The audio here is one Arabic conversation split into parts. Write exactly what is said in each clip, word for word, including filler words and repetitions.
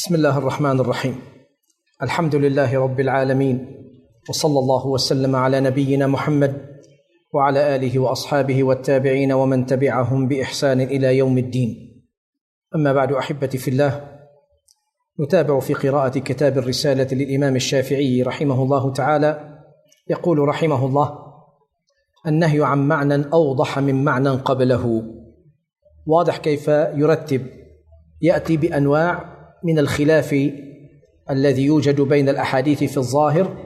بسم الله الرحمن الرحيم. الحمد لله رب العالمين، وصلى الله وسلم على نبينا محمد وعلى آله وأصحابه والتابعين ومن تبعهم بإحسان إلى يوم الدين. أما بعد، أحبتي في الله، نتابع في قراءة كتاب الرسالة للإمام الشافعي رحمه الله تعالى. يقول رحمه الله: النهي عن معنى أوضح من معنى قبله. واضح كيف يرتب، يأتي بأنواع من الخلاف الذي يوجد بين الأحاديث في الظاهر،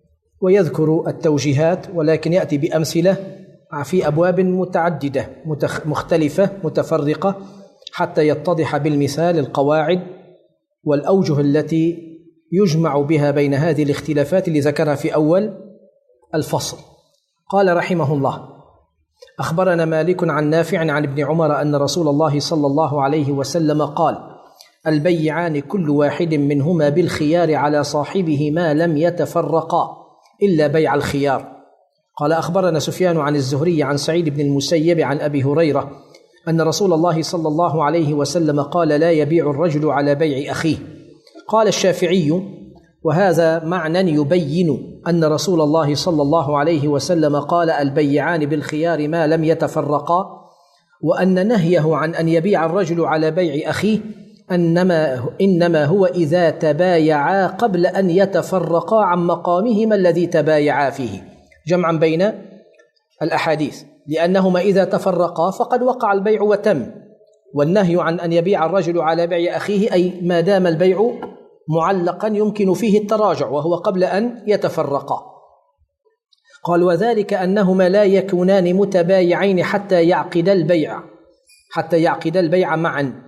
ويذكر التوجيهات، ولكن يأتي بأمثلة في أبواب متعددة مختلفة متفرقة حتى يتضح بالمثال القواعد والأوجه التي يجمع بها بين هذه الاختلافات اللي ذكرها في أول الفصل. قال رحمه الله: أخبرنا مالك عن نافع عن ابن عمر أن رسول الله صلى الله عليه وسلم قال: البيعان كل واحد منهما بالخيار على صاحبه ما لم يتفرقا إلا بيع الخيار. قال: أخبرنا سفيان عن الزهري عن سعيد بن المسيب عن أبي هريرة أن رسول الله صلى الله عليه وسلم قال: لا يبيع الرجل على بيع أخيه. قال الشافعي: وهذا معنى يبين أن رسول الله صلى الله عليه وسلم قال: البيعان بالخيار ما لم يتفرقا، وأن نهيه عن أن يبيع الرجل على بيع أخيه إنما, إنما هو إذا تبايعا قبل أن يتفرقا عن مقامهما الذي تبايعا فيه، جمعا بين الأحاديث، لأنهما إذا تفرقا فقد وقع البيع وتم. والنهي عن أن يبيع الرجل على بيع أخيه أي ما دام البيع معلقا يمكن فيه التراجع وهو قبل أن يتفرقا. قال: وذلك أنهما لا يكونان متبايعين حتى يعقد البيع حتى يعقد البيع معا،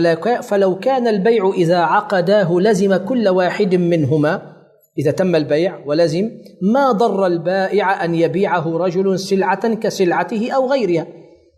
فلو كان البيع إذا عقداه لزم كل واحد منهما، إذا تم البيع ولزم، ما ضر البائع أن يبيعه رجل سلعة كسلعته أو غيرها،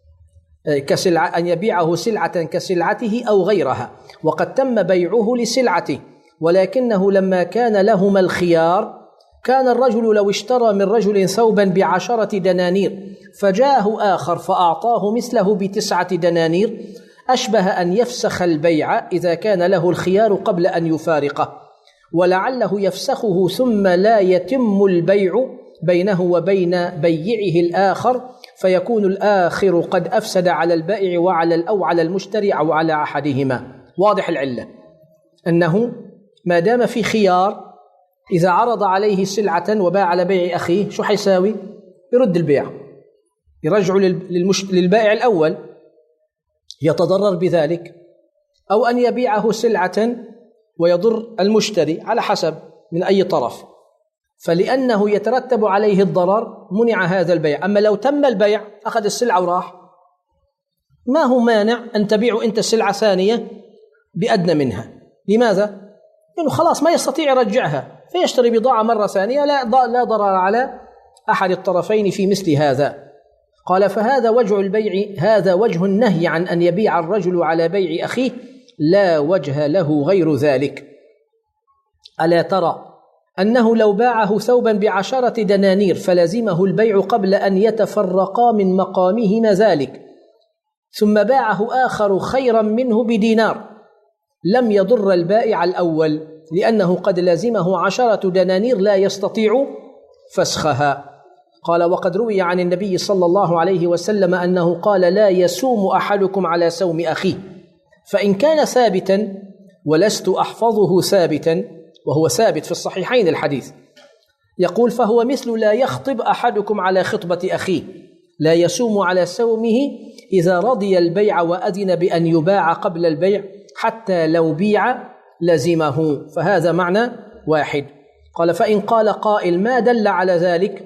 كسلعة أن يبيعه سلعة كسلعته أو غيرها، وقد تم بيعه لسلعته، ولكنه لما كان لهما الخيار كان الرجل لو اشترى من رجل ثوبا بعشرة دنانير فجاءه آخر فأعطاه مثله بتسعة دنانير، أشبه أن يفسخ البيع إذا كان له الخيار قبل أن يفارقه، ولعله يفسخه ثم لا يتم البيع بينه وبين بيعه الآخر، فيكون الآخر قد أفسد على البائع وعلى أو على المشتري أو على أحدهما. واضح العلة أنه ما دام في خيار، إذا عرض عليه سلعة وباع على بيع أخيه شو حيساوي؟ يرد البيع، يرجع للبائع الأول، يتضرر بذلك، أو أن يبيعه سلعة ويضر المشتري على حسب من أي طرف، فلأنه يترتب عليه الضرر منع هذا البيع. أما لو تم البيع أخذ السلعة وراح، ما هو مانع أن تبيع أنت سلعة ثانية بأدنى منها. لماذا؟ لأنه خلاص ما يستطيع يرجعها، فيشتري بضاعة مرة ثانية، لا لا ضرر على أحد الطرفين في مثل هذا. قال: فهذا وجه البيع، هذا وجه النهي عن أن يبيع الرجل على بيع أخيه، لا وجه له غير ذلك. ألا ترى أنه لو باعه ثوبا بعشرة دنانير فلزمه البيع قبل أن يتفرقا من مقامهما ذلك، ثم باعه آخر خيرا منه بدينار، لم يضر البائع الأول لأنه قد لزمه عشرة دنانير لا يستطيع فسخها. قال: وقد روي عن النبي صلى الله عليه وسلم أنه قال: لا يسوم أحدكم على سوم أخيه، فإن كان ثابتا ولست أحفظه ثابتا، وهو ثابت في الصحيحين الحديث، يقول: فهو مثل لا يخطب أحدكم على خطبة أخيه، لا يسوم على سومه إذا رضي البيع وأذن بأن يباع قبل البيع حتى لو بيع لزمه، فهذا معنى واحد. قال: فإن قال قائل: ما دل على ذلك؟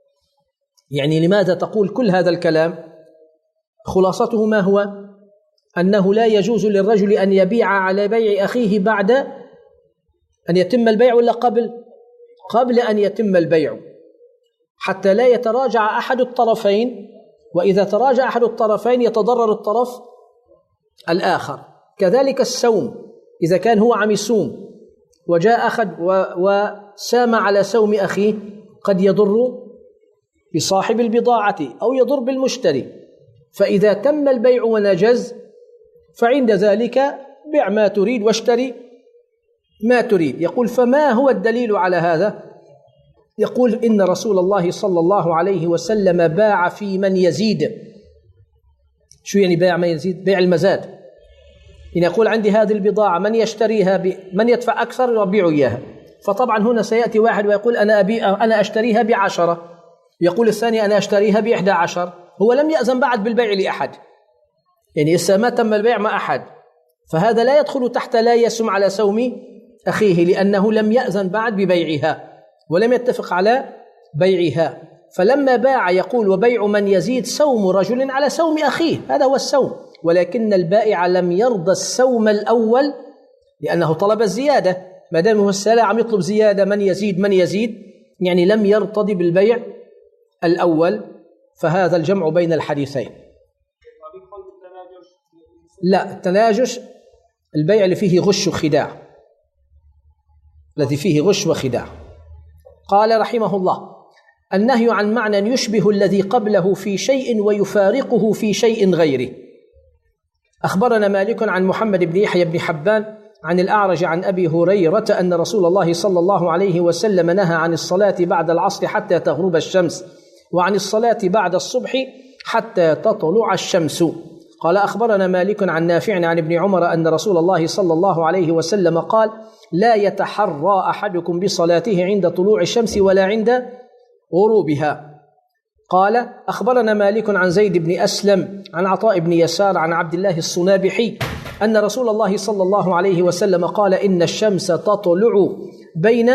يعني لماذا تقول كل هذا الكلام؟ خلاصته ما هو؟ أنه لا يجوز للرجل أن يبيع على بيع أخيه بعد أن يتم البيع، ولا قبل؟ قبل أن يتم البيع، حتى لا يتراجع أحد الطرفين، وإذا تراجع أحد الطرفين يتضرر الطرف الآخر. كذلك السوم، إذا كان هو عم يسوم وجاء أخذ وسام على سوم أخيه قد يضر بصاحب البضاعة أو يضر بالمشتري، فإذا تم البيع ونجز فعند ذلك بع ما تريد واشتري ما تريد. يقول فما هو الدليل على هذا؟ يقول إن رسول الله صلى الله عليه وسلم باع في من يزيد. شو يعني باع من يزيد؟ بيع المزاد. إن يقول عندي هذه البضاعة من يشتريها ب... من يدفع أكثر يبيع إياها. فطبعا هنا سيأتي واحد ويقول أنا أبي أنا أشتريها بعشرة، يقول الثاني أنا أشتريها بإحدى عشر. هو لم يأذن بعد بالبيع لأحد، يعني إذا ما تم البيع مع أحد، فهذا لا يدخل تحت لا يسم على سوم أخيه، لأنه لم يأذن بعد ببيعها ولم يتفق على بيعها. فلما باع يقول وبيع من يزيد سوم رجل على سوم أخيه، هذا هو السوم. ولكن البائع لم يرضى السوم الأول لأنه طلب الزيادة، ما دام هو السلع عم يطلب زيادة من يزيد من يزيد، يعني لم يرتضي بالبيع الأول. فهذا الجمع بين الحديثين. لا، التناجش البيع اللي فيه غش وخداع، الذي فيه غش وخداع. قال رحمه الله النهي عن معنى يشبه الذي قبله في شيء ويفارقه في شيء غيره. أخبرنا مالك عن محمد بن يحيى بن حبان عن الأعرج عن أبي هريرة أن رسول الله صلى الله عليه وسلم نهى عن الصلاة بعد العصر حتى تغرب الشمس، وعن الصلاة بعد الصبح حتى تطلع الشمس. قال أخبرنا مالك عن نافع عن ابن عمر أن رسول الله صلى الله عليه وسلم قال لا يتحرى أحدكم بصلاته عند طلوع الشمس ولا عند غروبها. قال أخبرنا مالك عن زيد بن أسلم عن عطاء بن يسار عن عبد الله الصنابحي أن رسول الله صلى الله عليه وسلم قال إن الشمس تطلع بين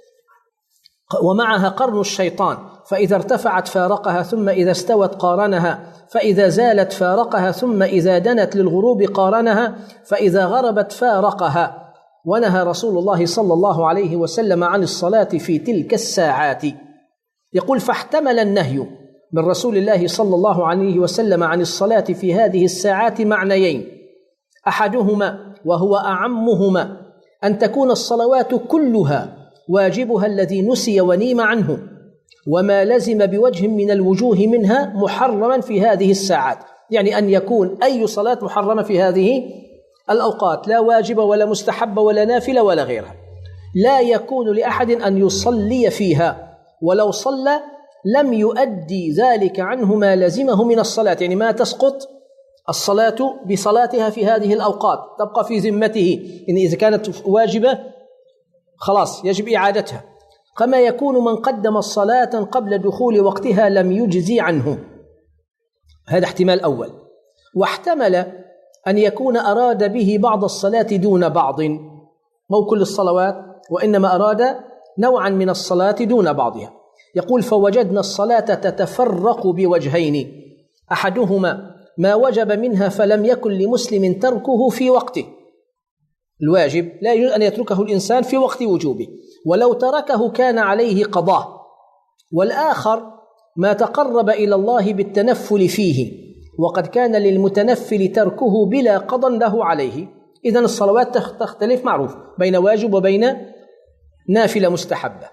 ومعها قرن الشيطان، فإذا ارتفعت فارقها، ثم إذا استوت قارنها، فإذا زالت فارقها، ثم إذا دنت للغروب قارنها، فإذا غربت فارقها. ونهى رسول الله صلى الله عليه وسلم عن الصلاة في تلك الساعات. يقول فاحتمل النهي من رسول الله صلى الله عليه وسلم عن الصلاة في هذه الساعات معنيين: أحدهما وهو أعمهما أن تكون الصلوات كلها واجبها الذي نسي ونيم عنه، وما لزم بوجه من الوجوه منها محرما في هذه الساعات، يعني أن يكون أي صلاة محرمة في هذه الأوقات، لا واجب ولا مستحب ولا نافلة ولا غيرها. لا يكون لأحد أن يصلي فيها، ولو صلى لم يؤدي ذلك عنه ما لزمه من الصلاة، يعني ما تسقط الصلاة بصلاتها في هذه الأوقات، تبقى في ذمته، إن إذا كانت واجبة خلاص يجب إعادتها. كما يكون من قدم الصلاة قبل دخول وقتها لم يجزي عنه. هذا احتمال أول. واحتمل أن يكون أراد به بعض الصلاة دون بعض، مو كل الصلوات، وإنما أراد نوعا من الصلاة دون بعضها. يقول فوجدنا الصلاة تتفرق بوجهين: أحدهما ما وجب منها فلم يكن لمسلم تركه في وقته، الواجب لا يجوز أن يتركه الإنسان في وقت وجوبه، ولو تركه كان عليه قضاء. والآخر ما تقرب إلى الله بالتنفل فيه، وقد كان للمتنفل تركه بلا قضى له عليه. إذن الصلوات تختلف معروف بين واجب وبين نافلة مستحبة.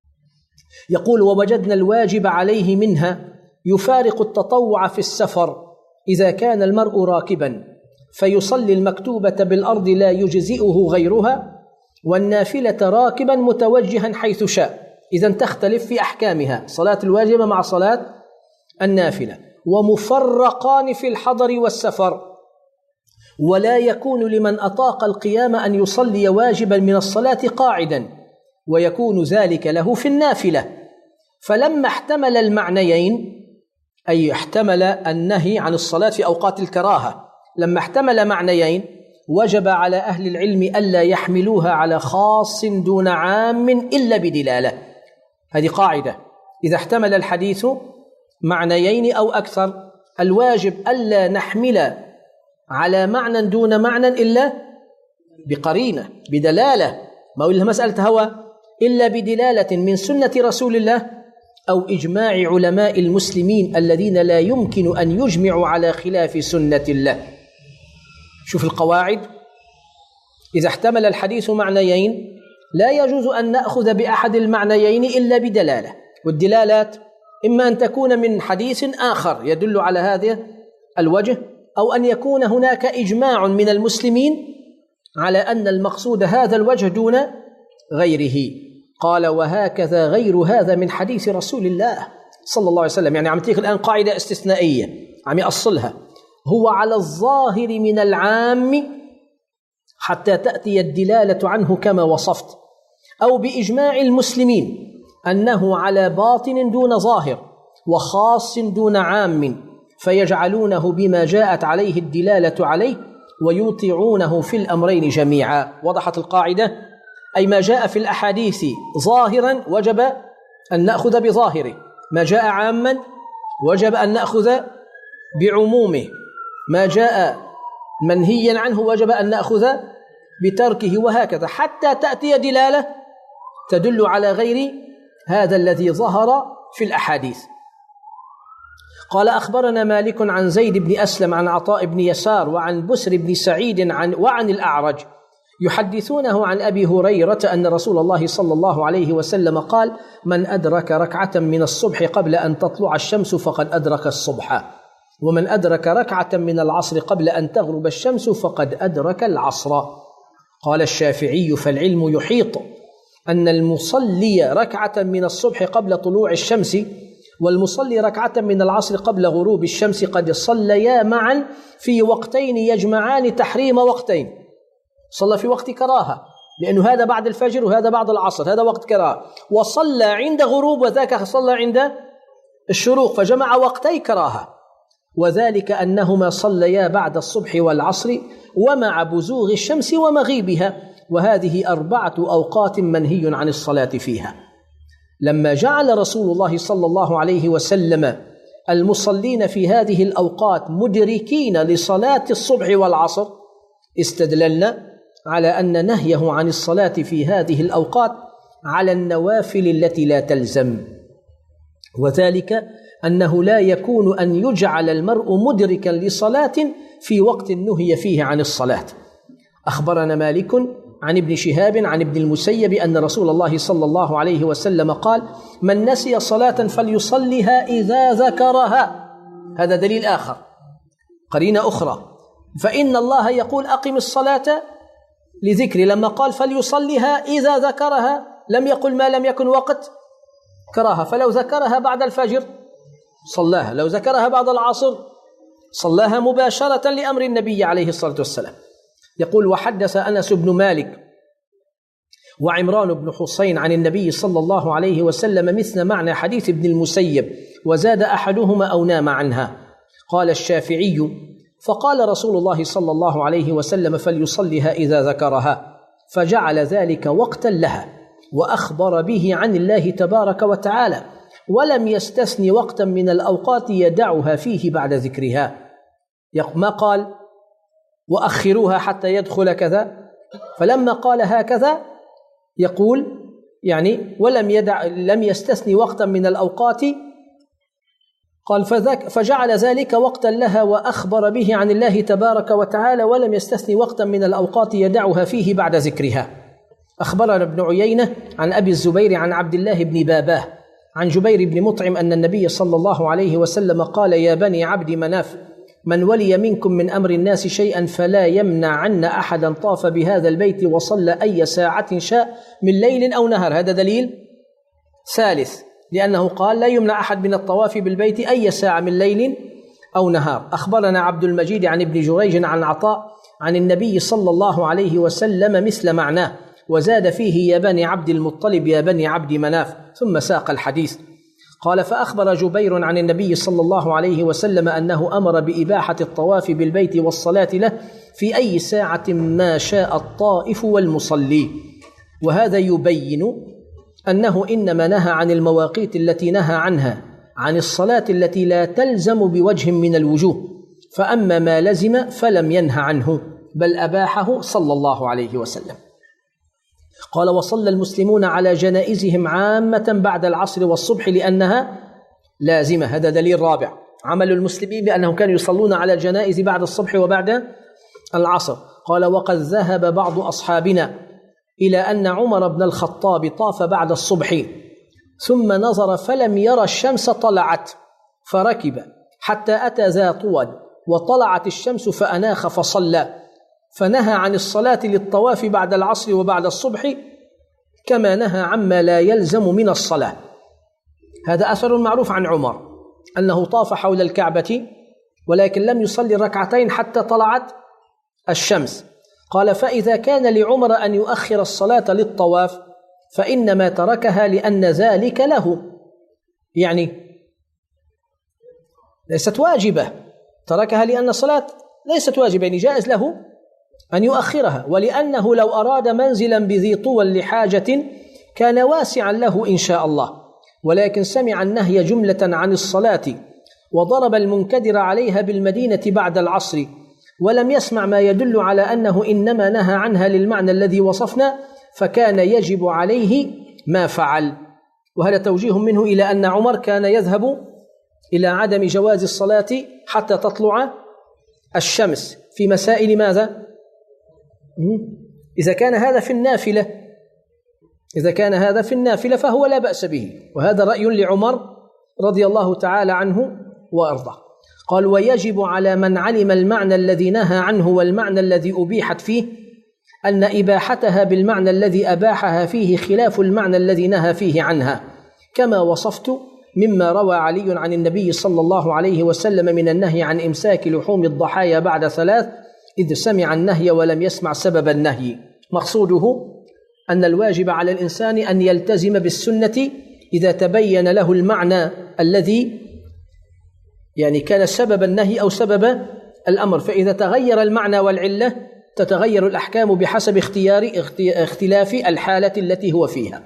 يقول ووجدنا الواجب عليه منها يفارق التطوع في السفر إذا كان المرء راكبا فيصلي المكتوبة بالأرض لا يجزئه غيرها، والنافلة راكبا متوجها حيث شاء. إذن تختلف في أحكامها صلاة الواجبة مع صلاة النافلة. ومفرقان في الحضر والسفر، ولا يكون لمن أطاق القيام أن يصلي واجبا من الصلاة قاعدا، ويكون ذلك له في النافلة. فلما احتمل المعنيين، أي احتمل النهي عن الصلاة في أوقات الكراهة، لما احتمل معنيين وجب على أهل العلم ألا يحملوها على خاص دون عام إلا بدلالة. هذه قاعدة: إذا احتمل الحديث معنيين أو أكثر، الواجب ألا نحمل على معنى دون معنى إلا بقرينة، بدلالة، ما إلا مسألة هوى، إلا بدلالة من سنة رسول الله أو إجماع علماء المسلمين الذين لا يمكن أن يجمعوا على خلاف سنة الله. شوف القواعد: إذا احتمل الحديث معنيين لا يجوز أن نأخذ بأحد المعنيين إلا بدلالة، والدلالات إما أن تكون من حديث آخر يدل على هذا الوجه، أو أن يكون هناك إجماع من المسلمين على أن المقصود هذا الوجه دون غيره. قال وهكذا غير هذا من حديث رسول الله صلى الله عليه وسلم. يعني عم تيجي الآن قاعدة استثنائية عم يأصلها، هو على الظاهر من العام حتى تأتي الدلالة عنه كما وصفت، أو بإجماع المسلمين أنه على باطن دون ظاهر وخاص دون عام، فيجعلونه بما جاءت عليه الدلالة عليه ويوطعونه في الأمرين جميعا. وضحت القاعدة؟ أي ما جاء في الأحاديث ظاهرا وجب أن نأخذ بظاهره، ما جاء عاما وجب أن نأخذ بعمومه، ما جاء منهيا عنه وجب أن نأخذ بتركه، وهكذا حتى تأتي دلالة تدل على غير هذا الذي ظهر في الأحاديث. قال أخبرنا مالك عن زيد بن أسلم عن عطاء بن يسار وعن بسر بن سعيد عن وعن الأعرج يحدثونه عن أبي هريرة أن رسول الله صلى الله عليه وسلم قال: من أدرك ركعة من الصبح قبل أن تطلع الشمس فقد أدرك الصبح، ومن أدرك ركعة من العصر قبل أن تغرب الشمس فقد أدرك العصر. قال الشافعي: فالعلم يحيط أن المصلي ركعة من الصبح قبل طلوع الشمس والمصلي ركعة من العصر قبل غروب الشمس قد صليا معا في وقتين يجمعان تحريم وقتين. صلى في وقت كراهة لأنه هذا بعد الفجر وهذا بعد العصر، هذا وقت كراهة، وصلى عند غروب وذاك صلى عند الشروق، فجمع وقتي كراهة، وذلك أنهما صليا بعد الصبح والعصر ومع بزوغ الشمس ومغيبها، وهذه أربعة أوقات منهي عن الصلاة فيها. لما جعل رسول الله صلى الله عليه وسلم المصلين في هذه الأوقات مدركين لصلاة الصبح والعصر، استدللنا على أن نهيه عن الصلاة في هذه الأوقات على النوافل التي لا تلزم، وذلك أنه لا يكون أن يجعل المرء مدركا لصلاة في وقت نهي فيه عن الصلاة. أخبرنا مالك عن ابن شهاب عن ابن المسيب أن رسول الله صلى الله عليه وسلم قال: من نسي صلاة فليصلها إذا ذكرها. هذا دليل آخر، قرينة أخرى، فإن الله يقول: أقم الصلاة لذكر، لما قال فليصلها إذا ذكرها لم يقل ما لم يكن وقت كراهة، فلو ذكرها بعد الفجر صلاها، لو ذكرها بعد العصر صلاها مباشرة لأمر النبي عليه الصلاة والسلام. يقول: وحدث أنس بن مالك وعمران بن حسين عن النبي صلى الله عليه وسلم مثل معنى حديث ابن المسيب، وزاد أحدهما أو نام عنها. قال الشافعي: فقال رسول الله صلى الله عليه وسلم: فليصلها إذا ذكرها، فجعل ذلك وقتا لها، وأخبر به عن الله تبارك وتعالى، ولم يستثني وقتا من الأوقات يدعها فيه بعد ذكرها. ما قال وأخروها حتى يدخل كذا، فلما قال هكذا يقول يعني ولم يدع لم يستثني وقتا من الأوقات، قال فذاك فجعل ذلك وقتا لها وأخبر به عن الله تبارك وتعالى، ولم يستثني وقتا من الأوقات يدعها فيه بعد ذكرها. أخبرنا ابن عيينة عن أبي الزبير عن عبد الله بن باباه عن جبير بن مطعم أن النبي صلى الله عليه وسلم قال: يا بني عبد مناف، من ولي منكم من أمر الناس شيئا فلا يمنع عنا أحدا طاف بهذا البيت وصلى أي ساعة شاء من ليل أو نهار. هذا دليل ثالث، لأنه قال لا يمنع أحد من الطواف بالبيت أي ساعة من ليل أو نهار. أخبرنا عبد المجيد عن ابن جريج عن عطاء عن النبي صلى الله عليه وسلم مثل معناه، وزاد فيه: يا بني عبد المطلب يا بني عبد مناف، ثم ساق الحديث. قال: فأخبر جبير عن النبي صلى الله عليه وسلم أنه أمر بإباحة الطواف بالبيت والصلاة له في أي ساعة ما شاء الطائف والمصلي، وهذا يبين أنه إنما نهى عن المواقيت التي نهى عنها عن الصلاة التي لا تلزم بوجه من الوجوه، فأما ما لزم فلم ينهى عنه بل أباحه صلى الله عليه وسلم. قال: وصلى المسلمون على جنائزهم عامة بعد العصر والصبح لأنها لازمة. هذا دليل رابع، عمل المسلمين بأنهم كانوا يصلون على الجنائز بعد الصبح وبعد العصر. قال: وقد ذهب بعض أصحابنا إلى أن عمر بن الخطاب طاف بعد الصبح ثم نظر فلم يرى الشمس طلعت فركب حتى أتى ذا طول وطلعت الشمس فأناخ فصلى، فنهى عن الصلاة للطواف بعد العصر وبعد الصبح كما نهى عما لا يلزم من الصلاة. هذا أثر معروف عن عمر أنه طاف حول الكعبة ولكن لم يصلي ركعتين حتى طلعت الشمس. قال: فإذا كان لعمر أن يؤخر الصلاة للطواف فإنما تركها لأن ذلك له، يعني ليست واجبة، تركها لأن الصلاة ليست واجبة، يعني جائز له أن يؤخرها، ولأنه لو أراد منزلا بذي طول لحاجة كان واسعا له إن شاء الله، ولكن سمع النهي جملة عن الصلاة وضرب المنكدر عليها بالمدينة بعد العصر ولم يسمع ما يدل على أنه إنما نهى عنها للمعنى الذي وصفنا، فكان يجب عليه ما فعل. وهذا توجيه منه إلى أن عمر كان يذهب إلى عدم جواز الصلاة حتى تطلع الشمس في مسائل ماذا؟ إذا كان هذا في النافلة إذا كان هذا في النافلة فهو لا بأس به، وهذا رأي لعمر رضي الله تعالى عنه وأرضاه. قال: ويجب على من علم المعنى الذي نهى عنه والمعنى الذي أبيحت فيه أن إباحتها بالمعنى الذي أباحها فيه خلاف المعنى الذي نهى فيه عنها، كما وصفت مما روى علي عن النبي صلى الله عليه وسلم من النهي عن إمساك لحوم الضحايا بعد ثلاث إذ سمع النهي ولم يسمع سبب النهي. مقصوده أن الواجب على الإنسان أن يلتزم بالسنة إذا تبين له المعنى الذي يعني كان سبب النهي أو سبب الأمر، فإذا تغير المعنى والعلة تتغير الأحكام بحسب اختيار اختلاف الحالة التي هو فيها.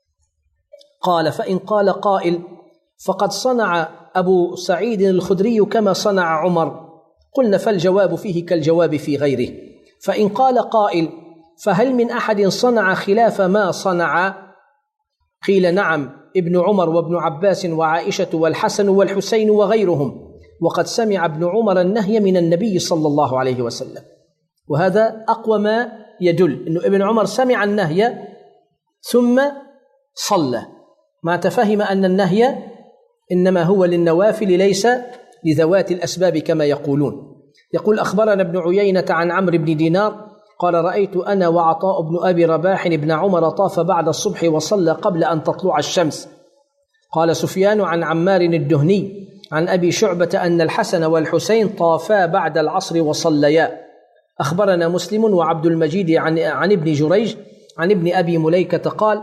قال: فإن قال قائل فقد صنع أبو سعيد الخدري كما صنع عمر، قلنا فالجواب فيه كالجواب في غيره. فإن قال قائل فهل من أحد صنع خلاف ما صنع؟ قيل: نعم، ابن عمر وابن عباس وعائشة والحسن والحسين وغيرهم، وقد سمع ابن عمر النهي من النبي صلى الله عليه وسلم. وهذا أقوى ما يدل أنه ابن عمر سمع النهي ثم صلى، ما تفهم أن النهي إنما هو للنوافل ليس لذوات الأسباب كما يقولون. يقول: أخبرنا ابن عيينة عن عمرو بن دينار قال: رأيت أنا وعطاء بن أبي رباح ابن عمر طاف بعد الصبح وصلى قبل أن تطلع الشمس. قال سفيان عن عمار الدهني عن أبي شعبة أن الحسن والحسين طافا بعد العصر وصليا. أخبرنا مسلم وعبد المجيد عن, عن ابن جريج عن ابن أبي مليكة قال: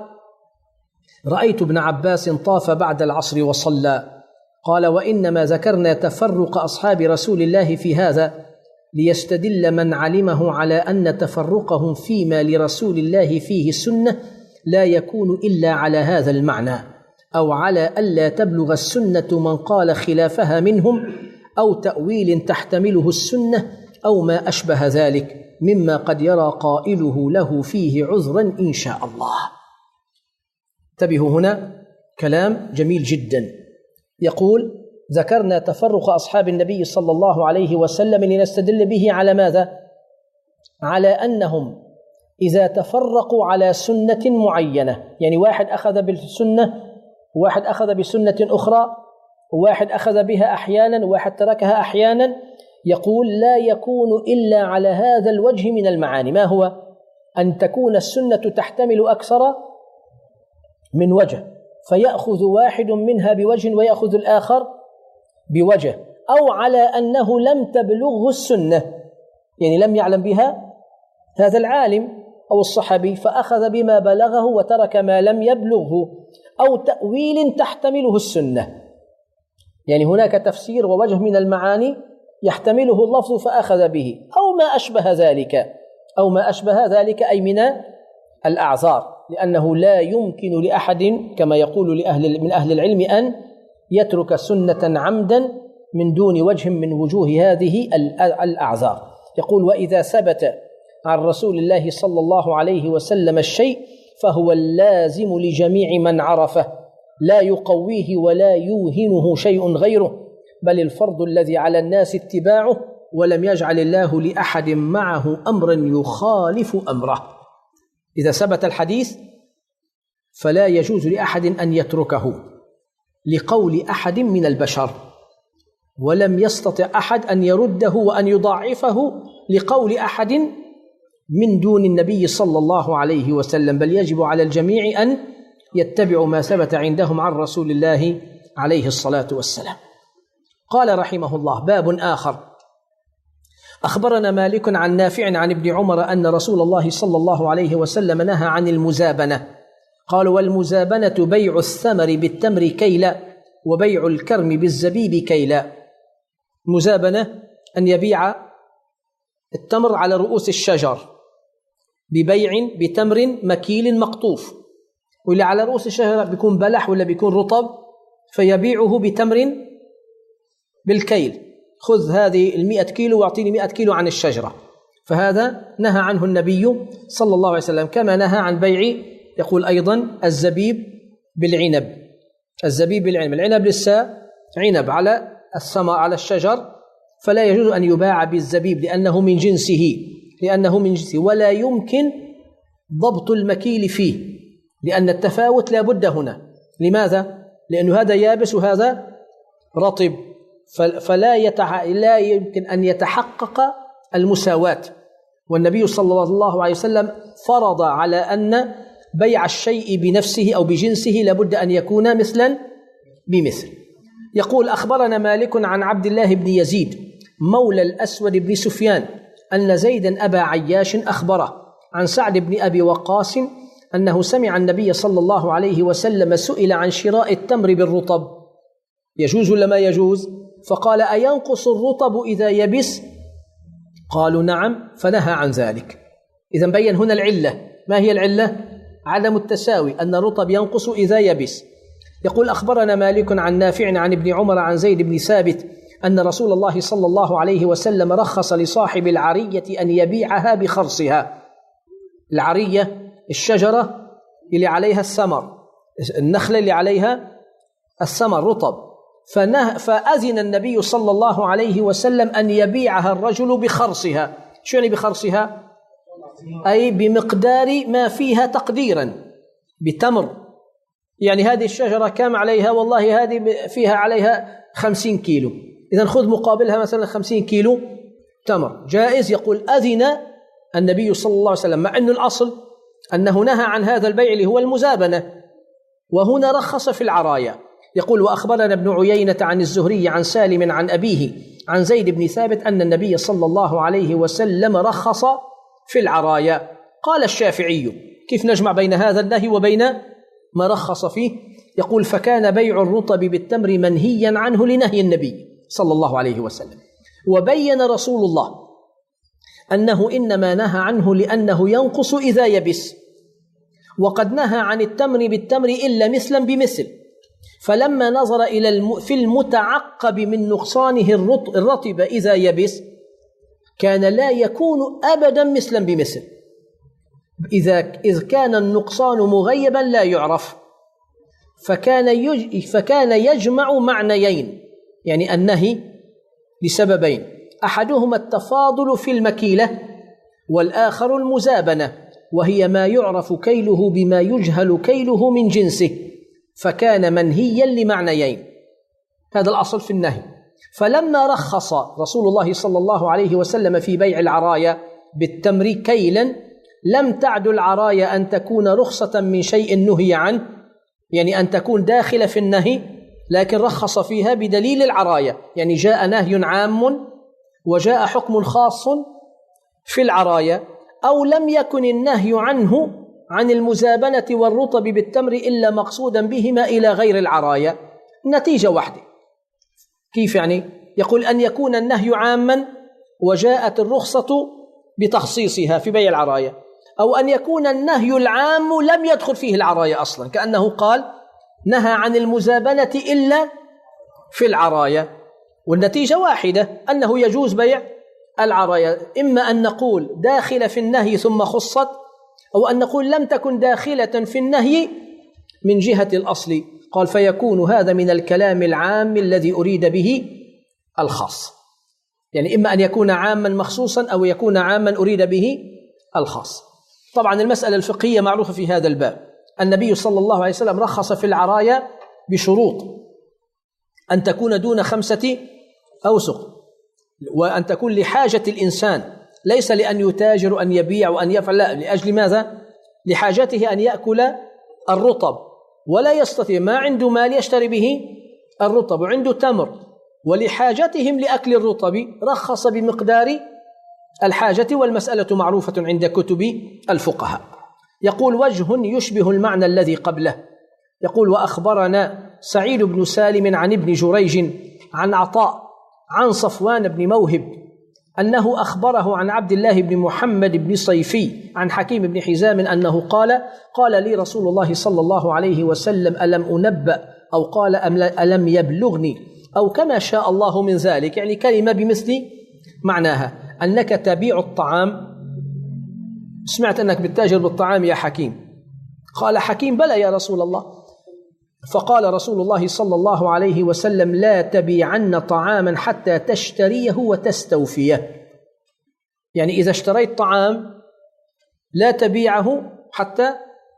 رأيت ابن عباس طاف بعد العصر وصلى. قال: وإنما ذكرنا تفرق أصحاب رسول الله في هذا ليستدل من علمه على أن تفرقهم فيما لرسول الله فيه سنة لا يكون إلا على هذا المعنى، أو على ألا تبلغ السنة من قال خلافها منهم، أو تأويل تحتمله السنة، أو ما أشبه ذلك مما قد يرى قائله له فيه عذرا إن شاء الله. انتبهوا، هنا كلام جميل جدا. يقول: ذكرنا تفرق أصحاب النبي صلى الله عليه وسلم لنستدل به على ماذا؟ على أنهم إذا تفرقوا على سنة معينة، يعني واحد أخذ بالسنة وواحد أخذ بسنة أخرى، وواحد أخذ بها أحيانا وواحد تركها أحيانا، يقول لا يكون إلا على هذا الوجه من المعاني. ما هو؟ أن تكون السنة تحتمل أكثر من وجه، فيأخذ واحد منها بوجه ويأخذ الآخر بوجه، أو على أنه لم تبلغه السنة، يعني لم يعلم بها هذا العالم أو الصحابي فأخذ بما بلغه وترك ما لم يبلغه، أو تأويل تحتمله السنة، يعني هناك تفسير ووجه من المعاني يحتمله اللفظ فأخذ به، أو ما أشبه ذلك أو ما أشبه ذلك أي من الأعذار، لأنه لا يمكن لأحد كما يقول لأهل من أهل العلم أن يترك سنة عمدا من دون وجه من وجوه هذه الأعذار. يقول: وإذا ثبت عن رسول الله صلى الله عليه وسلم الشيء فهو اللازم لجميع من عرفه، لا يقويه ولا يوهنه شيء غيره، بل الفرض الذي على الناس اتباعه، ولم يجعل الله لأحد معه أمرا يخالف أمره. إذا ثبت الحديث فلا يجوز لأحد أن يتركه لقول أحد من البشر، ولم يستطع أحد أن يرده وأن يضاعفه لقول أحد من دون النبي صلى الله عليه وسلم، بل يجب على الجميع أن يتبعوا ما ثبت عندهم عن رسول الله عليه الصلاة والسلام. قال رحمه الله: باب آخر. أخبرنا مالك عن نافع عن ابن عمر أن رسول الله صلى الله عليه وسلم نهى عن المزابنة. قال: والمزابنة بيع الثمر بالتمر كيلا، وبيع الكرم بالزبيب كيلا. المزابنة أن يبيع التمر على رؤوس الشجر ببيع بتمر مكيل مقطوف، واللي على رؤوس الشجرة بيكون بلح ولا بيكون رطب، فيبيعه بتمر بالكيل، خذ هذه المئة كيلو واعطيني مئة كيلو عن الشجرة. فهذا نهى عنه النبي صلى الله عليه وسلم. كما نهى عن بيع، يقول أيضا، الزبيب بالعنب. الزبيب بالعنب، العنب لسه عنب على الثمر على الشجر، فلا يجوز أن يباع بالزبيب لأنه من جنسه لأنه من جنسه ولا يمكن ضبط المكيل فيه، لأن التفاوت لا بد هنا. لماذا؟ لأن هذا يابس وهذا رطب، فلا يتح... لا يمكن أن يتحقق المساواة. والنبي صلى الله عليه وسلم فرض على أن بيع الشيء بنفسه أو بجنسه لابد أن يكون مثلا بمثل. يقول: أخبرنا مالك عن عبد الله بن يزيد مولى الأسود بن سفيان أن زيدا أبا عياش أخبره عن سعد بن أبي وقاص أنه سمع النبي صلى الله عليه وسلم سئل عن شراء التمر بالرطب، يجوز ولا ما يجوز؟ فقال: أينقص الرطب إذا يبس؟ قالوا: نعم، فنهى عن ذلك. إذن بين هنا العلة. ما هي العلة؟ عدم التساوي، أن الرطب ينقص إذا يبس. يقول: أخبرنا مالك عن نافع عن ابن عمر عن زيد بن ثابت أن رسول الله صلى الله عليه وسلم رخص لصاحب العرية أن يبيعها بخرصها. العرية الشجرة اللي عليها الثمر، النخلة اللي عليها الثمر رطب، فنه فأذن النبي صلى الله عليه وسلم أن يبيعها الرجل بخرصها. شو يعني بخرصها؟ أي بمقدار ما فيها تقديرا، بتمر. يعني هذه الشجرة كم عليها؟ والله هذه فيها عليها خمسين كيلو، إذن خذ مقابلها مثلا خمسين كيلو تمر، جائز. يقول: أذن النبي صلى الله عليه وسلم، مع أن الأصل أنه نهى عن هذا البيع اللي هو المزابنة، وهنا رخص في العرايا. يقول: وأخبرنا ابن عيينة عن الزهري عن سالم عن أبيه عن زيد بن ثابت أن النبي صلى الله عليه وسلم رخص في العرايا. قال الشافعي: كيف نجمع بين هذا النهي وبين ما رخص فيه؟ يقول: فكان بيع الرطب بالتمر منهيا عنه لنهي النبي صلى الله عليه وسلم، وبين رسول الله أنه إنما نهى عنه لأنه ينقص إذا يبس، وقد نهى عن التمر بالتمر إلا مثلا بمثل. فلما نظر إلى الم... في المتعقب من نقصانه الرط... الرطب إذا يبس، كان لا يكون أبدا مثلا بمثل. إذا إذ كان النقصان مغيبا لا يعرف، فكان يج... فكان يجمع معنيين، يعني النهي لسببين: أحدهما التفاضل في المكيلة، والآخر المزابنة، وهي ما يعرف كيله بما يجهل كيله من جنسه، فكان منهيا لمعنيين. هذا الأصل في النهي. فلما رخص رسول الله صلى الله عليه وسلم في بيع العرايا بالتمر كيلا، لم تعد العرايا أن تكون رخصة من شيء نهي عنه، يعني أن تكون داخلة في النهي، لكن رخص فيها بدليل العرايا. يعني جاء نهي عام وجاء حكم خاص في العرايا، أو لم يكن النهي عنه عن المزابنة والرطب بالتمر إلا مقصودا بهما إلى غير العرايا، نتيجة واحدة. كيف يعني؟ يقول: أن يكون النهي عاما وجاءت الرخصة بتخصيصها في بيع العرايا، أو أن يكون النهي العام لم يدخل فيه العرايا أصلا، كأنه قال نهى عن المزابنة إلا في العرايا، والنتيجة واحدة، أنه يجوز بيع العرايا. إما أن نقول داخل في النهي ثم خصت، أو أن نقول لم تكن داخلة في النهي من جهة الأصل. قال: فيكون هذا من الكلام العام الذي أريد به الخاص. يعني إما أن يكون عاما مخصوصا أو يكون عاما أريد به الخاص. طبعا المسألة الفقهية معروفة في هذا الباب. النبي صلى الله عليه وسلم رخص في العرايا بشروط: أن تكون دون خمسة أوسق، وأن تكون لحاجة الإنسان ليس لأن يتاجر أن يبيع وأن يفعل، لا، لأجل ماذا؟ لحاجته أن يأكل الرطب ولا يستطيع، ما عنده مال يشتري به الرطب وعنده تمر، ولحاجتهم لأكل الرطب رخص بمقدار الحاجة، والمسألة معروفة عند كتب الفقهاء. يقول وجه يشبه المعنى الذي قبله. يقول وأخبرنا سعيد بن سالم عن ابن جريج عن عطاء عن صفوان بن موهب أنه أخبره عن عبد الله بن محمد بن صيفي عن حكيم بن حزام أنه قال قال لي رسول الله صلى الله عليه وسلم ألم أنبأ، أو قال ألم يبلغني، أو كما شاء الله من ذلك، يعني كلمة بمثل معناها، أنك تبيع الطعام. سمعت أنك بتتاجر بالطعام يا حكيم. قال حكيم بلى يا رسول الله. فقال رسول الله صلى الله عليه وسلم لا تبيعن طعاما حتى تشتريه وتستوفيه، يعني إذا اشتريت طعام لا تبيعه حتى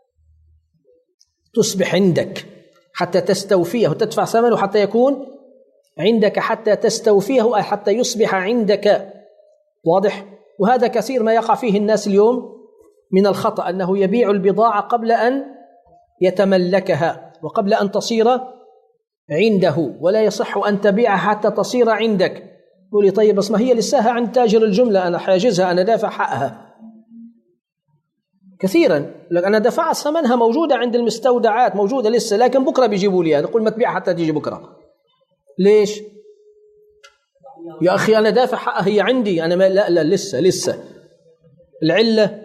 تصبح عندك، حتى تستوفيه وتدفع ثمنه حتى يكون عندك، حتى تستوفيه أي حتى يصبح عندك. واضح؟ وهذا كثير ما يقع فيه الناس اليوم من الخطأ، أنه يبيع البضاعة قبل أن يتملكها وقبل أن تصير عنده، ولا يصح أن تبيعها حتى تصير عندك. يقول لي طيب بس ما هي لساها عند تاجر الجملة، أنا حاجزها، أنا دافع حقها. كثيرا لك أنا دفعت ثمنها، موجودة عند المستودعات، موجودة لسه، لكن بكرة بيجيبوا لي. نقول ما تبيع حتى تيجي بكرة. ليش؟ يا أخي أنا دافع حقها، هي عندي أنا. ما لا لا لسه لسه. العلة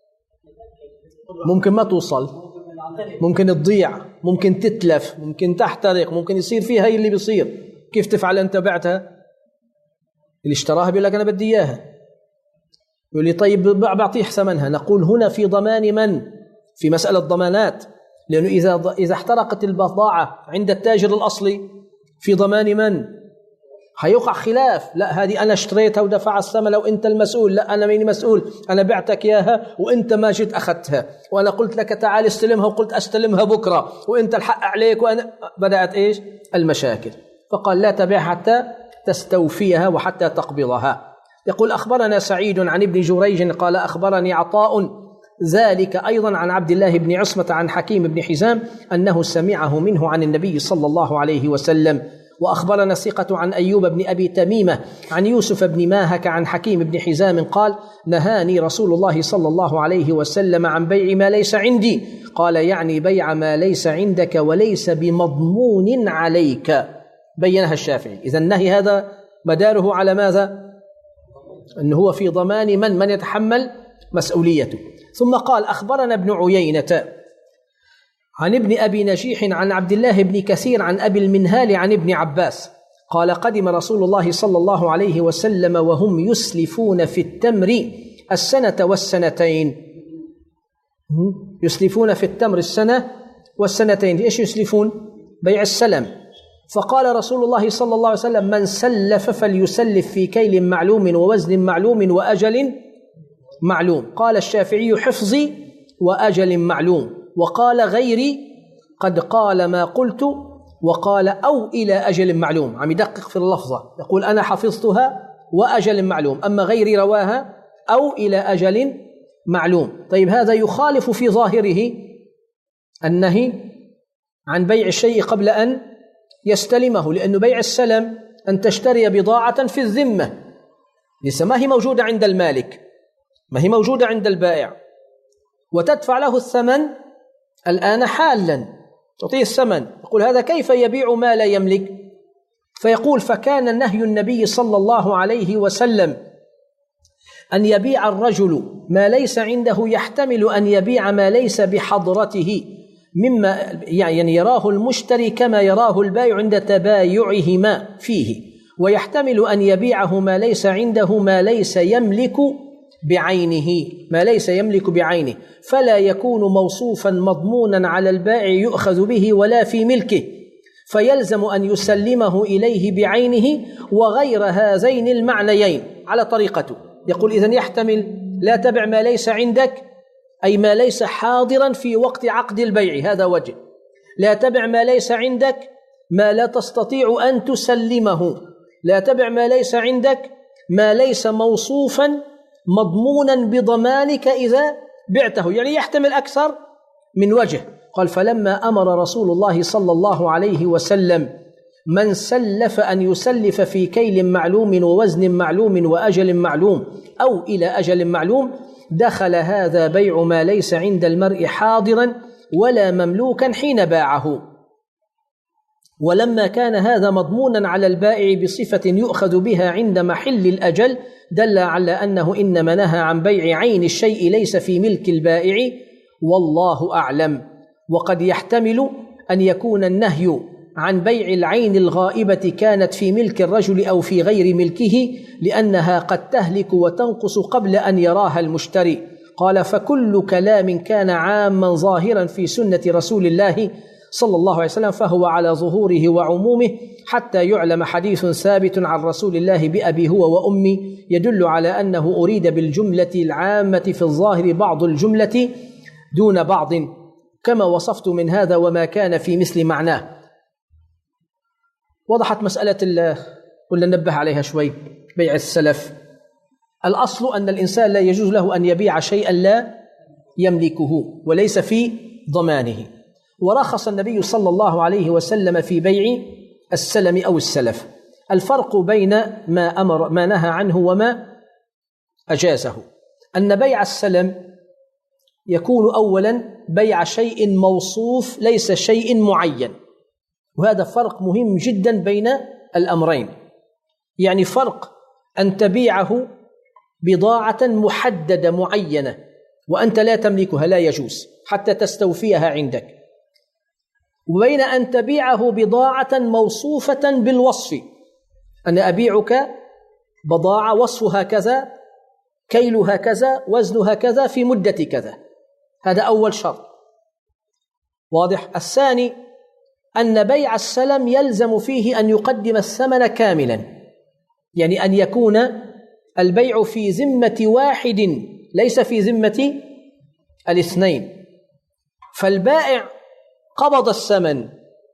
ممكن ما توصل، ممكن تضيع، ممكن تتلف، ممكن تحترق، ممكن يصير فيها اللي بيصير. كيف تفعل أنت؟ بعتها، اللي اشتراها بيقول لك أنا بدي إياها. يقول لي طيب بعطيه ثمنها. نقول هنا في ضمان من؟ في مسألة ضمانات، لأنه إذا إذا احترقت البضاعة عند التاجر الأصلي في ضمان من؟ هيوقع خلاف. لا هذه أنا اشتريتها ودفع الثمن وأنت المسؤول. لا أنا مين مسؤول؟ أنا بعتك إياها وأنت ما جيت أخذتها، وأنا قلت لك تعال استلمها وقلت أستلمها بكرة، وأنت الحق عليك، وأنا بدأت إيش؟ المشاكل. فقال لا تبيع حتى تستوفيها وحتى تقبضها. يقول أخبرنا سعيد عن ابن جريج قال أخبرني عطاء ذلك أيضا عن عبد الله بن عصمة عن حكيم بن حزام أنه سمعه منه عن النبي صلى الله عليه وسلم. وأخبرنا ثقة عن أيوب بن أبي تميمة عن يوسف بن ماهك عن حكيم بن حزام قال نهاني رسول الله صلى الله عليه وسلم عن بيع ما ليس عندي. قال يعني بيع ما ليس عندك وليس بمضمون عليك. بينها الشافعي. إذا النهي هذا مداره على ماذا؟ أنه هو في ضمان من من يتحمل مسؤوليته. ثم قال أخبرنا ابن عيينة عن ابن أبي نجيح عن عبد الله بن كثير عن أبي المنهال عن ابن عباس قال قدم رسول الله صلى الله عليه وسلم وهم يسلفون في التمر السنة والسنتين. يسلفون في التمر السنة والسنتين. إيش يسلفون؟ بيع السلم. فقال رسول الله صلى الله عليه وسلم من سلف فليسلف في كيل معلوم ووزن معلوم وأجل معلوم. قال الشافعي حفظي وأجل معلوم، وقال غيري قد قال ما قلت وقال أو إلى أجل معلوم. عم يدقق في اللفظة، يقول أنا حفظتها وأجل معلوم، أما غيري رواها أو إلى أجل معلوم. طيب هذا يخالف في ظاهره النهي عن بيع الشيء قبل أن يستلمه، لأنه بيع السلم أن تشتري بضاعة في الذمة لسه ما هي موجودة عند المالك، ما هي موجودة عند البائع، وتدفع له الثمن الآن حالا، تعطيه الثمن. يقول هذا كيف يبيع ما لا يملك؟ فيقول فكان نهي النبي صلى الله عليه وسلم أن يبيع الرجل ما ليس عنده يحتمل أن يبيع ما ليس بحضرته مما يعني يراه المشتري كما يراه البائع عند تبايعهما فيه، ويحتمل أن يبيعه ما ليس عنده ما ليس يملك بعينه ما ليس يملك بعينه فلا يكون موصوفا مضمونا على البائع يؤخذ به ولا في ملكه، فيلزم أن يسلمه إليه بعينه وغير هذين المعنيين على طريقته. يقول إذن يحتمل لا تبع ما ليس عندك أي ما ليس حاضرا في وقت عقد البيع، هذا وجه. لا تبع ما ليس عندك ما لا تستطيع أن تسلمه. لا تبع ما ليس عندك ما ليس موصوفا مضمونا بضمانك إذا بعته، يعني يحتمل أكثر من وجه. قال: فلما أمر رسول الله صلى الله عليه وسلم من سلف أن يسلف في كيل معلوم ووزن معلوم وأجل معلوم أو إلى أجل معلوم، دخل هذا بيع ما ليس عند المرء حاضرا ولا مملوكا حين باعه. ولما كان هذا مضمونا على البائع بصفة يؤخذ بها عند محل الأجل، دل على أنه إنما نهى عن بيع عين الشيء ليس في ملك البائع، والله أعلم. وقد يحتمل أن يكون النهي عن بيع العين الغائبة كانت في ملك الرجل أو في غير ملكه، لأنها قد تهلك وتنقص قبل أن يراها المشتري. قال: فكل كلام كان عاما ظاهرا في سنة رسول الله صلى الله عليه وسلم فهو على ظهوره وعمومه، حتى يعلم حديث ثابت عن رسول الله بأبي هو وأمي يدل على أنه أريد بالجملة العامة في الظاهر بعض الجملة دون بعض، كما وصفت من هذا وما كان في مثل معناه. وضحت مسألة ولا ننبه عليها شوي؟ بيع السلف، الأصل أن الإنسان لا يجوز له أن يبيع شيئا لا يملكه وليس في ضمانه. ورخص النبي صلى الله عليه وسلم في بيع السلم أو السلف. الفرق بين ما أمر ما نهى عنه وما أجازه أن بيع السلم يكون أولا بيع شيء موصوف ليس شيء معين، وهذا فرق مهم جدا بين الأمرين. يعني فرق أن تبيعه بضاعة محددة معينة وأنت لا تملكها، لا يجوز حتى تستوفيها عندك، وبين أن تبيعه بضاعة موصوفة بالوصف. أنا أبيعك بضاعة وصفها كذا، كيلها كذا، وزنها كذا، في مدة كذا، هذا أول شرط. واضح؟ الثاني أن بيع السلم يلزم فيه أن يقدم الثمن كاملا، يعني أن يكون البيع في ذمة واحد ليس في ذمة الاثنين. فالبائع قبض الثمن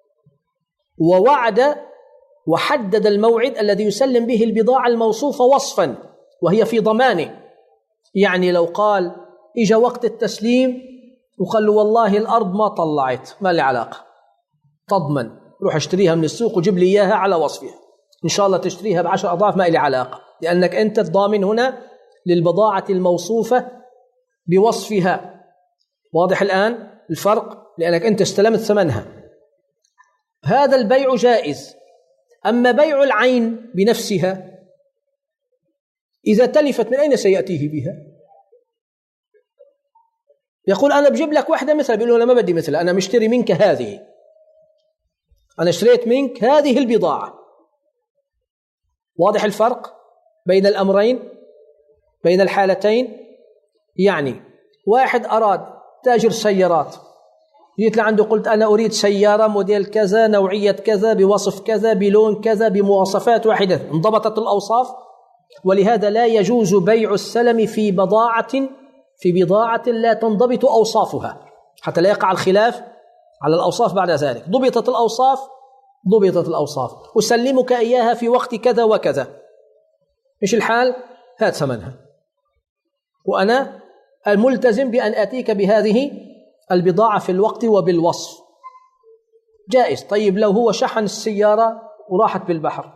ووعد وحدد الموعد الذي يسلم به البضاعة الموصوفة وصفا وهي في ضمانه. يعني لو قال إجا وقت التسليم وقال له والله الأرض ما طلعت، ما لي علاقة، تضمن، روح اشتريها من السوق وجيب لي إياها على وصفها، إن شاء الله تشتريها بعشر أضعاف، ما لي علاقة، لأنك أنت الضامن هنا للبضاعة الموصوفة بوصفها. واضح الآن الفرق؟ لأنك أنت استلمت ثمنها. هذا البيع جائز. أما بيع العين بنفسها إذا تلفت، من أين سيأتيه بها؟ يقول أنا بجيب لك واحدة مثلها، بيقول له أنا ما بدي مثلها، أنا مشتري منك هذه، أنا اشتريت منك هذه البضاعة. واضح الفرق بين الأمرين، بين الحالتين؟ يعني واحد أراد تاجر سيارات، جيت لعنده قلت أنا أريد سيارة موديل كذا، نوعية كذا، بوصف كذا، بلون كذا، بمواصفات واحدة، انضبطت الأوصاف. ولهذا لا يجوز بيع السلم في بضاعة في بضاعة لا تنضبط أوصافها، حتى لا يقع الخلاف على الأوصاف بعد ذلك. ضبطت الأوصاف ضبطت الأوصاف، أسلمك إياها في وقت كذا وكذا، إيش الحال؟ هات ثمنها، وأنا الملتزم بأن آتيك بهذه البضاعة في الوقت وبالوصف. جائز. طيب لو هو شحن السيارة وراحت بالبحر،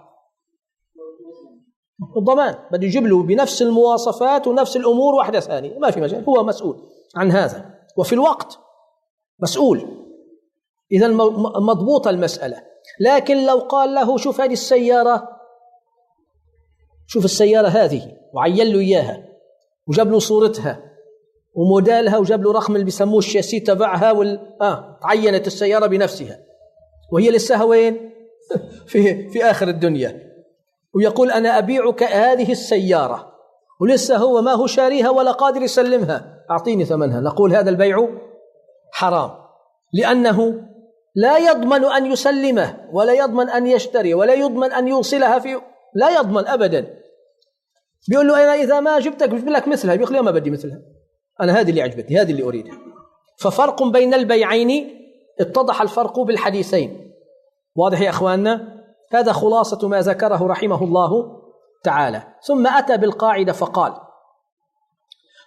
الضمان بده يجيب له بنفس المواصفات ونفس الأمور واحدة ثانية، ما في مجال، هو مسؤول عن هذا، وفي الوقت مسؤول. إذا مضبوطة المسألة. لكن لو قال له شوف هذه السيارة، شوف السيارة هذه، وعين له إياها وجاب له صورتها وموديلها وجاب له رقم اللي بيسموه الشاسي تبعها وال... آه عينت السيارة بنفسها وهي لسه وين؟ في في آخر الدنيا، ويقول أنا أبيعك هذه السيارة ولسه هو ما هو شاريها ولا قادر يسلمها، أعطيني ثمنها. نقول هذا البيع حرام، لأنه لا يضمن أن يسلمه ولا يضمن أن يشتري ولا يضمن أن يوصلها في، لا يضمن أبدا. بيقول له أنا إذا ما جبتك بجيب لك مثلها، بيقول له ما بدي مثلها، أنا هذه اللي عجبتني، هذه اللي أريدها. ففرق بين البيعين، اتضح الفرق بالحديثين. واضح يا أخواننا؟ هذا خلاصة ما ذكره رحمه الله تعالى. ثم أتى بالقاعدة فقال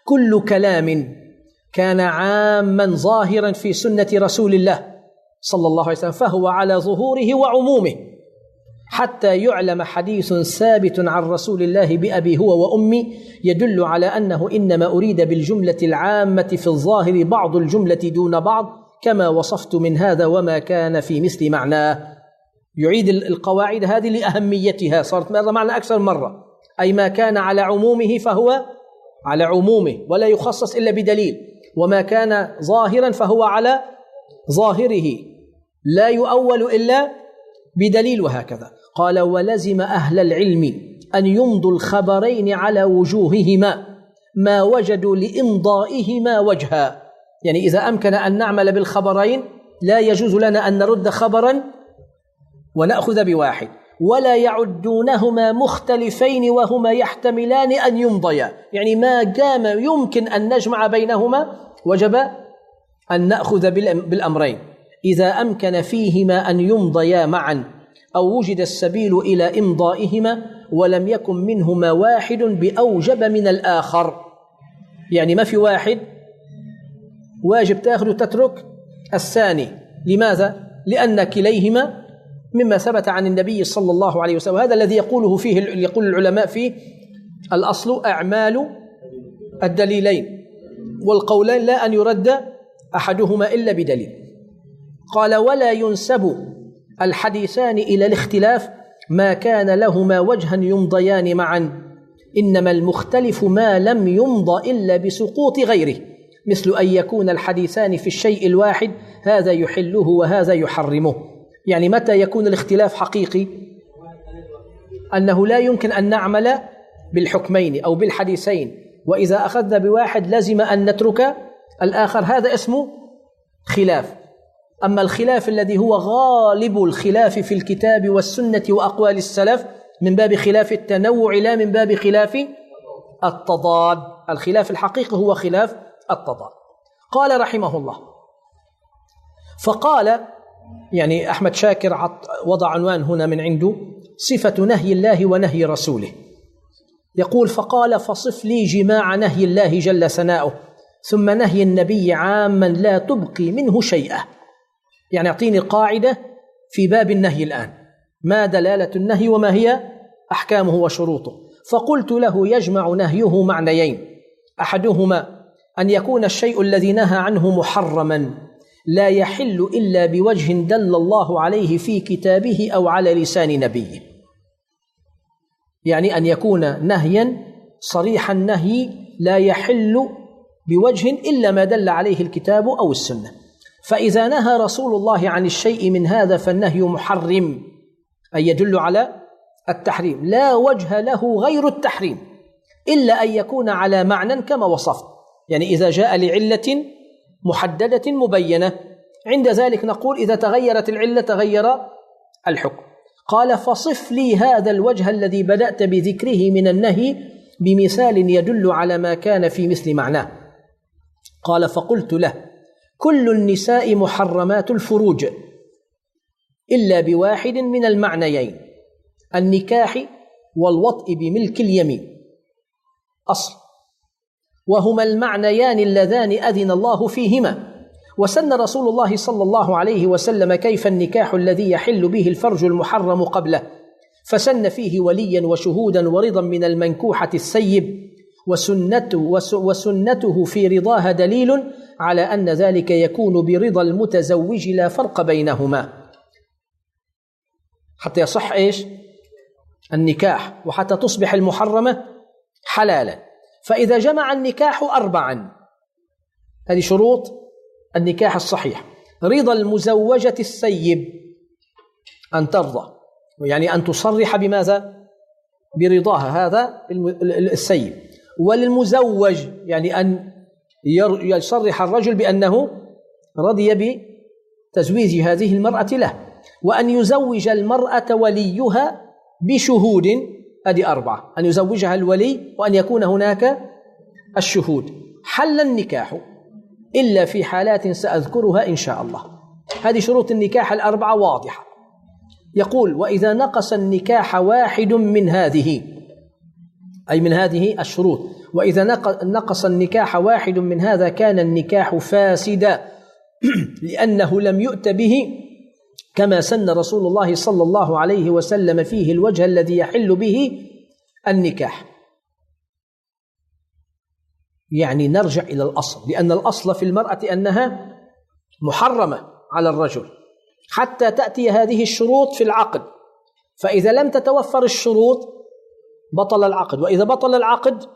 كل كلام كان عاما ظاهرا في سنة رسول الله صلى الله عليه وسلم فهو على ظهوره وعمومه، حتى يعلم حديث ثابت عن رسول الله بأبي هو وأمي يدل على أنه إنما أريد بالجملة العامة في الظاهر بعض الجملة دون بعض كما وصفت من هذا وما كان في مثل معناه. يعيد القواعد هذه لأهميتها، صارت مرة معنى أكثر مرة، أي ما كان على عمومه فهو على عمومه ولا يخصص إلا بدليل، وما كان ظاهرا فهو على ظاهره لا يؤول إلا بدليل، وهكذا. قال: ولزم أهل العلم أن يمضوا الخبرين على وجوههما ما وجدوا لإمضائهما وجها. يعني إذا أمكن أن نعمل بالخبرين لا يجوز لنا أن نرد خبرا ونأخذ بواحد، ولا يعدونهما مختلفين وهما يحتملان أن يمضيا. يعني ما دام يمكن أن نجمع بينهما وجب أن نأخذ بالأمرين. إذا أمكن فيهما أن يمضيا معا أو وجد السبيل إلى إمضائهما ولم يكن منهما واحد بأوجب من الآخر، يعني ما في واحد واجب تأخذ وتترك الثاني. لماذا؟ لأن كليهما مما ثبت عن النبي صلى الله عليه وسلم، هذا الذي يقوله فيه يقول العلماء فيه الأصل أعمال الدليلين، والقولان لا أن يرد أحدهما إلا بدليل. قال: ولا ينسب الحديثان إلى الاختلاف ما كان لهما وجها يمضيان معا، إنما المختلف ما لم يمضى إلا بسقوط غيره، مثل أن يكون الحديثان في الشيء الواحد هذا يحله وهذا يحرمه. يعني متى يكون الاختلاف حقيقي؟ أنه لا يمكن أن نعمل بالحكمين أو بالحديثين، وإذا أخذنا بواحد لازم أن نترك الآخر، هذا اسمه خلاف. أما الخلاف الذي هو غالب الخلاف في الكتاب والسنة وأقوال السلف من باب خلاف التنوع لا من باب خلاف التضاد، الخلاف الحقيقي هو خلاف التضاد. قال رحمه الله: فقال، يعني أحمد شاكر وضع عنوان هنا من عنده صفة نهي الله ونهي رسوله، يقول: فقال: فصف لي جماع نهي الله جل ثناؤه ثم نهي النبي عاما لا تبقي منه شيئا. يعني أعطيني قاعدة في باب النهي الآن، ما دلالة النهي وما هي أحكامه وشروطه. فقلت له: يجمع نهيه معنيين، أحدهما أن يكون الشيء الذي نهى عنه محرما لا يحل إلا بوجه دل الله عليه في كتابه أو على لسان نبيه، يعني أن يكون نهيا صريح النهي لا يحل بوجه إلا ما دل عليه الكتاب أو السنة. فإذا نهى رسول الله عن الشيء من هذا فالنهي محرم، أي يدل على التحريم، لا وجه له غير التحريم إلا أن يكون على معنى كما وصفت، يعني إذا جاء لعلة محددة مبينة، عند ذلك نقول إذا تغيرت العلة تغير الحكم. قال: فصف لي هذا الوجه الذي بدأت بذكره من النهي بمثال يدل على ما كان في مثل معناه. قال: فقلت له: كل النساء محرمات الفروج إلا بواحد من المعنيين، النكاح والوطء بملك اليمين، أصل، وهما المعنيان اللذان أذن الله فيهما. وسن رسول الله صلى الله عليه وسلم كيف النكاح الذي يحل به الفرج المحرم قبله، فسن فيه وليا وشهودا ورضا من المنكوحة السيب، وسنته, وسنته في رضاها دليل على أن ذلك يكون برضا المتزوج لا فرق بينهما، حتى يصح إيش؟ النكاح، وحتى تصبح المحرمة حلالا. فإذا جمع النكاح أربعا، هذه شروط النكاح الصحيح: رضا المزوجة السيب، أن ترضى، يعني أن تصرح بماذا؟ برضاها، هذا السيب. والمزوج يعني أن يصرح الرجل بأنه رضي بتزويج هذه المرأة له، وأن يزوج المرأة وليها بشهود، هذه أربعة، أن يزوجها الولي وأن يكون هناك الشهود. حل النكاح إلا في حالات سأذكرها إن شاء الله. هذه شروط النكاح الأربعة واضحة. يقول: وإذا نقص النكاح واحد من هذه، أي من هذه الشروط، وإذا نقص النكاح واحد من هذا كان النكاح فاسدا لأنه لم يؤت به كما سن رسول الله صلى الله عليه وسلم فيه الوجه الذي يحل به النكاح. يعني نرجع إلى الأصل، لأن الأصل في المرأة أنها محرمة على الرجل حتى تأتي هذه الشروط في العقد، فإذا لم تتوفر الشروط بطل العقد، وإذا بطل العقد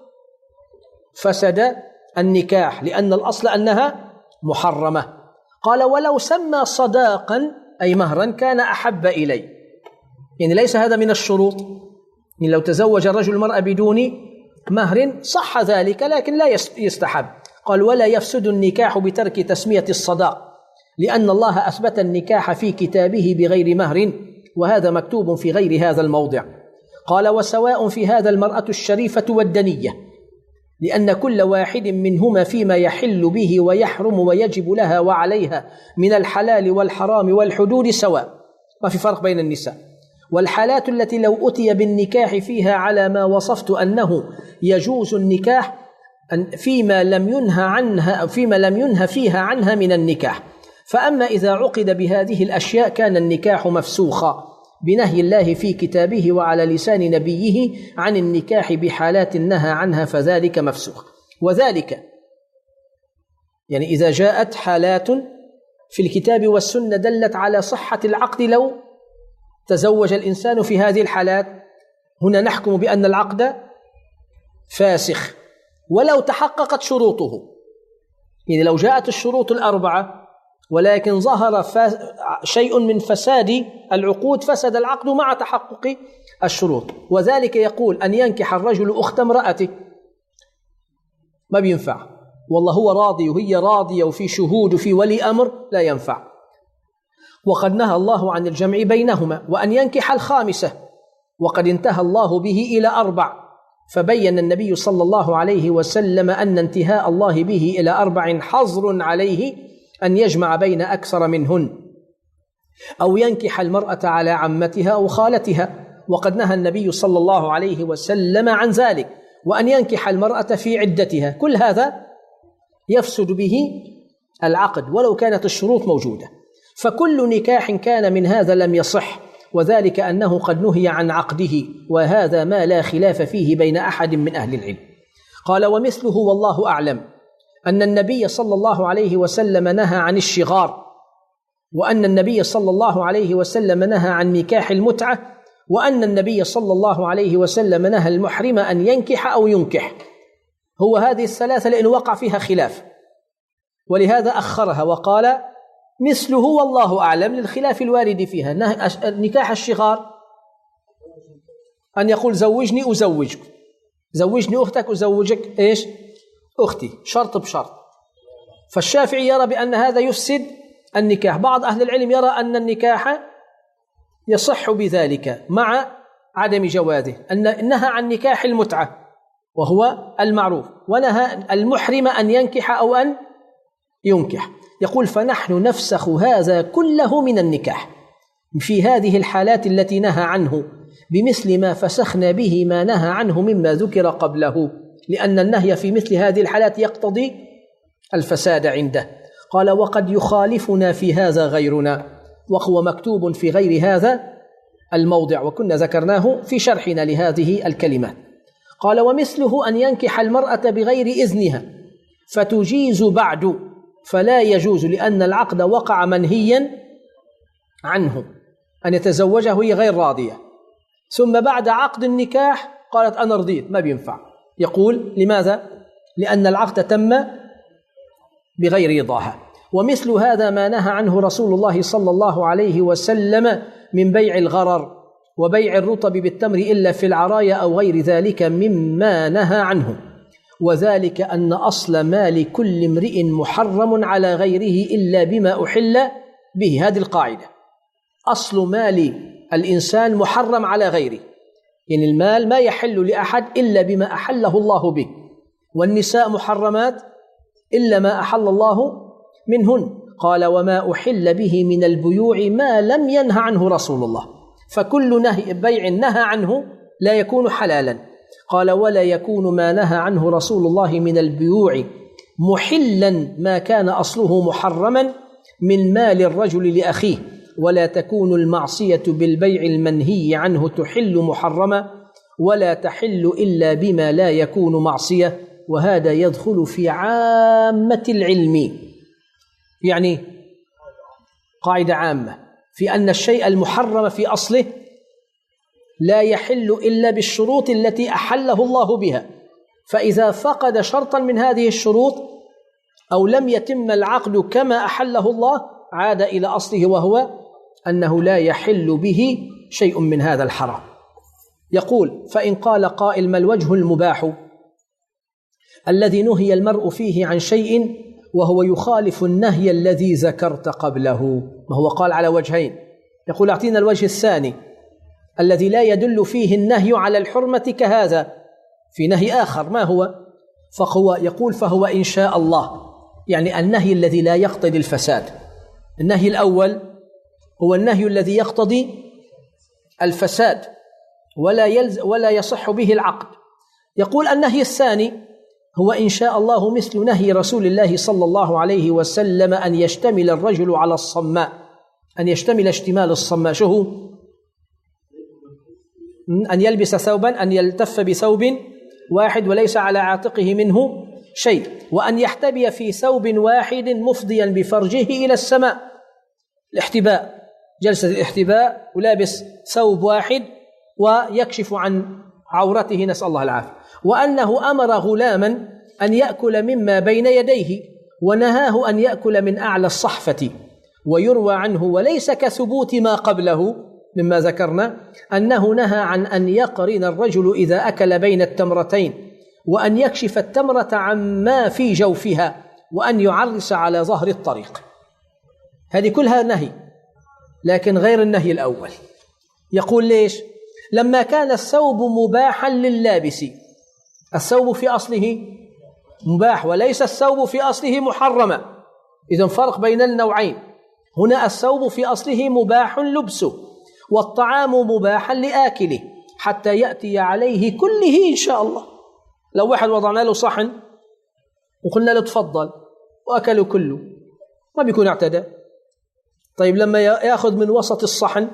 فسد النكاح، لأن الأصل أنها محرمة. قال ولو سمى صداقا أي مهرا كان أحب إلي، يعني ليس هذا من الشروط، يعني لو تزوج الرجل المرأة بدون مهر صح ذلك لكن لا يستحب. قال ولا يفسد النكاح بترك تسمية الصداق، لأن الله أثبت النكاح في كتابه بغير مهر، وهذا مكتوب في غير هذا الموضع. قال وسواء في هذا المرأة الشريفة والدنية، لأن كل واحد منهما فيما يحل به ويحرم ويجب لها وعليها من الحلال والحرام والحدود سواء، ما في فرق بين النساء. والحالات التي لو أتي بالنكاح فيها على ما وصفت أنه يجوز النكاح فيما لم ينهى عنها فيما لم ينهى فيها عنها من النكاح. فأما إذا عقد بهذه الأشياء كان النكاح مفسوخا بنهي الله في كتابه وعلى لسان نبيه عن النكاح بحالات نهى عنها، فذلك مفسوخ. وذلك يعني إذا جاءت حالات في الكتاب والسنة دلت على صحة العقد لو تزوج الإنسان في هذه الحالات، هنا نحكم بأن العقد فاسخ ولو تحققت شروطه. يعني لو جاءت الشروط الأربعة ولكن ظهر شيء من فساد العقود فسد العقد مع تحقق الشروط. وذلك يقول أن ينكح الرجل أخت امرأته ما بينفع، والله هو راضي وهي راضية وفي شهود وفي ولي أمر، لا ينفع، وقد نهى الله عن الجمع بينهما. وأن ينكح الخامسة وقد انتهى الله به إلى أربع، فبين النبي صلى الله عليه وسلم أن انتهاء الله به إلى أربع حظر عليه أن يجمع بين أكثر منهن، أو ينكح المرأة على عمتها أو خالتها، وقد نهى النبي صلى الله عليه وسلم عن ذلك. وأن ينكح المرأة في عدتها، كل هذا يفسد به العقد ولو كانت الشروط موجودة. فكل نكاح كان من هذا لم يصح، وذلك أنه قد نهي عن عقده، وهذا ما لا خلاف فيه بين أحد من أهل العلم. قال ومثله والله أعلم أن النبي صلى الله عليه وسلم نهى عن الشغار، وأن النبي صلى الله عليه وسلم نهى عن نكاح المتعة، وأن النبي صلى الله عليه وسلم نهى المحرم أن ينكح أو ينكح. هو هذه الثلاثة لأن وقع فيها خلاف، ولهذا أخرها وقال مثله والله أعلم للخلاف الوارد فيها. نكاح الشغار أن يقول زوجني أزوجك، زوجني أختك أزوجك إيش أختي، شرط بشرط. فالشافعي يرى بأن هذا يفسد النكاح، بعض أهل العلم يرى أن النكاح يصح بذلك مع عدم جوازه. أن نهى عن نكاح المتعة وهو المعروف، ونهى المحرم أن ينكح أو أن ينكح. يقول فنحن نفسخ هذا كله من النكاح في هذه الحالات التي نهى عنه بمثل ما فسخنا به ما نهى عنه مما ذكر قبله، لأن النهي في مثل هذه الحالات يقتضي الفساد عنده. قال وقد يخالفنا في هذا غيرنا، وهو مكتوب في غير هذا الموضع وكنا ذكرناه في شرحنا لهذه الكلمات. قال ومثله أن ينكح المرأة بغير إذنها فتجيز بعد، فلا يجوز لأن العقد وقع منهيا عنه، أن يتزوجها وهي غير راضية، ثم بعد عقد النكاح قالت أنا رضيت، ما بينفع. يقول لماذا؟ لأن العقد تم بغير رضاها. ومثل هذا ما نهى عنه رسول الله صلى الله عليه وسلم من بيع الغرر وبيع الرطب بالتمر إلا في العرايا أو غير ذلك مما نهى عنه، وذلك أن أصل مال كل امرئ محرم على غيره إلا بما أحل به. هذه القاعدة، أصل مال الإنسان محرم على غيره، يعني المال ما يحل لأحد إلا بما أحله الله به، والنساء محرمات إلا ما أحل الله منهن. قال وما أحل به من البيوع ما لم ينه عنه رسول الله، فكل نهي بيع نهى عنه لا يكون حلالا، قال ولا يكون ما نهى عنه رسول الله من البيوع محلا ما كان أصله محرما من مال الرجل لأخيه، ولا تكون المعصية بالبيع المنهي عنه تحل محرما، ولا تحل إلا بما لا يكون معصية، وهذا يدخل في عامة العلم، يعني قاعدة عامة في أن الشيء المحرم في أصله لا يحل إلا بالشروط التي أحله الله بها، فإذا فقد شرطا من هذه الشروط أو لم يتم العقد كما أحله الله عاد إلى أصله، وهو أنه لا يحل به شيء من هذا الحرام. يقول فإن قال قائل ما الوجه المباح الذي نهي المرء فيه عن شيء وهو يخالف النهي الذي ذكرت قبله؟ ما هو قال على وجهين، يقول أعطينا الوجه الثاني الذي لا يدل فيه النهي على الحرمة كهذا، في نهي آخر ما هو؟ فهو يقول فهو إن شاء الله، يعني النهي الذي لا يقتضي الفساد. النهي الأول هو النهي الذي يقتضي الفساد ولا يلز ولا يصح به العقد. يقول النهي الثاني هو إن شاء الله مثل نهي رسول الله صلى الله عليه وسلم أن يشتمل الرجل على الصماء، أن يشتمل اشتمال الصماء، شو هو؟ أن يلبس ثوبا، أن يلتف بثوب واحد وليس على عاتقه منه شيء، وأن يحتبي في ثوب واحد مفضيا بفرجه إلى السماء، الاحتباء، جلسة الاحتباء ولابس ثوب واحد ويكشف عن عورته نسأل الله العافية. وأنه أمر غلاما أن يأكل مما بين يديه ونهاه أن يأكل من أعلى الصحفة. ويروى عنه وليس كثبوت ما قبله مما ذكرنا أنه نهى عن أن يقرن الرجل إذا أكل بين التمرتين، وأن يكشف التمرة عما في جوفها، وأن يعرس على ظهر الطريق. هذه كلها نهي، لكن غير النهي الأول. يقول ليش؟ لما كان الثوب مباحا لللابس، الثوب في أصله مباح وليس الثوب في أصله محرما، إذن فرق بين النوعين. هنا الثوب في أصله مباح لبسه، والطعام مباحا لآكله حتى يأتي عليه كله إن شاء الله. لو واحد وضعنا له صحن وقلنا له تفضل وأكله كله ما بيكون اعتدى. طيب لما يأخذ من وسط الصحن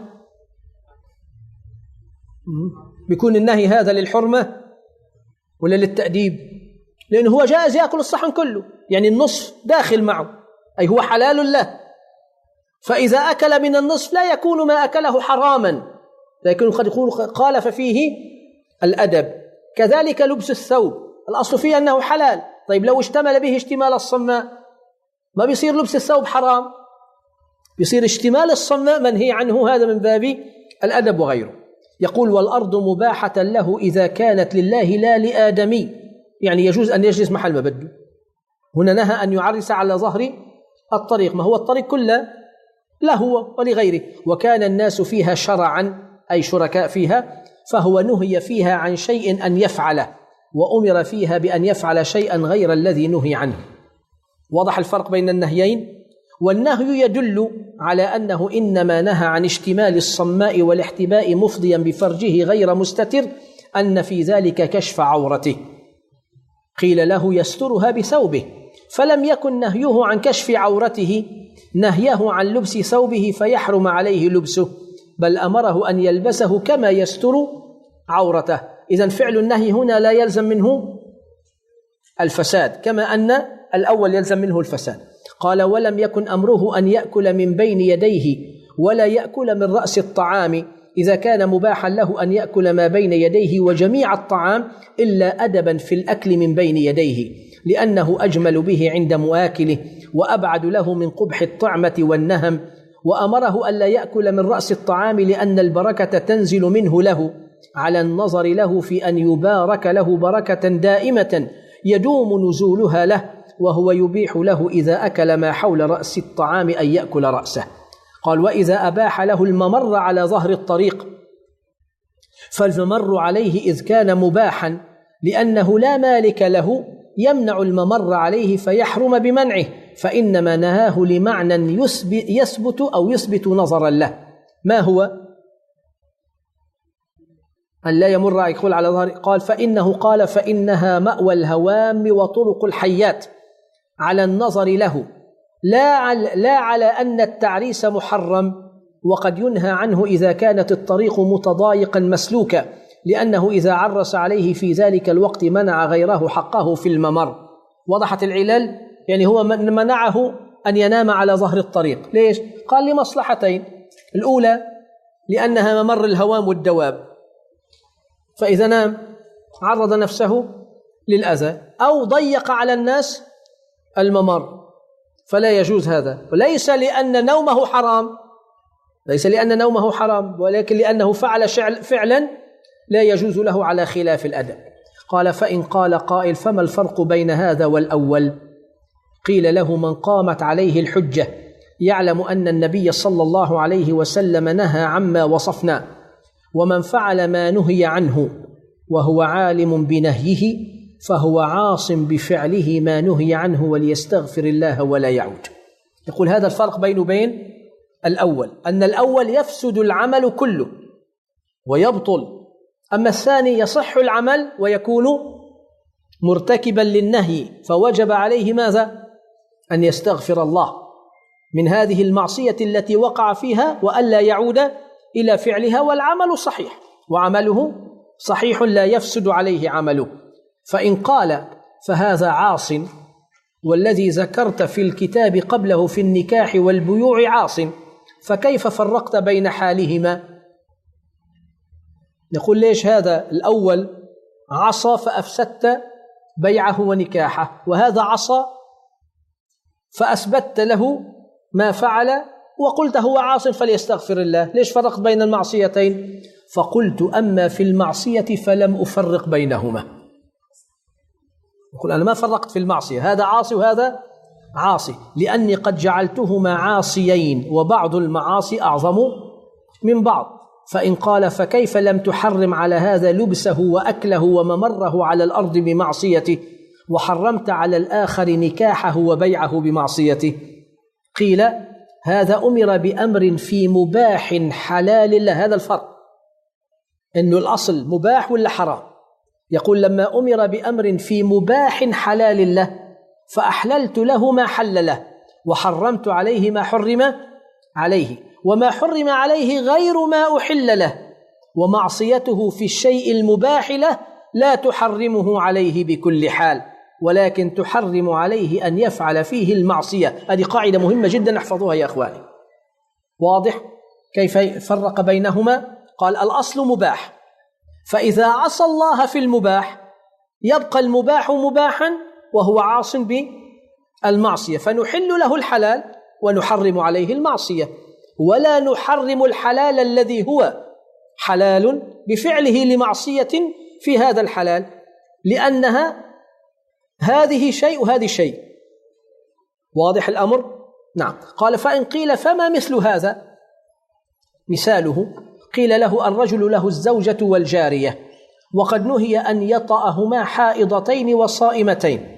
بيكون النهي هذا للحرمة ولا للتأديب؟ لأنه هو جائز يأكل الصحن كله، يعني النصف داخل معه، أي هو حلال له. فإذا أكل من النصف لا يكون ما أكله حراما، لكن قد يكون خالف فيه الأدب. كذلك لبس الثوب الأصل فيه أنه حلال، طيب لو اشتمل به اشتمال الصماء ما بيصير لبس الثوب حرام، بيصير اشتمال الصماء منهي عنه، هذا من باب الأدب وغيره. يقول والأرض مباحة له إذا كانت لله لا لآدمي، يعني يجوز أن يجلس محل ما بده. هنا نهى أن يعرس على ظهر الطريق، ما هو الطريق كله له ولغيره. وكان الناس فيها شرعا أي شركاء فيها، فهو نهي فيها عن شيء أن يفعله، وأمر فيها بأن يفعل شيئا غير الذي نهي عنه. وضح الفرق بين النهيين. والنهي يدل على أنه إنما نهى عن اشتمال الصماء والاحتباء مفضيا بفرجه غير مستتر، أن في ذلك كشف عورته. قيل له يسترها بثوبه، فلم يكن نهيه عن كشف عورته نهيه عن لبس ثوبه فيحرم عليه لبسه، بل أمره أن يلبسه كما يستر عورته. إذن فعل النهي هنا لا يلزم منه الفساد، كما أن الأول يلزم منه الفساد. قال ولم يكن أمره أن يأكل من بين يديه ولا يأكل من رأس الطعام، إذا كان مباحا له أن يأكل ما بين يديه وجميع الطعام إلا أدبا في الأكل من بين يديه، لأنه أجمل به عند مؤاكله وأبعد له من قبح الطعمة والنهم. وأمره ألا يأكل من رأس الطعام لأن البركة تنزل منه له، على النظر له في أن يبارك له بركة دائمة يدوم نزولها له، وهو يبيح له إذا أكل ما حول رأس الطعام أن يأكل رأسه. قال وإذا أباح له الممر على ظهر الطريق فالممر عليه إذ كان مباحا، لأنه لا مالك له يمنع الممر عليه فيحرم بمنعه، فإنما نهاه لمعنى يثبت أو يثبت نظرا له. ما هو؟ أن لا يمر يقول على ظهر، قال فإنه قال فإنها مأوى الهوام وطرق الحيات على النظر له، لا على, لا على أن التعريس محرم، وقد ينهى عنه إذا كانت الطريق متضايقا مسلوكا، لأنه إذا عرس عليه في ذلك الوقت منع غيره حقه في الممر. وضحت العلل؟ يعني هو منعه أن ينام على ظهر الطريق. ليش؟ قال لمصلحتين: الأولى لأنها ممر الهوام والدواب، فإذا نام عرض نفسه للأذى، أو ضيق على الناس الممر، فلا يجوز هذا. وليس لأن نومه حرام، ليس لأن نومه حرام، ولكن لأنه فعل فعلا لا يجوز له على خلاف الأدب. قال فإن قال قائل فما الفرق بين هذا والأول؟ قيل له: من قامت عليه الحجة يعلم أن النبي صلى الله عليه وسلم نهى عما وصفنا، ومن فعل ما نهي عنه وهو عالم بنهيه فهو عاص بفعله ما نهي عنه وليستغفر الله ولا يعود. يقول هذا الفرق بينه وبين الأول، أن الأول يفسد العمل كله ويبطل، أما الثاني يصح العمل ويكون مرتكبا للنهي، فوجب عليه ماذا؟ أن يستغفر الله من هذه المعصية التي وقع فيها وألا يعود إلى فعلها، والعمل صحيح، وعمله صحيح لا يفسد عليه عمله. فإن قال فهذا عاص، والذي ذكرت في الكتاب قبله في النكاح والبيوع عاص، فكيف فرقت بين حالهما؟ نقول ليش هذا الأول عصى فأفسدت بيعه ونكاحه، وهذا عصى فأثبت له ما فعل وقلت هو عاص فليستغفر الله. ليش فرقت بين المعصيتين؟ فقلت أما في المعصية فلم أفرق بينهما. يقول أنا ما فرقت في المعصية، هذا عاصي وهذا عاصي، لأني قد جعلتهما عاصيين، وبعض المعاصي أعظم من بعض. فإن قال فكيف لم تحرم على هذا لبسه وأكله وممره على الأرض بمعصيته، وحرمت على الآخر نكاحه وبيعه بمعصيته؟ قيل هذا أمر بأمر في مباح حلال له. هذا الفرق، إنه الأصل مباح ولا حرام. يقول لما أمر بأمر في مباح حلال له فأحللت له ما حل له، وحرمت عليه ما حرم عليه، وما حرم عليه غير ما أحل له، ومعصيته في الشيء المباح له لا تحرمه عليه بكل حال، ولكن تحرم عليه أن يفعل فيه المعصية. هذه قاعدة مهمة جدا احفظوها يا أخواني. واضح كيف فرق بينهما؟ قال الأصل مباح، فإذا عصى الله في المباح يبقى المباح مباحا وهو عاص بالمعصية، فنحل له الحلال ونحرم عليه المعصية، ولا نحرم الحلال الذي هو حلال بفعله لمعصية في هذا الحلال، لأنها هذه شيء وهذه شيء. واضح الأمر؟ نعم. قال فإن قيل فما مثل هذا؟ مثاله قيل له الرجل له الزوجة والجارية، وقد نهي أن يطأهما حائضتين وصائمتين،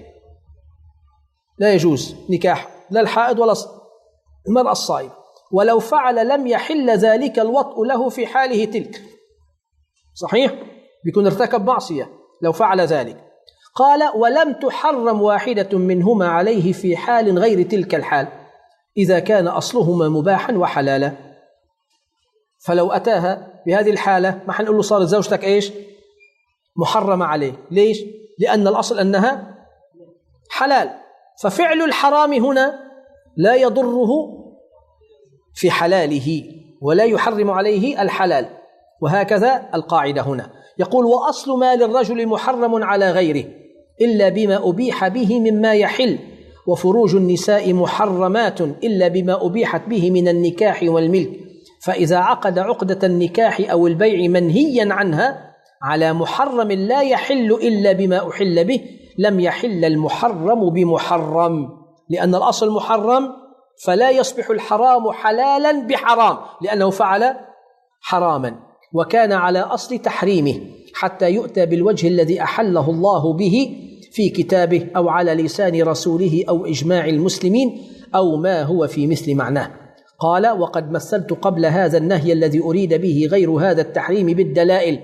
لا يجوز نكاح لا الحائض ولا المرأة الصائمة، ولو فعل لم يحل ذلك الوطء له في حاله تلك. صحيح؟ بيكون ارتكب معصية لو فعل ذلك. قال ولم تحرم واحدة منهما عليه في حال غير تلك الحال إذا كان أصلهما مباحا وحلالا. فلو أتاها بهذه الحالة ما حنقول له صارت زوجتك إيش؟ محرمة عليه. ليش؟ لأن الأصل أنها حلال، ففعل الحرام هنا لا يضره في حلاله ولا يحرم عليه الحلال. وهكذا القاعدة هنا. يقول وأصل ما للرجل محرم على غيره إلا بما أبيح به مما يحل، وفروج النساء محرمات إلا بما أبيحت به من النكاح والملك، فإذا عقد عقدة النكاح أو البيع منهيا عنها على محرم لا يحل إلا بما أحل به لم يحل المحرم بمحرم، لأن الأصل محرم فلا يصبح الحرام حلالا بحرام لأنه فعل حراما، وكان على أصل تحريمه حتى يؤتى بالوجه الذي أحله الله به في كتابه أو على لسان رسوله أو إجماع المسلمين أو ما هو في مثل معناه. قال وقد مثلت قبل هذا النهي الذي أريد به غير هذا التحريم بالدلائل،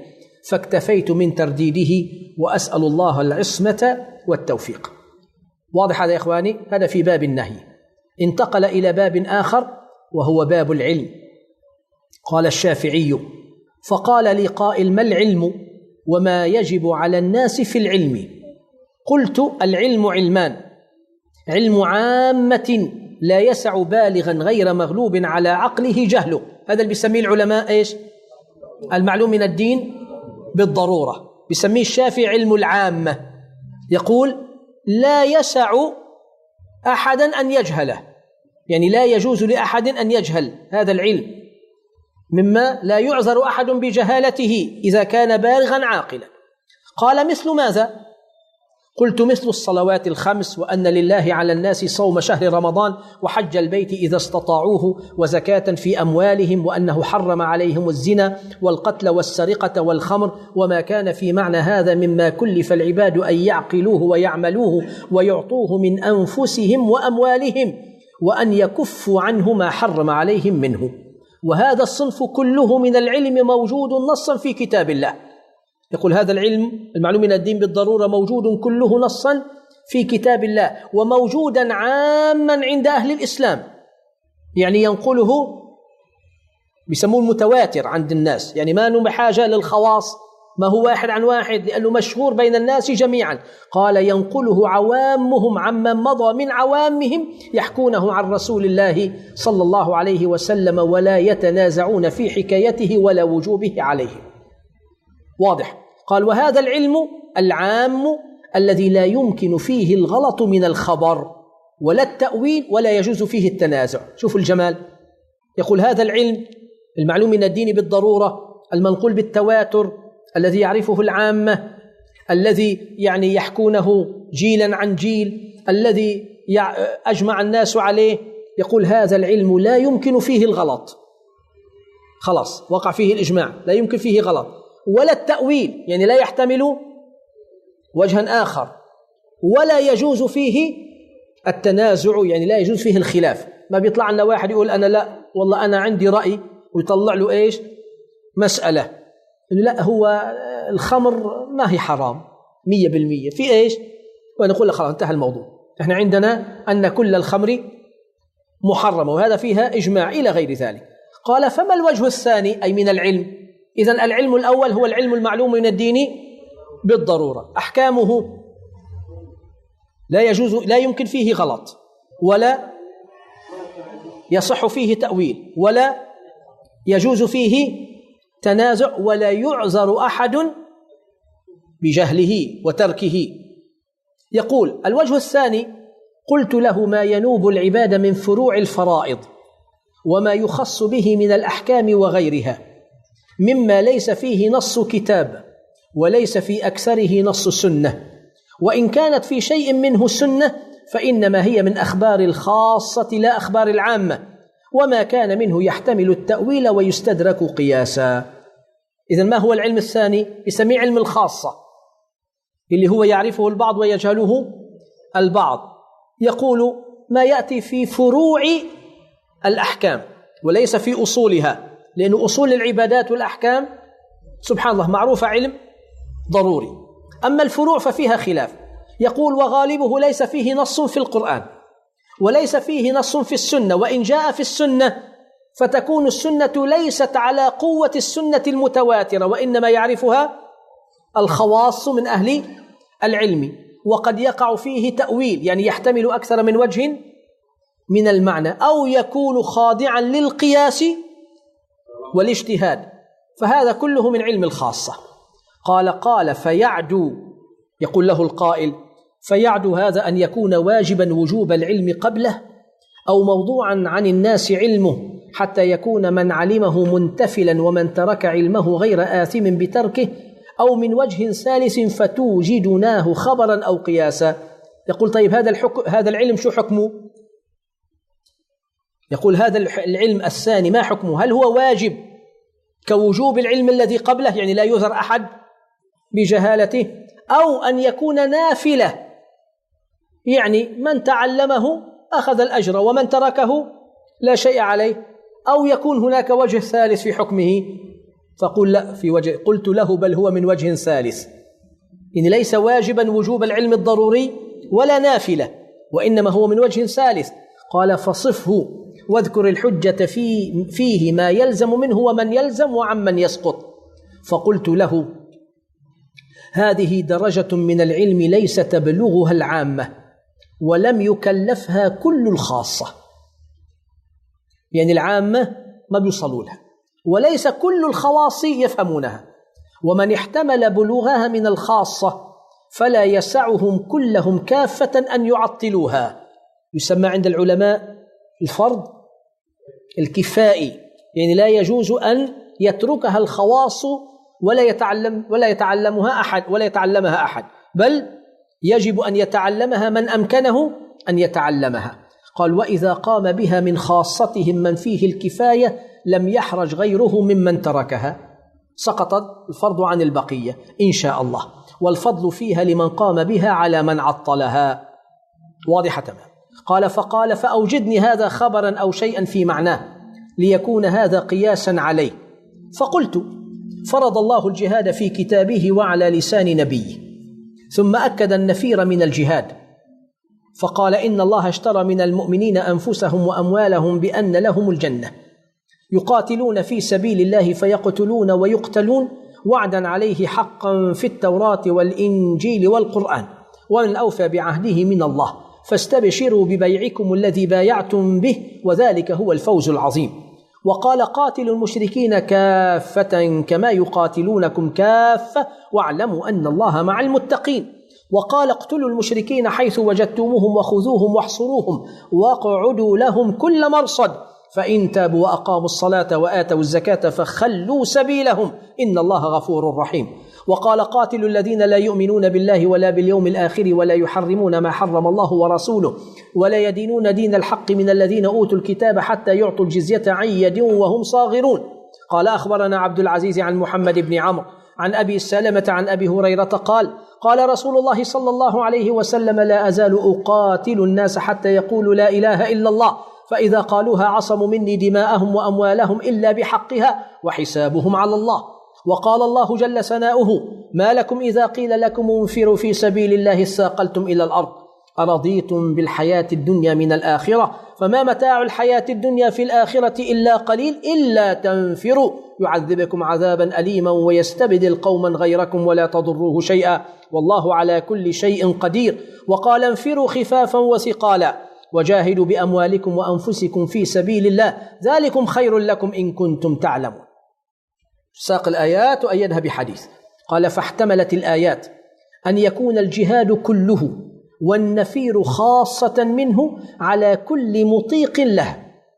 فاكتفيت من ترديده وأسأل الله العصمة والتوفيق. واضح هذا يا إخواني؟ هذا في باب النهي. انتقل إلى باب آخر وهو باب العلم. قال الشافعي: فقال لي قائل: ما العلم وما يجب على الناس في العلم؟ قلت: العلم علمان: علم عامة لا يسع بالغا غير مغلوب على عقله جهله، هذا اللي بيسميه العلماء إيش؟ المعلوم من الدين بالضرورة. بيسميه الشافعي علم العامة، يقول لا يسع أحدا أن يجهله، يعني لا يجوز لأحد أن يجهل هذا العلم، مما لا يعذر أحد بجهالته إذا كان بالغا عاقلا. قال: مثل ماذا؟ قلت: مثل الصلوات الخمس، وأن لله على الناس صوم شهر رمضان وحج البيت إذا استطاعوه وزكاة في أموالهم، وأنه حرم عليهم الزنا والقتل والسرقة والخمر، وما كان في معنى هذا مما كلف العباد أن يعقلوه ويعملوه ويعطوه من أنفسهم وأموالهم، وأن يكفوا عنه ما حرم عليهم منه. وهذا الصنف كله من العلم موجود نصا في كتاب الله. يقول هذا العلم المعلوم من الدين بالضرورة موجود كله نصا في كتاب الله، وموجودا عاما عند أهل الإسلام، يعني ينقله بيسموه المتواتر عند الناس، يعني ما نم بحاجة للخواص، ما هو واحد عن واحد، لأنه مشهور بين الناس جميعا. قال: ينقله عوامهم عمن مضى من عوامهم يحكونه عن رسول الله صلى الله عليه وسلم، ولا يتنازعون في حكايته ولا وجوبه عليه. واضح؟ قال: وهذا العلم العام الذي لا يمكن فيه الغلط من الخبر ولا التأويل ولا يجوز فيه التنازع. شوفوا الجمال، يقول هذا العلم المعلوم من الدين بالضرورة المنقول بالتواتر الذي يعرفه العامة، الذي يعني يحكونه جيلا عن جيل، الذي أجمع الناس عليه. يقول هذا العلم لا يمكن فيه الغلط، خلاص وقع فيه الإجماع، لا يمكن فيه غلط، ولا التأويل يعني لا يحتمل وجها آخر، ولا يجوز فيه التنازع يعني لا يجوز فيه الخلاف. ما بيطلع لنا واحد يقول أنا لا والله أنا عندي رأي ويطلع له إيش مسألة إنه لا هو الخمر ما هي حرام مية بالمية في إيش، ونقول له خلاص انتهى الموضوع، إحنا عندنا أن كل الخمر محرمة وهذا فيها إجماع إلى غير ذلك. قال: فما الوجه الثاني أي من العلم؟ إذن العلم الأول هو العلم المعلوم من الدين بالضرورة، أحكامه لا يجوز لا يمكن فيه غلط ولا يصح فيه تأويل ولا يجوز فيه تنازع ولا يعذر أحد بجهله وتركه. يقول: الوجه الثاني قلت له: ما ينوب العباد من فروع الفرائض وما يخص به من الأحكام وغيرها مما ليس فيه نص كتاب وليس في أكثره نص سنة، وإن كانت في شيء منه سنة فإنما هي من أخبار الخاصة لا أخبار العامة، وما كان منه يحتمل التأويل ويستدرك قياسا. إذن ما هو العلم الثاني؟ يسميه علم الخاصة اللي هو يعرفه البعض ويجهله البعض. يقول: ما يأتي في فروع الأحكام وليس في أصولها، لأن أصول العبادات والأحكام سبحان الله معروفة علم ضروري، أما الفروع ففيها خلاف. يقول: وغالبه ليس فيه نص في القرآن وليس فيه نص في السنة، وإن جاء في السنة فتكون السنة ليست على قوة السنة المتواترة، وإنما يعرفها الخواص من أهل العلم، وقد يقع فيه تأويل يعني يحتمل أكثر من وجه من المعنى، أو يكون خاضعا للقياس والاجتهاد، فهذا كله من علم الخاصة. قال قال فيعدو، يقول له القائل: فيعدو هذا أن يكون واجبا وجوب العلم قبله أو موضوعا عن الناس علمه حتى يكون من علمه منتفلا ومن ترك علمه غير آثم بتركه، أو من وجه ثالث فتوجدناه خبرا أو قياسا. يقول: طيب هذا الحكم هذا العلم شو حكمه؟ يقول: هذا العلم الثاني ما حكمه؟ هل هو واجب كوجوب العلم الذي قبله يعني لا يذر أحد بجهالته، أو أن يكون نافلة يعني من تعلمه أخذ الأجر ومن تركه لا شيء عليه، أو يكون هناك وجه ثالث في حكمه؟ فقل لا في وجه، قلت له بل هو من وجه ثالث، إن ليس واجبا وجوب العلم الضروري ولا نافلة، وإنما هو من وجه ثالث. قال فصفه واذكر الحجة في فيه ما يلزم منه ومن يلزم وعمن يسقط. فقلت له هذه درجة من العلم ليس تبلغها العامة ولم يكلفها كل الخاصة، يعني العامة ما بيوصلوا لها، وليس كل الخواص يفهمونها، ومن احتمل بلوغها من الخاصة فلا يسعهم كلهم كافة أن يعطلوها. يسمى عند العلماء الفرض الكفائي، يعني لا يجوز أن يتركها الخواص ولا يتعلم ولا يتعلمها أحد ولا يتعلمها أحد، بل يجب أن يتعلمها من أمكنه أن يتعلمها. قال وإذا قام بها من خاصتهم من فيه الكفاية لم يحرج غيره ممن تركها، سقط الفرض عن البقية إن شاء الله، والفضل فيها لمن قام بها على من عطلها. واضحة تمام. قال فقال فأوجدني هذا خبرا أو شيئا في معناه ليكون هذا قياسا عليه. فقلت فرض الله الجهاد في كتابه وعلى لسان نبيه، ثم أكد النفير من الجهاد فقال إن الله اشترى من المؤمنين أنفسهم وأموالهم بأن لهم الجنة يقاتلون في سبيل الله فيقتلون ويقتلون وعدا عليه حقا في التوراة والإنجيل والقرآن، ومن أوفى بعهده من الله، فاستبشروا ببيعكم الذي بايعتم به وذلك هو الفوز العظيم. وقال قاتلوا المشركين كافة كما يقاتلونكم كافة واعلموا أن الله مع المتقين. وقال اقتلوا المشركين حيث وجدتموهم وخذوهم واحصروهم واقعدوا لهم كل مرصد، فإن تابوا وأقاموا الصلاة وآتوا الزكاة فخلوا سبيلهم إن الله غفور رحيم. وقال قاتلوا الذين لا يؤمنون بالله ولا باليوم الآخر ولا يحرمون ما حرم الله ورسوله ولا يدينون دين الحق من الذين أوتوا الكتاب حتى يعطوا الجزية عن يد وهم صاغرون. قال أخبرنا عبد العزيز عن محمد بن عمرو عن أبي سلمة عن أبي هريرة قال قال رسول الله صلى الله عليه وسلم لا أزال أقاتل الناس حتى يقولوا لا إله إلا الله، فإذا قالوها عصموا مني دماءهم وأموالهم إلا بحقها وحسابهم على الله. وقال الله جل ثناؤه ما لكم إذا قيل لكم انفروا في سبيل الله اثاقلتم إلى الأرض أرضيتم بالحياة الدنيا من الآخرة فما متاع الحياة الدنيا في الآخرة إلا قليل إلا تنفروا يعذبكم عذابا أليما ويستبدل قوما غيركم ولا تضروه شيئا والله على كل شيء قدير. وقال انفروا خفافا وثقالا وجاهدوا بأموالكم وأنفسكم في سبيل الله ذلكم خير لكم إن كنتم تعلمون. ساق الآيات وأيدها بحديث. قال فاحتملت الآيات أن يكون الجهاد كله والنفير خاصة منه على كل مطيق له،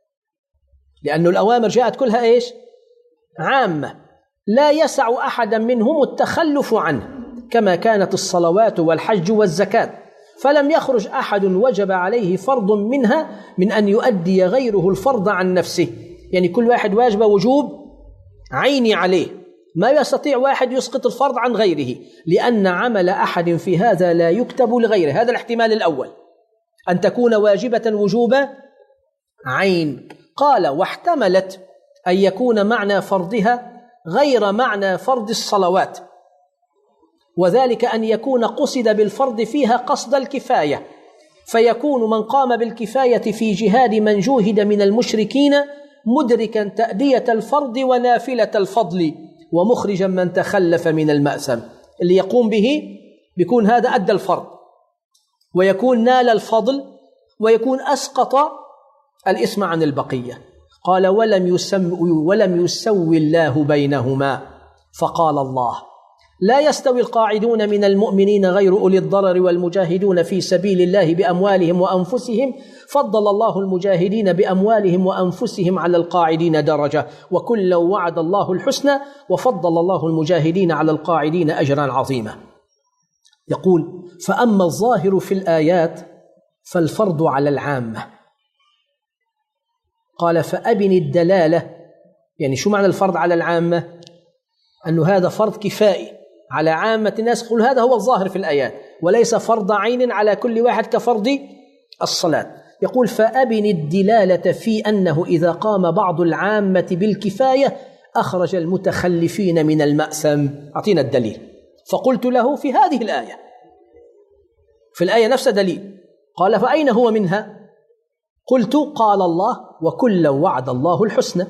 لأن الأوامر جاءت كلها إيش؟ عامة لا يسع أحدا منهم التخلف عنه، كما كانت الصلوات والحج والزكاة، فلم يخرج أحد وجب عليه فرض منها من أن يؤدي غيره الفرض عن نفسه، يعني كل واحد واجب وجوب عيني عليه، ما يستطيع واحد يسقط الفرض عن غيره، لأن عمل أحد في هذا لا يكتب لغيره. هذا الاحتمال الأول، أن تكون واجبة وجوب عين. قال واحتملت أن يكون معنى فرضها غير معنى فرض الصلوات، وذلك أن يكون قصد بالفرض فيها قصد الكفاية، فيكون من قام بالكفاية في جهاد من جوهد من المشركين مدركا تأدية الفرض ونافلة الفضل ومخرجا من تخلف من المأثم. اللي يقوم به بيكون هذا أدى الفرض ويكون نال الفضل ويكون أسقط الإثم عن البقية. قال ولم يسم ولم يسوي الله بينهما، فقال الله لا يستوي القاعدون من المؤمنين غير أولي الضرر والمجاهدون في سبيل الله بأموالهم وأنفسهم فضل الله المجاهدين بأموالهم وأنفسهم على القاعدين درجة وكلا وعد الله الحسنى وفضل الله المجاهدين على القاعدين أجرا عظيما. يقول فأما الظاهر في الآيات فالفرض على العامة. قال فأبن الدلالة، يعني شو معنى الفرض على العامة؟ أنه هذا فرض كفائي على عامة الناس، قل هذا هو الظاهر في الآيات، وليس فرض عين على كل واحد كفرض الصلاة. يقول فأبن الدلالة في أنه إذا قام بعض العامة بالكفاية أخرج المتخلفين من المأسم؟ أعطينا الدليل. فقلت له في هذه الآية، في الآية نفس دليل. قال فأين هو منها؟ قلت قال الله وكلا وعد الله الحسنى،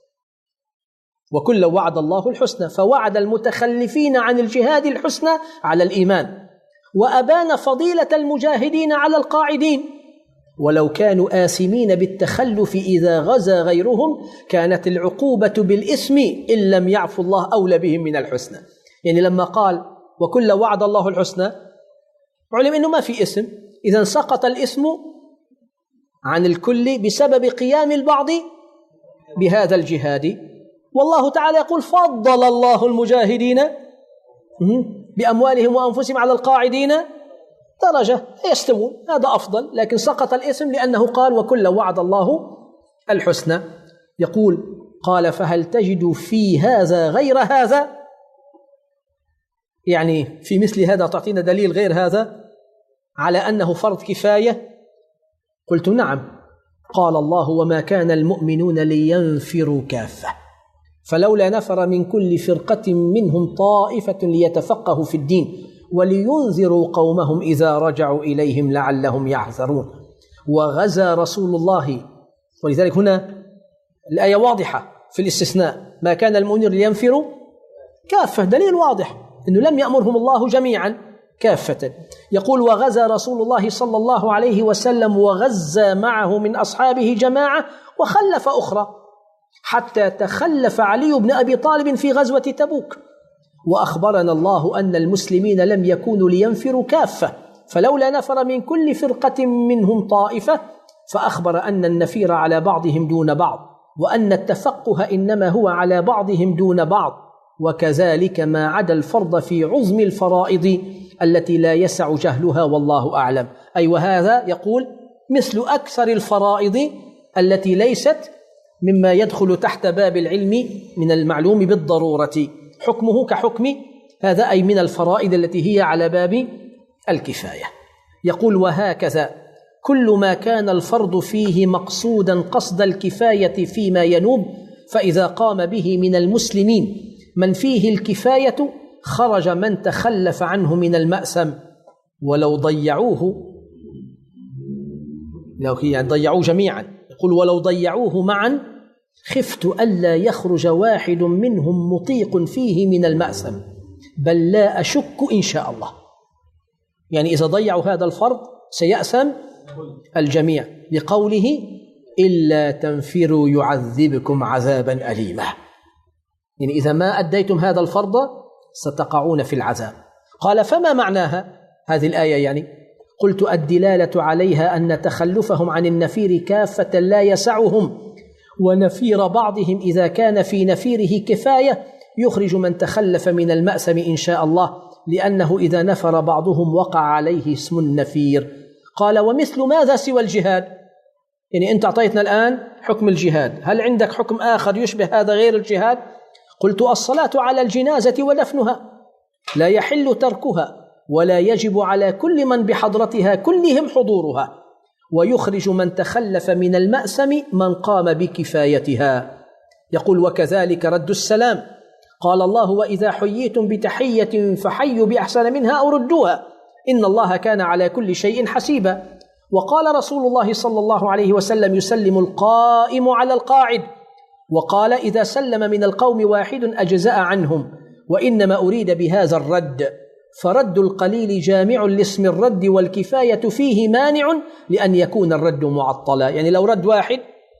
وكلا وعد الله الحسنى، فوعد المتخلفين عن الجهاد الحسنى على الإيمان، وأبان فضيلة المجاهدين على القاعدين، ولو كانوا آثمين بالتخلف إذا غزا غيرهم كانت العقوبة بالإثم إن لم يعفو الله أولى بهم من الحسنى. يعني لما قال وكلا وعد الله الحسنى علم أنه ما في إثم، إذن سقط الإثم عن الكل بسبب قيام البعض بهذا الجهاد. والله تعالى يقول فضل الله المجاهدين بأموالهم وأنفسهم على القاعدين درجة، يستوون، هذا أفضل، لكن سقط الإثم لأنه قال وكلا وعد الله الحسنى. يقول قال فهل تجد في هذا غير هذا؟ يعني في مثل هذا تعطينا دليل غير هذا على أنه فرض كفاية؟ قلت نعم. قال الله وما كان المؤمنون لينفروا كافة فلولا نفر من كل فرقة منهم طائفة ليتفقهوا في الدين ولينذروا قومهم إذا رجعوا إليهم لعلهم يحذرون. وغزا رسول الله، ولذلك هنا الآية واضحة في الاستثناء، ما كان المؤمنون لينفروا كافة، دليل واضح أنه لم يأمرهم الله جميعا كافة. يقول وغزا رسول الله صلى الله عليه وسلم وغزا معه من أصحابه جماعة وخلف أخرى، حتى تخلف علي بن أبي طالب في غزوة تبوك. وأخبرنا الله أن المسلمين لم يكونوا لينفروا كافة فلولا نفر من كل فرقة منهم طائفة، فأخبر أن النفير على بعضهم دون بعض، وأن التفقه إنما هو على بعضهم دون بعض، وكذلك ما عدا الفرض في عظم الفرائض التي لا يسع جهلها والله أعلم. أي وهذا يقول مثل أكثر الفرائض التي ليست مما يدخل تحت باب العلم من المعلوم بالضرورة، حكمه كحكم هذا، أي من الفرائض التي هي على باب الكفاية. يقول وهكذا كل ما كان الفرض فيه مقصودا قصد الكفاية فيما ينوب، فإذا قام به من المسلمين من فيه الكفاية خرج من تخلف عنه من المأسم، ولو ضيعوه، يعني ضيعوه جميعا، يقول ولو ضيعوه معا خفت ألا يخرج واحد منهم مطيق فيه من المأسم، بل لا أشك إن شاء الله. يعني إذا ضيعوا هذا الفرض سيأسم الجميع، لقوله إلا تنفروا يعذبكم عذابا أليما. يعني إذا ما أديتم هذا الفرض ستقعون في العذاب. قال فما معناها هذه الآية؟ يعني قلت الدلالة عليها أن تخلفهم عن النفير كافة لا يسعهم، ونفير بعضهم إذا كان في نفيره كفاية يخرج من تخلف من المأسم إن شاء الله، لأنه إذا نفر بعضهم وقع عليه اسم النفير. قال ومثل ماذا سوى الجهاد؟ يعني أنت أعطيتنا الآن حكم الجهاد، هل عندك حكم آخر يشبه هذا غير الجهاد؟ قلت الصلاة على الجنازة ودفنها لا يحل تركها، ولا يجب على كل من بحضرتها كلهم حضورها، ويخرج من تخلف من المأسم من قام بكفايتها. يقول وكذلك رد السلام، قال الله وإذا حييتم بتحية فحيوا بأحسن منها أو ردوها إن الله كان على كل شيء حسيبا. وقال رسول الله صلى الله عليه وسلم يسلم القائم على القاعد، وقال إذا سلم من القوم واحد أجزأ عنهم، وإنما أريد بهذا الرد، فرد القليل جامع لاسم الرد، والكفاية فيه مانع لأن يكون الرد معطلا. يعني لو رد واحد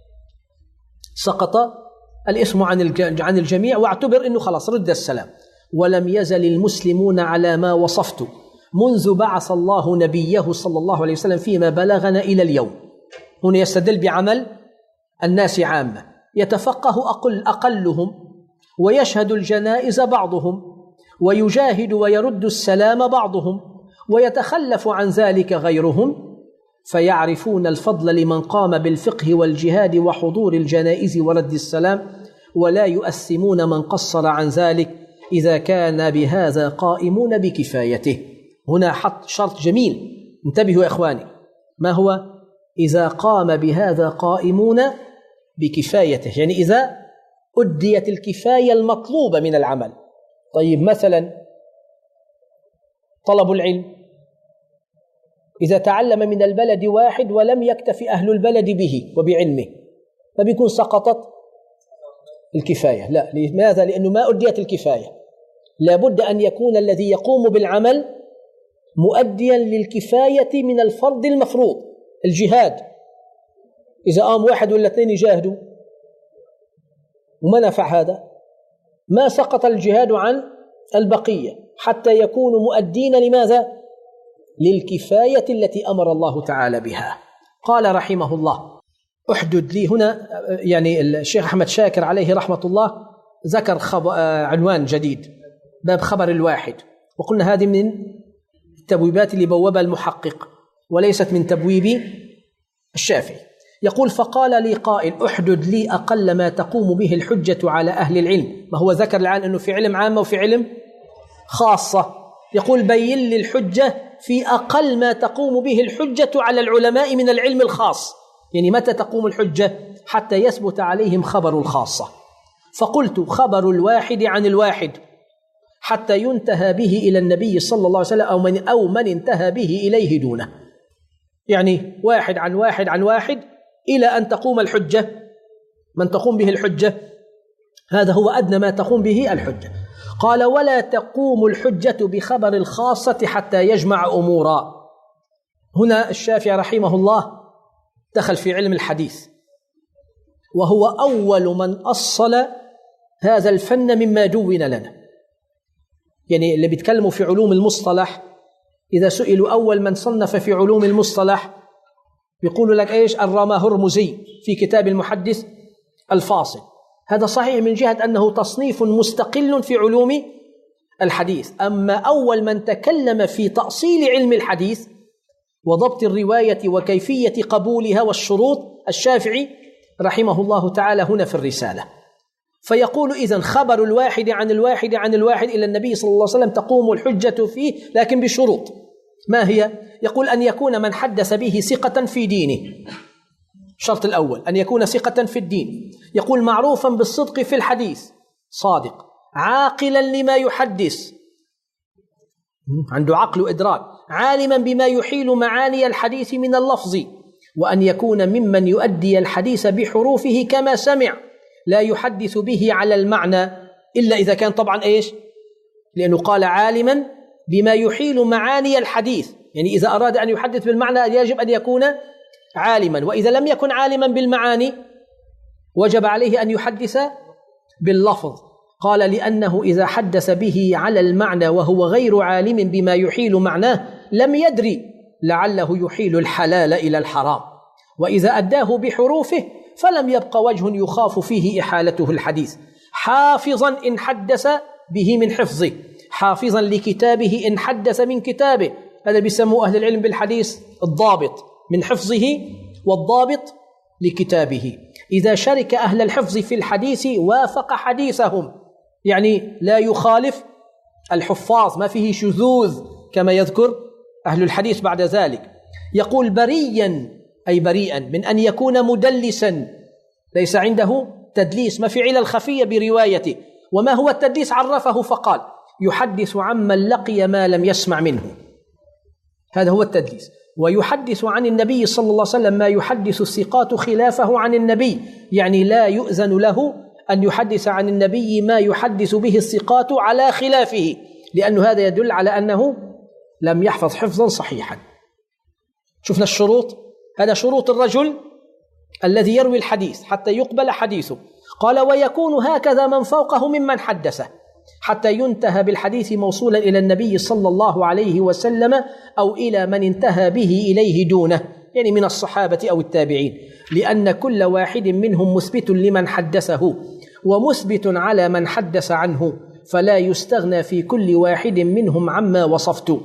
سقط الاسم عن الجميع، واعتبر أنه خلاص رد السلام. ولم يزل المسلمون على ما وصفت منذ بعث الله نبيه صلى الله عليه وسلم فيما بلغنا إلى اليوم. هنا يستدل بعمل الناس عامة، يتفقه أقل أقلهم، ويشهد الجنائز بعضهم، ويجاهد ويرد السلام بعضهم، ويتخلف عن ذلك غيرهم، فيعرفون الفضل لمن قام بالفقه والجهاد وحضور الجنائز ورد السلام، ولا يؤثمون من قصر عن ذلك إذا كان بهذا قائمون بكفايته. هنا حط شرط جميل، انتبهوا يا إخواني، ما هو؟ إذا قام بهذا قائمون بكفايته، يعني إذا أديت الكفاية المطلوبة من العمل. طيب مثلا طلب العلم، إذا تعلم من البلد واحد ولم يكتفي أهل البلد به وبعلمه فبيكون سقطت الكفاية. لا، لماذا؟ لأنه ما أديت الكفاية. لابد أن يكون الذي يقوم بالعمل مؤديا للكفاية من الفرض المفروض. الجهاد إذا قام واحد ولا اثنين يجاهدوا وما نفع هذا، ما سقط الجهاد عن البقية حتى يكونوا مؤدين لماذا؟ للكفاية التي أمر الله تعالى بها. قال رحمه الله: أحدد لي هنا، يعني الشيخ أحمد شاكر عليه رحمة الله ذكر عنوان جديد، باب خبر الواحد، وقلنا هذه من التبويبات اللي بوبها المحقق وليست من تبويب الشافعي. يقول: فقال لي قائل: احدد لي أقل ما تقوم به الحجة على أهل العلم. ما هو ذكر الآن أنه في علم عامة وفي علم خاصة. يقول: بين لي الحجة في أقل ما تقوم به الحجة على العلماء من العلم الخاص، يعني متى تقوم الحجة؟ حتى يثبت عليهم خبر الخاصة. فقلت: خبر الواحد عن الواحد حتى ينتهى به إلى النبي صلى الله عليه وسلم أو من, أو من انتهى به إليه دونه، يعني واحد عن واحد عن واحد إلى أن تقوم الحجة. من تقوم به الحجة هذا هو أدنى ما تقوم به الحجة. قال: ولا تقوم الحجة بخبر الخاصة حتى يجمع أمورا. هنا الشافعي رحمه الله دخل في علم الحديث، وهو أول من أصل هذا الفن مما دون لنا. يعني اللي بيتكلموا في علوم المصطلح إذا سئلوا أول من صنف في علوم المصطلح بيقولوا لك إيش؟ الرامهرمزي في كتاب المحدث الفاصل. هذا صحيح من جهة أنه تصنيف مستقل في علوم الحديث. أما أول من تكلم في تأصيل علم الحديث وضبط الرواية وكيفية قبولها والشروط الشافعي رحمه الله تعالى هنا في الرسالة. فيقول: إذن خبر الواحد عن الواحد عن الواحد إلى النبي صلى الله عليه وسلم تقوم الحجة فيه، لكن بشروط. ما هي؟ يقول: أن يكون من حدث به ثقة في دينه. الشرط الأول أن يكون ثقة في الدين. يقول: معروفا بالصدق في الحديث، صادق، عاقلا لما يحدث، عنده عقل وإدراك، عالما بما يحيل معاني الحديث من اللفظ، وأن يكون ممن يؤدي الحديث بحروفه كما سمع، لا يحدث به على المعنى إلا إذا كان طبعا إيش؟ لأنه قال عالما بما يحيل معاني الحديث، يعني إذا أراد أن يحدث بالمعنى يجب أن يكون عالما، وإذا لم يكن عالما بالمعاني وجب عليه أن يحدث باللفظ. قال: لأنه إذا حدث به على المعنى وهو غير عالم بما يحيل معناه لم يدري لعله يحيل الحلال إلى الحرام، وإذا أداه بحروفه فلم يبق وجه يخاف فيه إحالته الحديث، حافظا إن حدث به من حفظه، حافظا لكتابه إن حدث من كتابه. هذا بيسموه أهل العلم بالحديث الضابط، من حفظه والضابط لكتابه. إذا شرك أهل الحفظ في الحديث وافق حديثهم، يعني لا يخالف الحفاظ، ما فيه شذوذ كما يذكر أهل الحديث بعد ذلك. يقول: بريا أي بريئا من أن يكون مدلسا، ليس عنده تدليس، ما في علل خفية بروايته. وما هو التدليس؟ عرفه فقال: يحدث عمن لقي ما لم يسمع منه، هذا هو التدليس. ويحدث عن النبي صلى الله عليه وسلم ما يحدث الثقات خلافه عن النبي، يعني لا يؤذن له أن يحدث عن النبي ما يحدث به الثقات على خلافه، لأن هذا يدل على أنه لم يحفظ حفظا صحيحا. شفنا الشروط، هذا شروط الرجل الذي يروي الحديث حتى يقبل حديثه. قال: ويكون هكذا من فوقه ممن حدثه حتى ينتهى بالحديث موصولا إلى النبي صلى الله عليه وسلم أو إلى من انتهى به إليه دونه، يعني من الصحابة أو التابعين، لأن كل واحد منهم مثبت لمن حدثه ومثبت على من حدث عنه، فلا يستغنى في كل واحد منهم عما وصفت.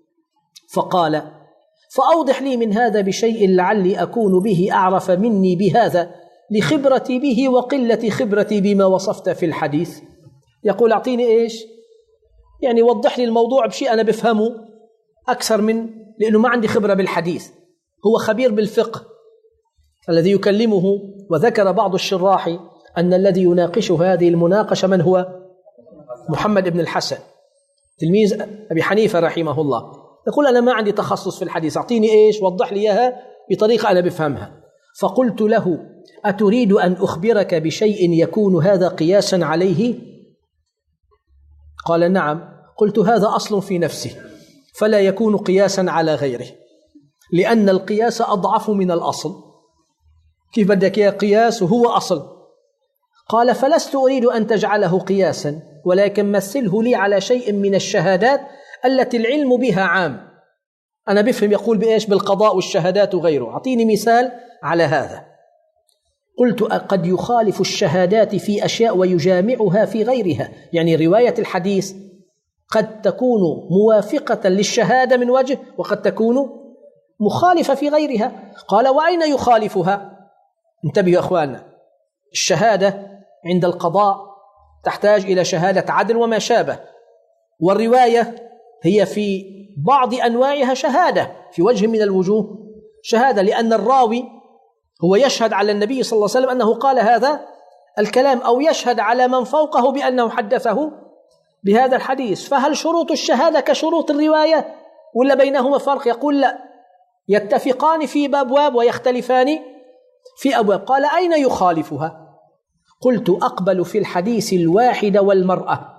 فقال: فأوضح لي من هذا بشيء لعلي أكون به أعرف مني بهذا لخبرتي به وقلة خبرتي بما وصفت في الحديث. يقول: أعطيني إيش؟ يعني وضح لي الموضوع بشيء أنا بفهمه أكثر من، لأنه ما عندي خبرة بالحديث. هو خبير بالفقه الذي يكلمه. وذكر بعض الشراح أن الذي يناقش هذه المناقشة من هو؟ محمد بن الحسن تلميذ أبي حنيفة رحمه الله. يقول أنا ما عندي تخصص في الحديث، أعطيني إيش، وضح لي إياها بطريقة أنا بفهمها. فقلت له أتريد أن أخبرك بشيء يكون هذا قياسا عليه؟ قال نعم. قلت هذا أصل في نفسه فلا يكون قياسا على غيره، لأن القياس أضعف من الأصل. كيف بدك يا قياس وهو أصل؟ قال فلست أريد أن تجعله قياسا، ولكن مثله لي على شيء من الشهادات التي العلم بها عام. أنا بفهم يقول بإيش؟ بالقضاء والشهادات وغيره. أعطيني مثال على هذا. قلت قد يخالف الشهادات في أشياء ويجامعها في غيرها، يعني رواية الحديث قد تكون موافقة للشهادة من وجه وقد تكون مخالفة في غيرها. قال وأين يخالفها؟ انتبهوا يا أخواننا، الشهادة عند القضاء تحتاج إلى شهادة عدل وما شابه، والرواية هي في بعض أنواعها شهادة في وجه من الوجوه شهادة، لأن الراوي هو يشهد على النبي صلى الله عليه وسلم أنه قال هذا الكلام، أو يشهد على من فوقه بأنه حدثه بهذا الحديث. فهل شروط الشهادة كشروط الرواية ولا بينهما فرق؟ يقول لا، يتفقان في أبواب ويختلفان في أبواب. قال أين يخالفها؟ قلت أقبل في الحديث الواحد والمرأة.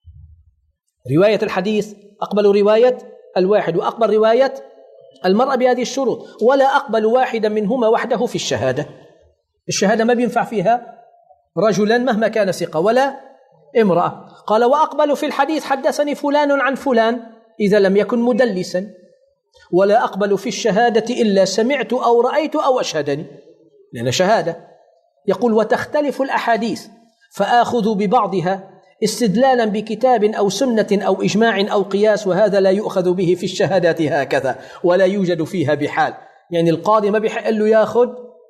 رواية الحديث أقبل رواية الواحد وأقبل رواية المرأة بهذه الشروط، ولا أقبل واحدا منهما وحده في الشهادة. الشهادة ما بينفع فيها رجلا مهما كان ثقة ولا امرأة. قال وأقبل في الحديث حدثني فلان عن فلان إذا لم يكن مدلسا، ولا أقبل في الشهادة إلا سمعت أو رأيت أو أشهدني، لأن شهادة. يقول وتختلف الأحاديث فآخذ ببعضها استدلالا بكتاب أو سنة أو إجماع أو قياس، وهذا لا يؤخذ به في الشهادات هكذا ولا يوجد فيها بحال. يعني القاضي ما بيحق له ياخذ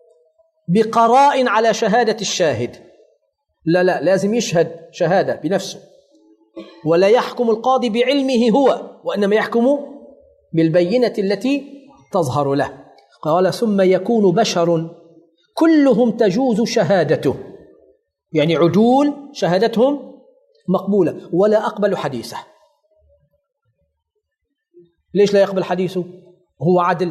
بقراء على شهادة الشاهد، لا لا، لازم يشهد شهادة بنفسه، ولا يحكم القاضي بعلمه هو، وإنما يحكم بالبينة التي تظهر له. قال ثم يكون بشر كلهم تجوز شهادته، يعني عدول شهادتهم مقبولة، ولا أقبل حديثه. ليش لا يقبل حديثه؟ هو عدل،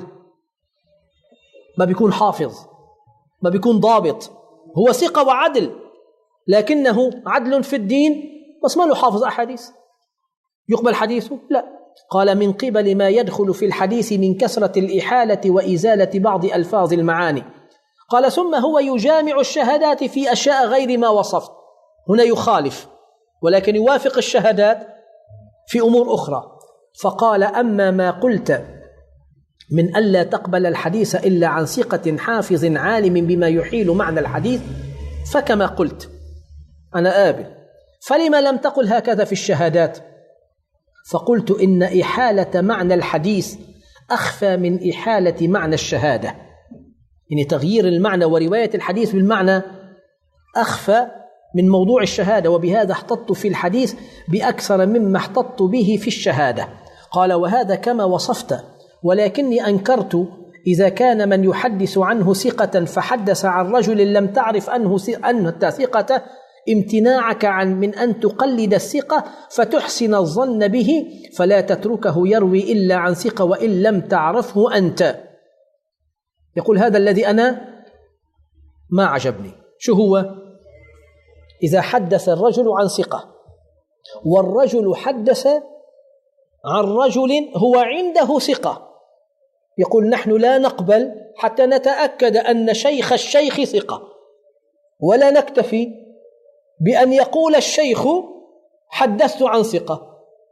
ما بيكون حافظ، ما بيكون ضابط، هو ثقة وعدل، لكنه عدل في الدين بس ما له حافظ أحاديث، يقبل حديثه؟ لا. قال من قبل ما يدخل في الحديث من كثرة الإحالة وإزالة بعض ألفاظ المعاني. قال ثم هو يجامع الشهادات في أشياء غير ما وصفت، هنا يخالف ولكن يوافق الشهادات في أمور أخرى. فقال أما ما قلت من ألا تقبل الحديث إلا عن ثقة حافظ عالم بما يحيل معنى الحديث فكما قلت أنا آبل، فلما لم تقل هكذا في الشهادات؟ فقلت إن إحالة معنى الحديث أخفى من إحالة معنى الشهادة، يعني تغيير المعنى ورواية الحديث بالمعنى أخفى من موضوع الشهادة، وبهذا احتطت في الحديث بأكثر مما احتطت به في الشهادة. قال وهذا كما وصفت، ولكني أنكرت إذا كان من يحدث عنه ثقة فحدث عن رجل لم تعرف أنه أنه ثقة امتناعك عن من أن تقلد الثقة فتحسن الظن به، فلا تتركه يروي إلا عن ثقة وإن لم تعرفه أنت. يقول هذا الذي أنا ما عجبني. شو هو؟ إذا حدث الرجل عن ثقة والرجل حدث عن رجل هو عنده ثقة، يقول نحن لا نقبل حتى نتأكد أن شيخ الشيخ ثقة، ولا نكتفي بأن يقول الشيخ حدثت عن ثقة.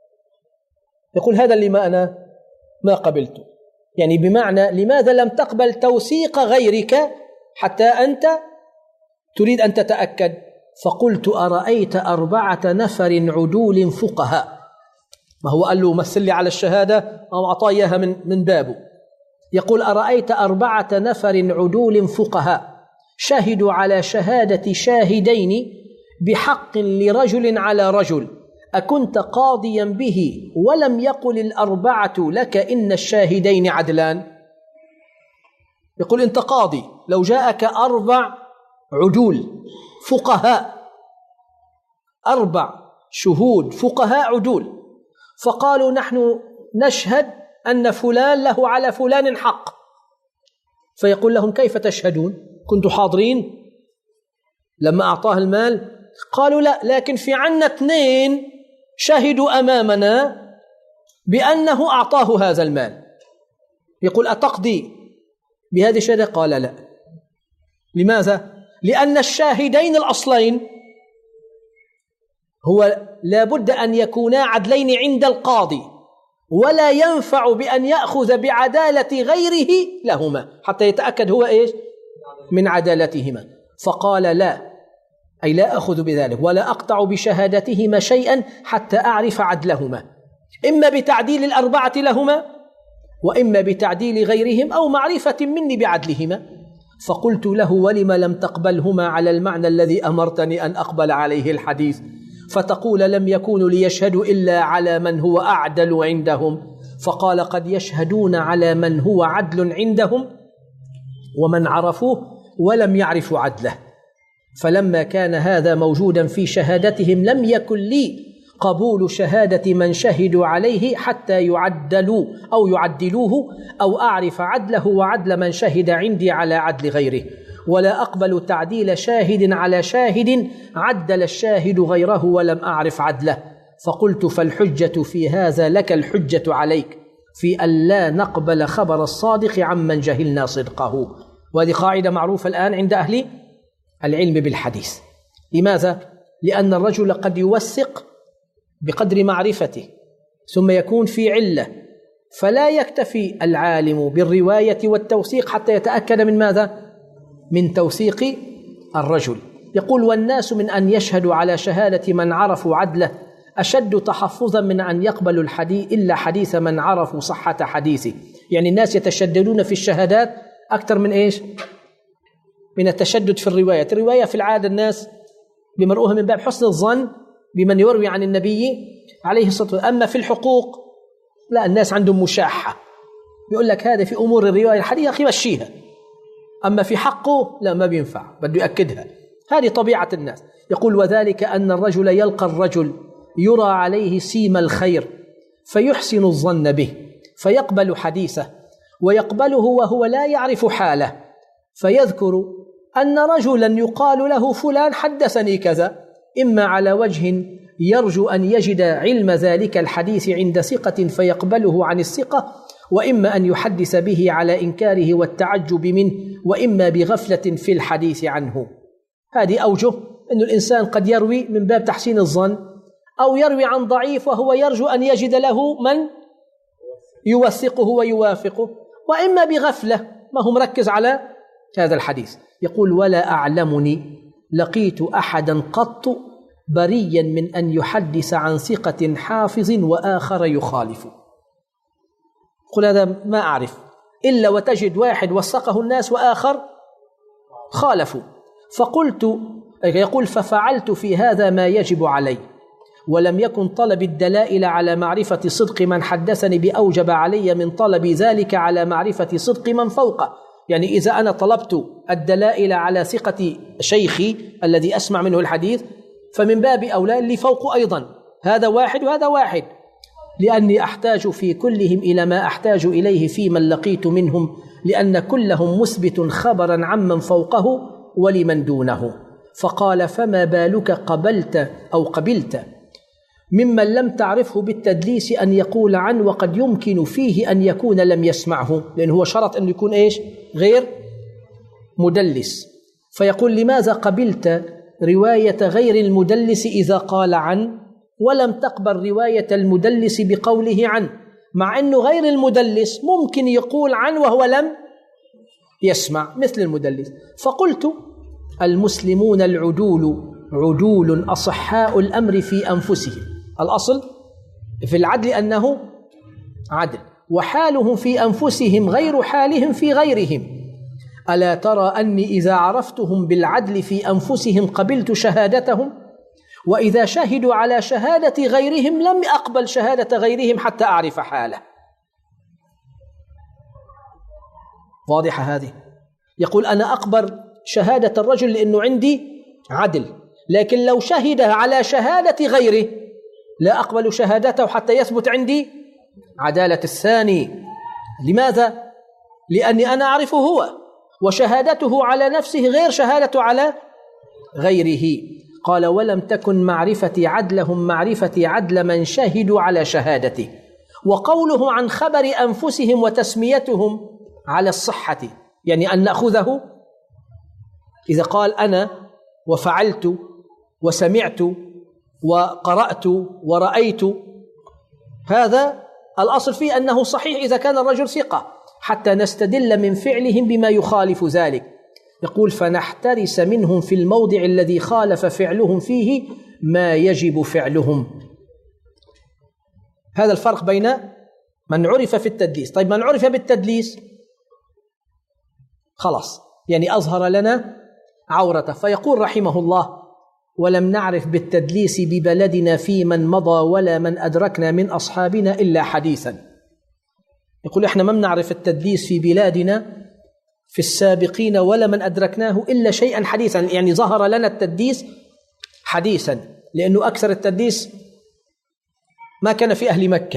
يقول هذا اللي ما أنا ما قبلته، يعني بمعنى لماذا لم تقبل توثيق غيرك حتى أنت تريد أن تتأكد؟ فقلت أرأيت أربعة نفر عدول فقهاء، ما هو قال له مثل لي على الشهادة أو أعطاه إياها من, من بابه. يقول أرأيت أربعة نفر عدول فقهاء شهدوا على شهادة شاهدين بحق لرجل على رجل، أكنت قاضيا به ولم يقل الأربعة لك إن الشاهدين عدلان؟ يقول أنت قاضي، لو جاءك أربع عدول فقهاء، أربع شهود فقهاء عدول، فقالوا نحن نشهد أن فلان له على فلان حق. فيقول لهم كيف تشهدون؟ كنتوا حاضرين لما أعطاه المال؟ قالوا لا، لكن في عنا اثنين شهدوا أمامنا بأنه أعطاه هذا المال. يقول أتقضي بهذه الشهادة؟ قال لا. لماذا؟ لأن الشاهدين الأصلين هو لابد أن يكونا عدلين عند القاضي، ولا ينفع بأن يأخذ بعدالة غيره لهما حتى يتأكد هو إيش من عدالتهما. فقال لا، أي لا أخذ بذلك ولا أقطع بشهادتهما شيئا حتى أعرف عدلهما، إما بتعديل الأربعة لهما وإما بتعديل غيرهم أو معرفة مني بعدلهما. فقلت له ولم لم تقبلهما على المعنى الذي أمرتني أن أقبل عليه الحديث، فتقول لم يكونوا ليشهدوا إلا على من هو أعدل عندهم؟ فقال قد يشهدون على من هو عدل عندهم ومن عرفوه ولم يعرفوا عدله. فلما كان هذا موجودا في شهادتهم لم يكن لي قبول شهادة من شهدوا عليه حتى يعدلوا أو يعدلوه أو أعرف عدله وعدل من شهد عندي على عدل غيره، ولا أقبل تعديل شاهد على شاهد عدل الشاهد غيره ولم أعرف عدله. فقلت فالحجة في هذا لك الحجة عليك في أن لا نقبل خبر الصادق عمن جهلنا صدقه. وهذه قاعدة معروفة الآن عند أهل العلم بالحديث. لماذا؟ لأن الرجل قد يوثق بقدر معرفته ثم يكون في علة، فلا يكتفي العالم بالرواية والتوثيق حتى يتأكد من ماذا؟ من توثيق الرجل. يقول والناس من أن يشهدوا على شهادة من عرفوا عدله أشد تحفظا من أن يقبلوا الحديث إلا حديث من عرفوا صحة حديثه. يعني الناس يتشددون في الشهادات أكثر من إيش؟ من التشدد في الرواية. الرواية في العادة الناس بمرؤوها من باب حسن الظن بمن يروي عن النبي عليه الصلاة والسلام. أما في الحقوق لا، الناس عندهم مشاحة، يقول لك هذا في أمور الرواية الحديث أخي مشيها، أما في حقه لا ما بينفع، بده يأكدها. هذه طبيعة الناس. يقول وذلك أن الرجل يلقى الرجل يرى عليه سيم الخير فيحسن الظن به فيقبل حديثه، ويقبله وهو لا يعرف حاله، فيذكر أن رجلا يقال له فلان حدثني كذا، إما على وجه يرجو أن يجد علم ذلك الحديث عند ثقة فيقبله عن الثقة، وإما أن يحدث به على إنكاره والتعجب منه، وإما بغفلة في الحديث عنه. هذه أوجه أن الإنسان قد يروي من باب تحسين الظن، أو يروي عن ضعيف وهو يرجو أن يجد له من يوثقه ويوافقه، وإما بغفلة ما هو مركز على هذا الحديث. يقول ولا أعلمني لقيت أحدا قط بريا من أن يحدث عن ثقة حافظ وآخر يخالف. قل هذا ما أعرف إلا وتجد واحد وثقه الناس وآخر خالفوا. فقلت يقول ففعلت في هذا ما يجب علي، ولم يكن طلب الدلائل على معرفة صدق من حدثني بأوجب علي من طلب ذلك على معرفة صدق من فوقه. يعني إذا أنا طلبت الدلائل على ثقة شيخي الذي أسمع منه الحديث فمن باب أولى اللي فوقه أيضا، هذا واحد وهذا واحد، لأني أحتاج في كلهم إلى ما أحتاج إليه في من لقيت منهم، لأن كلهم مثبت خبرا عمن فوقه ولمن دونه. فقال فما بالك قبلت أو قبلت ممن لم تعرفه بالتدليس أن يقول عنه وقد يمكن فيه أن يكون لم يسمعه، لأن هو شرط أن يكون إيش؟ غير مدلس. فيقول لماذا قبلت رواية غير المدلس إذا قال عن، ولم تقبل رواية المدلس بقوله عن، مع أنه غير المدلس ممكن يقول عن وهو لم يسمع مثل المدلس. فقلت المسلمون العدول عدول أصحاء الأمر في أنفسهم، الأصل في العدل أنه عدل، وحالهم في أنفسهم غير حالهم في غيرهم. ألا ترى أني إذا عرفتهم بالعدل في أنفسهم قبلت شهادتهم، وإذا شهدوا على شهادة غيرهم لم أقبل شهادة غيرهم حتى أعرف حاله. واضحة هذه؟ يقول أنا أقبل شهادة الرجل لأنه عندي عدل، لكن لو شهد على شهادة غيره لا أقبل شهادته حتى يثبت عندي عدالة الثاني. لماذا؟ لأني أنا أعرفه هو، وشهادته على نفسه غير شهادة على غيره. قال ولم تكن معرفتي عدلهم معرفتي عدل من شهدوا على شهادته. وقوله عن خبر أنفسهم وتسميتهم على الصحة، يعني أن نأخذه إذا قال أنا وفعلت وسمعت وقرأت ورأيت، هذا الأصل فيه أنه صحيح إذا كان الرجل ثقة، حتى نستدل من فعلهم بما يخالف ذلك. يقول فنحترس منهم في الموضع الذي خالف فعلهم فيه ما يجب فعلهم. هذا الفرق بين من عرف في التدليس. طيب من عرف بالتدليس خلاص، يعني أظهر لنا عورته. فيقول رحمه الله ولم نعرف بالتدليس ببلدنا في من مضى ولا من أدركنا من أصحابنا إلا حديثا. يقول إحنا ما بنعرف التدليس في بلادنا في السابقين ولا من أدركناه إلا شيئا حديثا، يعني ظهر لنا التدليس حديثا، لأنه أكثر التدليس ما كان في أهل مكة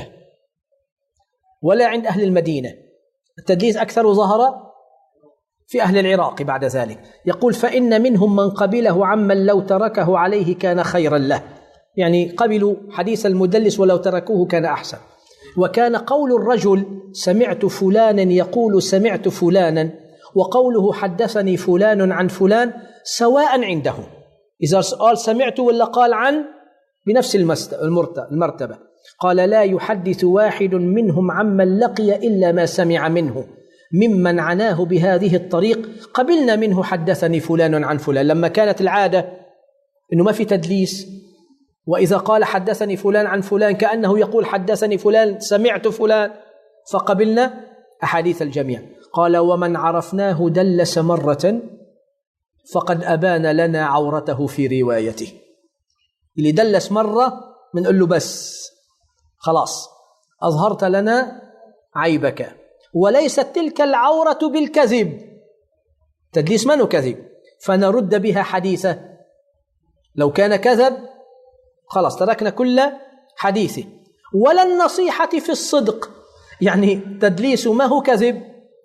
ولا عند أهل المدينة، التدليس أكثر ظهر في أهل العراق بعد ذلك. يقول فإن منهم من قبله عمن لو تركه عليه كان خيرا له، يعني قبلوا حديث المدلس ولو تركوه كان أحسن. وكان قول الرجل سمعت فلانا يقول سمعت فلانا وقوله حدثني فلان عن فلان سواء عنده، إذا قال سمعت ولا قال عن بنفس المرتبة. قال لا يحدث واحد منهم عمن لقي إلا ما سمع منه ممن عناه بهذه الطريق قبلنا منه حدثني فلان عن فلان. لما كانت العادة إنه ما في تدليس، وإذا قال حدثني فلان عن فلان كأنه يقول حدثني فلان سمعت فلان، فقبلنا أحاديث الجميع. قال ومن عرفناه دلس مرة فقد أبان لنا عورته في روايته. اللي دلس مرة بنقول له بس خلاص أظهرت لنا عيبك، وليست تلك العورة بالكذب، تدليس منه كذب فنرد بها حديثه. لو كان كذب خلاص تركنا كل حديثه. ولا النصيحة في الصدق، يعني تدليس ما هو كذب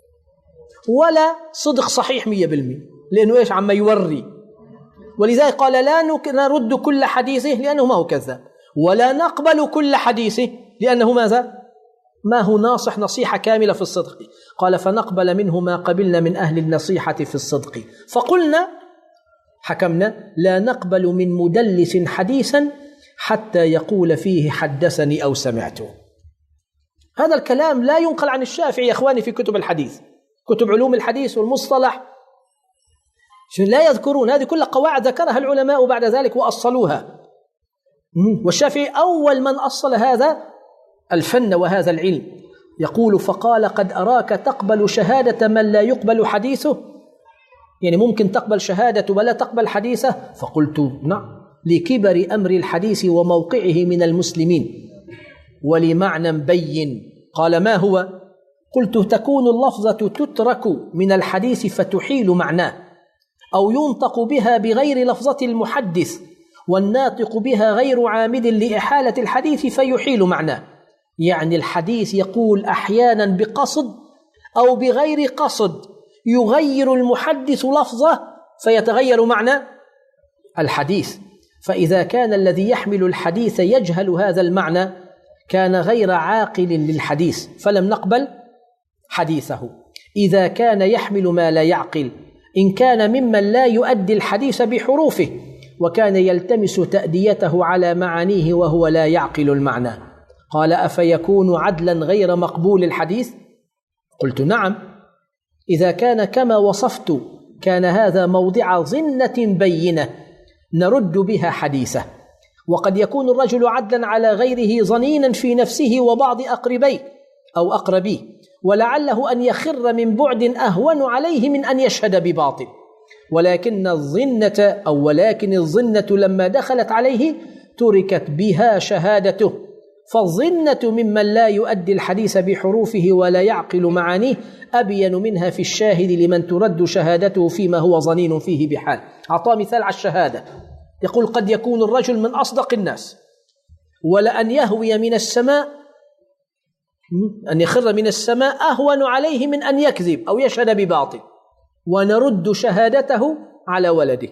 ولا صدق صحيح مية بالمية، لأنه إيش عم يوري. ولذلك قال لا نرد كل حديثه لأنه ما هو كذاب، ولا نقبل كل حديثه لأنه ماذا؟ ما هو ناصح نصيحة كاملة في الصدق. قال فنقبل منه ما قبلنا من أهل النصيحة في الصدق. فقلنا حكمنا لا نقبل من مدلس حديثا حتى يقول فيه حدثني أو سمعته. هذا الكلام لا ينقل عن الشافعي يا إخواني في كتب الحديث، كتب علوم الحديث والمصطلح لا يذكرون. هذه كل قواعد ذكرها العلماء بعد ذلك وأصلوها. والشافعي أول من أصل هذا الفن وهذا العلم. يقول فقال قد أراك تقبل شهادة من لا يقبل حديثه، يعني ممكن تقبل شهادة ولا تقبل حديثه. فقلت نعم لكبر أمر الحديث وموقعه من المسلمين ولمعنى بين. قال ما هو؟ قلت تكون اللفظة تترك من الحديث فتحيل معناه، أو ينطق بها بغير لفظة المحدث والناطق بها غير عامد لإحالة الحديث فيحيل معناه. يعني الحديث يقول أحيانا بقصد أو بغير قصد يغير المحدث لفظه فيتغير معنى الحديث. فإذا كان الذي يحمل الحديث يجهل هذا المعنى كان غير عاقل للحديث فلم نقبل حديثه. إذا كان يحمل ما لا يعقل إن كان ممن لا يؤدي الحديث بحروفه وكان يلتمس تأديته على معانيه وهو لا يعقل المعنى. قال أفيكون عدلا غير مقبول الحديث؟ قلت نعم إذا كان كما وصفت كان هذا موضع ظنة بينة نرد بها حديثه. وقد يكون الرجل عدلا على غيره ظنينا في نفسه وبعض أقربيه أو أقربيه، ولعله أن يخر من بعد أهون عليه من أن يشهد بباطل، ولكن الظنة أو ولكن الظنة لما دخلت عليه تركت بها شهادته فالظنة ممن لا يؤدي الحديث بحروفه ولا يعقل معانيه أبين منها في الشاهد لمن ترد شهادته فيما هو ظنين فيه بحال. أعطى مثال على الشهادة، يقول قد يكون الرجل من أصدق الناس، ولأن يهوي من السماء، أن يخر من السماء أهون عليه من أن يكذب أو يشهد بباطل، ونرد شهادته على ولده.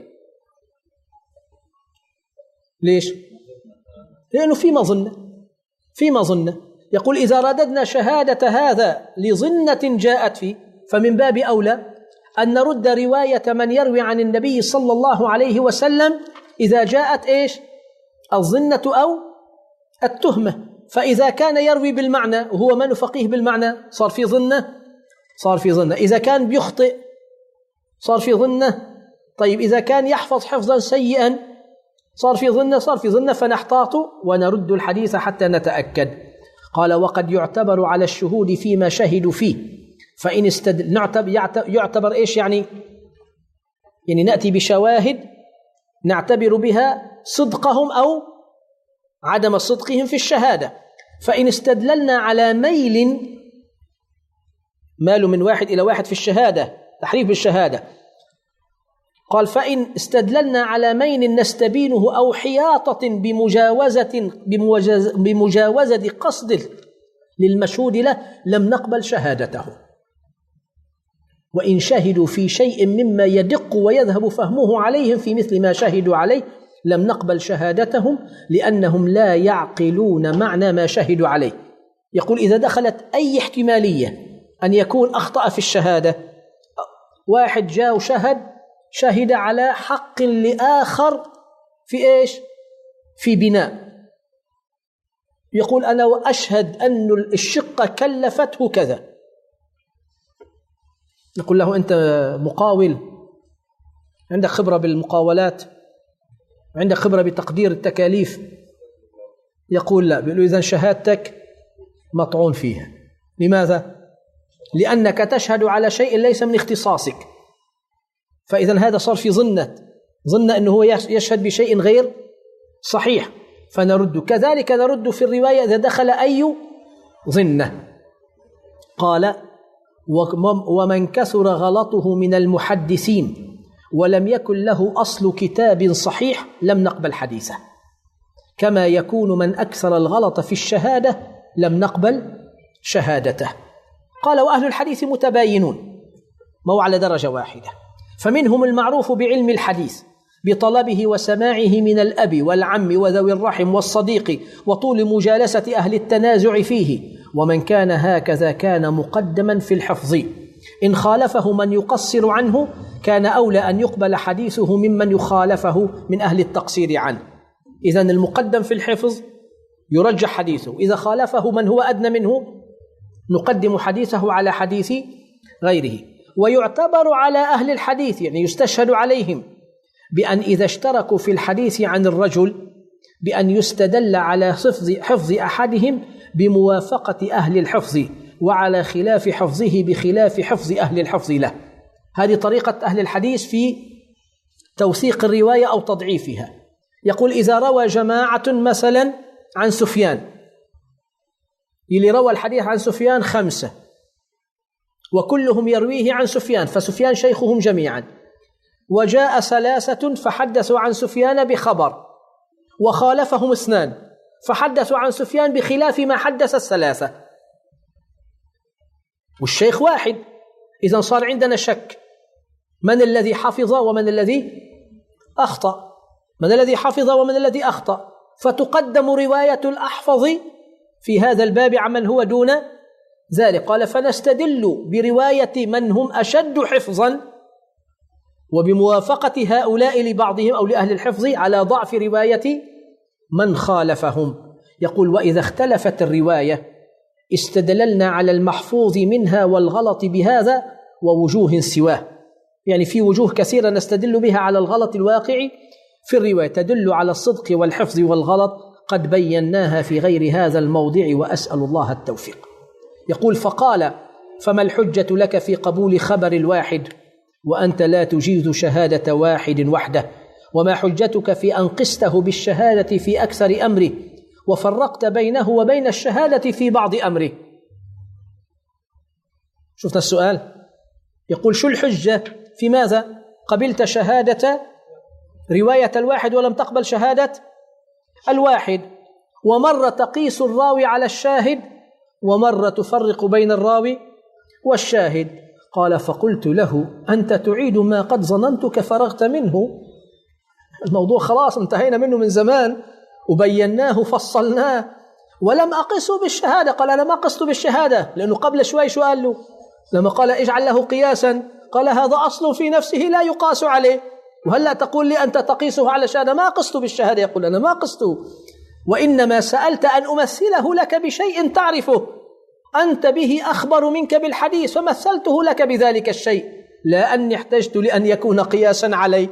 ليش؟ لأنه في مظنة في مظنة يقول إذا رددنا شهادة هذا لظنة جاءت فيه، فمن باب أولى أن نرد رواية من يروي عن النبي صلى الله عليه وسلم إذا جاءت إيش؟ الظنة أو التهمة. فإذا كان يروي بالمعنى وهو من فقيه بالمعنى صار في ظنة صار في ظنة إذا كان بيخطئ صار في ظنة. طيب إذا كان يحفظ حفظا سيئا صار في ظنة صار في ظنة فنحتاط ونرد الحديث حتى نتأكد. قال وقد يعتبر على الشهود فيما شهدوا فيه، فإن استدل نعتبر يعتبر إيش يعني؟ يعني نأتي بشواهد نعتبر بها صدقهم أو عدم صدقهم في الشهادة. فإن استدللنا على ميل مال من واحد إلى واحد في الشهادة، تحريف بالشهادة، قال فإن استدللنا على ميل نستبينه أو حياطة بمجاوزة بمجاوزة قصد للمشهود له لم نقبل شهادته. وإن شهدوا في شيء مما يدق ويذهب فهمه عليهم في مثل ما شهدوا عليه لم نقبل شهادتهم لأنهم لا يعقلون معنى ما شهدوا عليه. يقول إذا دخلت أي احتمالية أن يكون أخطأ في الشهادة، واحد جاء وشهد شهد على حق لآخر في إيش؟ في بناء، يقول أنا وأشهد أن الشقة كلفته كذا، نقول له أنت مقاول، عندك خبرة بالمقاولات، عندك خبرة بتقدير التكاليف؟ يقول لا. بيقول إذن شهادتك مطعون فيها. لماذا؟ لأنك تشهد على شيء ليس من اختصاصك، فإذا هذا صار في ظنة ظن أنه هو يشهد بشيء غير صحيح فنرد. كذلك نرد في الرواية إذا دخل أي ظنة. قال ومن كثر غلطه من المحدثين ولم يكن له أصل كتاب صحيح لم نقبل حديثه، كما يكون من أكثر الغلط في الشهادة لم نقبل شهادته. قال وأهل الحديث متباينون، مو على درجة واحدة، فمنهم المعروف بعلم الحديث بطلبه وسماعه من الأب والعم وذوي الرحم والصديق وطول مجالسة أهل التنازع فيه، ومن كان هكذا كان مقدما في الحفظ. إن خالفه من يقصر عنه كان أولى أن يقبل حديثه ممن يخالفه من أهل التقصير عنه. إذن المقدم في الحفظ يرجح حديثه، إذا خالفه من هو أدنى منه نقدم حديثه على حديث غيره. ويعتبر على أهل الحديث، يعني يستشهد عليهم بأن إذا اشتركوا في الحديث عن الرجل بأن يستدل على حفظ حفظ أحدهم بموافقة أهل الحفظ وعلى خلاف حفظه بخلاف حفظ أهل الحفظ له. هذه طريقة أهل الحديث في توثيق الرواية أو تضعيفها. يقول إذا روى جماعة مثلا عن سفيان، اللي روى الحديث عن سفيان خمسة وكلهم يرويه عن سفيان، فسفيان شيخهم جميعا، وجاء ثلاثة فحدثوا عن سفيان بخبر وخالفهم اثنان فحدثوا عن سفيان بخلاف ما حدث الثلاثة، والشيخ واحد، إذن صار عندنا شك من الذي حفظ ومن الذي أخطأ، من الذي حفظ ومن الذي أخطأ، فتقدم رواية الأحفظ في هذا الباب عمن هو دون ذلك. قال فنستدل برواية من هم أشد حفظا وبموافقة هؤلاء لبعضهم أو لأهل الحفظ على ضعف رواية من خالفهم. يقول وإذا اختلفت الرواية استدللنا على المحفوظ منها والغلط بهذا ووجوه سواه، يعني في وجوه كثيرة نستدل بها على الغلط الواقع في الرواية تدل على الصدق والحفظ والغلط، قد بيناها في غير هذا الموضع وأسأل الله التوفيق. يقول فقال فما الحجة لك في قبول خبر الواحد وأنت لا تجيز شهادة واحد وحده؟ وما حجتك في أن قسته بالشهادة في أكثر أمره وفرقت بينه وبين الشهادة في بعض أمره. شفنا السؤال؟ يقول شو الحجة في ماذا؟ قبلت شهادة رواية الواحد ولم تقبل شهادة الواحد، ومرة تقيس الراوي على الشاهد، ومرة تفرق بين الراوي والشاهد. قال فقلت له أنت تعيد ما قد ظننتك فرغت منه. الموضوع خلاص انتهينا منه من زمان وبيناه فصلناه، ولم أقسه بالشهادة. قال أنا ما قست بالشهادة، لأنه قبل شوي شو قال له لما قال اجعل له قياسا؟ قال هذا أصل في نفسه لا يقاس عليه، وهلأ تقول لي أنت تقيسه على شهادة؟ ما قست بالشهادة. يقول أنا ما قسته، وإنما سألت أن أمثله لك بشيء تعرفه أنت به أخبر منك بالحديث، فمثلته لك بذلك الشيء، لا أني احتجت لأن يكون قياسا عليه.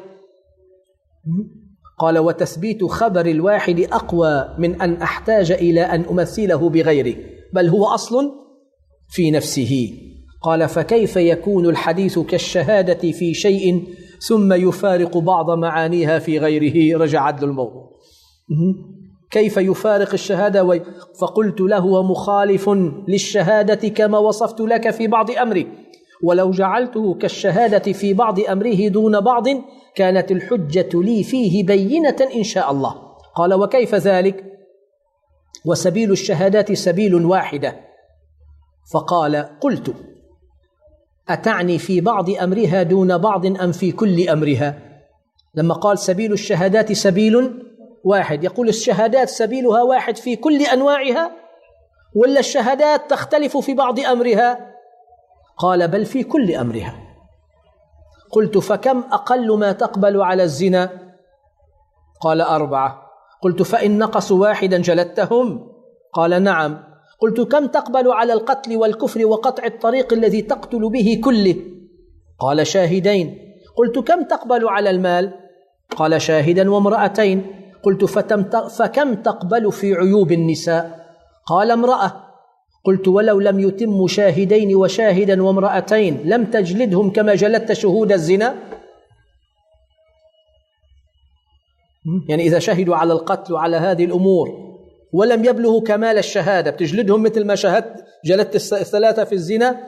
قال وتثبيت خبر الواحد أقوى من أن أحتاج إلى أن أمثله بغيره، بل هو أصل في نفسه. قال فكيف يكون الحديث كالشهادة في شيء ثم يفارق بعض معانيها في غيره؟ رجع عدل الموضوع. كيف يفارق الشهادة وي... فقلت له ومخالف للشهادة كما وصفت لك في بعض أمره، ولو جعلته كالشهادة في بعض أمره دون بعض كانت الحجة لي فيه بينة إن شاء الله. قال وكيف ذلك؟ وسبيل الشهادات سبيل واحدة. فقال قلت أتعني في بعض أمرها دون بعض أم في كل أمرها؟ لما قال سبيل الشهادات سبيل واحد، يقول الشهادات سبيلها واحد في كل أنواعها ولا الشهادات تختلف في بعض أمرها؟ قال بل في كل أمرها. قلت فكم أقل ما تقبل على الزنا؟ قال أربعة. قلت فإن نقصوا واحدا جلدتهم؟ قال نعم. قلت كم تقبل على القتل والكفر وقطع الطريق الذي تقتل به كله؟ قال شاهدين. قلت كم تقبل على المال؟ قال شاهدا وامرأتين. قلت فكم تقبل في عيوب النساء؟ قال امرأة. قلت ولو لم يتم شاهدين وشاهدا وامرأتين لم تجلدهم كما جلدت شهود الزنا؟ يعني إذا شهدوا على القتل وعلى هذه الأمور ولم يبلغوا كمال الشهادة بتجلدهم مثل ما شهدت جلدت الثلاثة في الزنا؟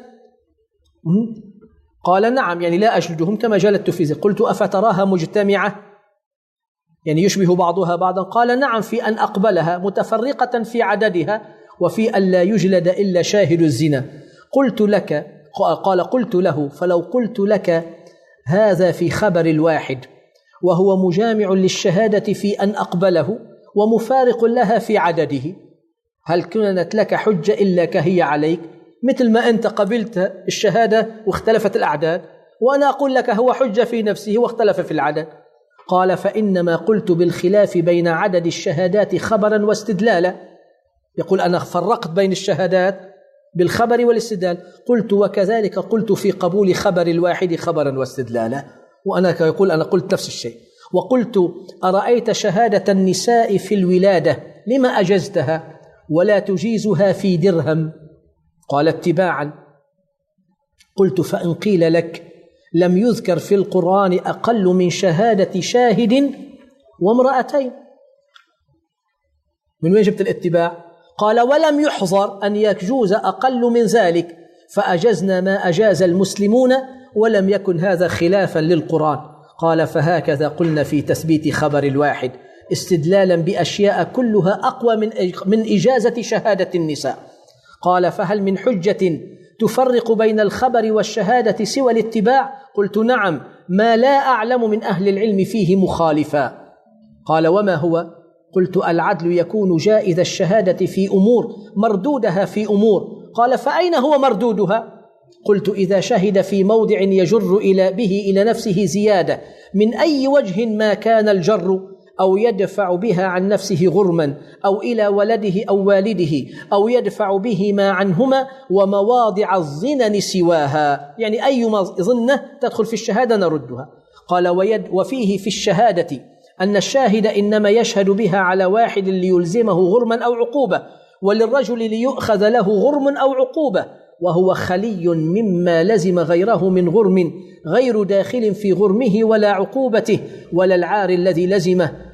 قال نعم، يعني لا أجلدهم كما جلدت في الزنا. قلت أفتراها مجتمعة، يعني يشبه بعضها بعضا؟ قال نعم، في أن أقبلها متفرقة في عددها وفي أن لا يجلد إلا شاهد الزنا. قلت لك قال قلت له فلو قلت لك هذا في خبر الواحد وهو مجامع للشهادة في أن أقبله ومفارق لها في عدده، هل كانت لك حجة إلا كهي عليك؟ مثل ما أنت قبلت الشهادة واختلفت الأعداد، وأنا أقول لك هو حجة في نفسه واختلف في العدد. قال فإنما قلت بالخلاف بين عدد الشهادات خبرا واستدلالا. يقول أنا فرقت بين الشهادات بالخبر والاستدلال. قلت وكذلك قلت في قبول خبر الواحد خبرا واستدلالا. وأنا يقول أنا قلت نفس الشيء. وقلت أرأيت شهادة النساء في الولادة لما أجزتها ولا تجيزها في درهم؟ قال اتباعا. قلت فإن قيل لك لم يذكر في القرآن أقل من شهادة شاهد وامرأتين، من وين جبت الاتباع؟ قال ولم يحظر أن يجوز أقل من ذلك فأجزنا ما أجاز المسلمون ولم يكن هذا خلافا للقرآن. قال فهكذا قلنا في تثبيت خبر الواحد استدلالا بأشياء كلها أقوى من من إجازة شهادة النساء. قال فهل من حجة تفرق بين الخبر والشهادة سوى الاتباع؟ قلت نعم، ما لا أعلم من أهل العلم فيه مخالفا. قال وما هو؟ قلت العدل يكون جائز الشهادة في أمور مردودها في أمور. قال فأين هو مردودها؟ قلت إذا شهد في موضع يجر إلى به إلى نفسه زيادة من أي وجه ما كان الجر، أو يدفع بها عن نفسه غرما، أو إلى ولده أو والده، أو يدفع بهما عنهما، ومواضع الظنن سواها، يعني أي ظنة تدخل في الشهادة نردها. قال ويد وفيه في الشهادة أن الشاهد إنما يشهد بها على واحد ليلزمه غرما أو عقوبة، وللرجل ليؤخذ له غرم أو عقوبة، وهو خلي مما لزم غيره من غرم، غير داخل في غرمه ولا عقوبته ولا العار الذي لزمه،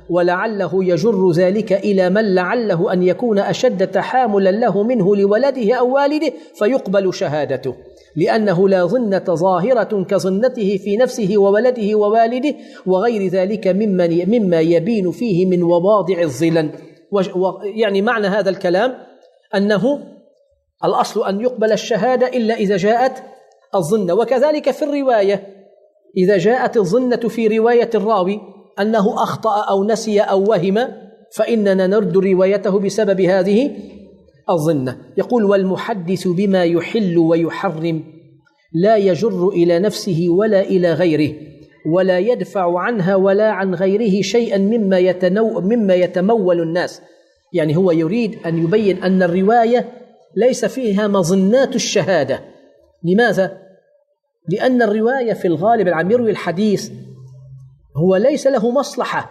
ولعله يجر ذلك إلى من لعله أن يكون أشد تحاملا له منه لولده أو والده فيقبل شهادته، لأنه لا ظنة ظاهرة كظنته في نفسه وولده ووالده وغير ذلك مما يبين فيه من مواضع الظلن. يعني معنى هذا الكلام أنه الأصل أن يقبل الشهادة إلا إذا جاءت الظنة. وكذلك في الرواية إذا جاءت الظنة في رواية الراوي أنه أخطأ أو نسي أو وهم فإننا نرد روايته بسبب هذه الظنة. يقول: والمحدث بما يحل ويحرم لا يجر إلى نفسه ولا إلى غيره ولا يدفع عنها ولا عن غيره شيئا مما يتنو مما يتمول الناس. يعني هو يريد أن يبين أن الرواية ليس فيها مظنات الشهادة. لماذا؟ لأن الرواية في الغالب العام يروي الحديث هو ليس له مصلحة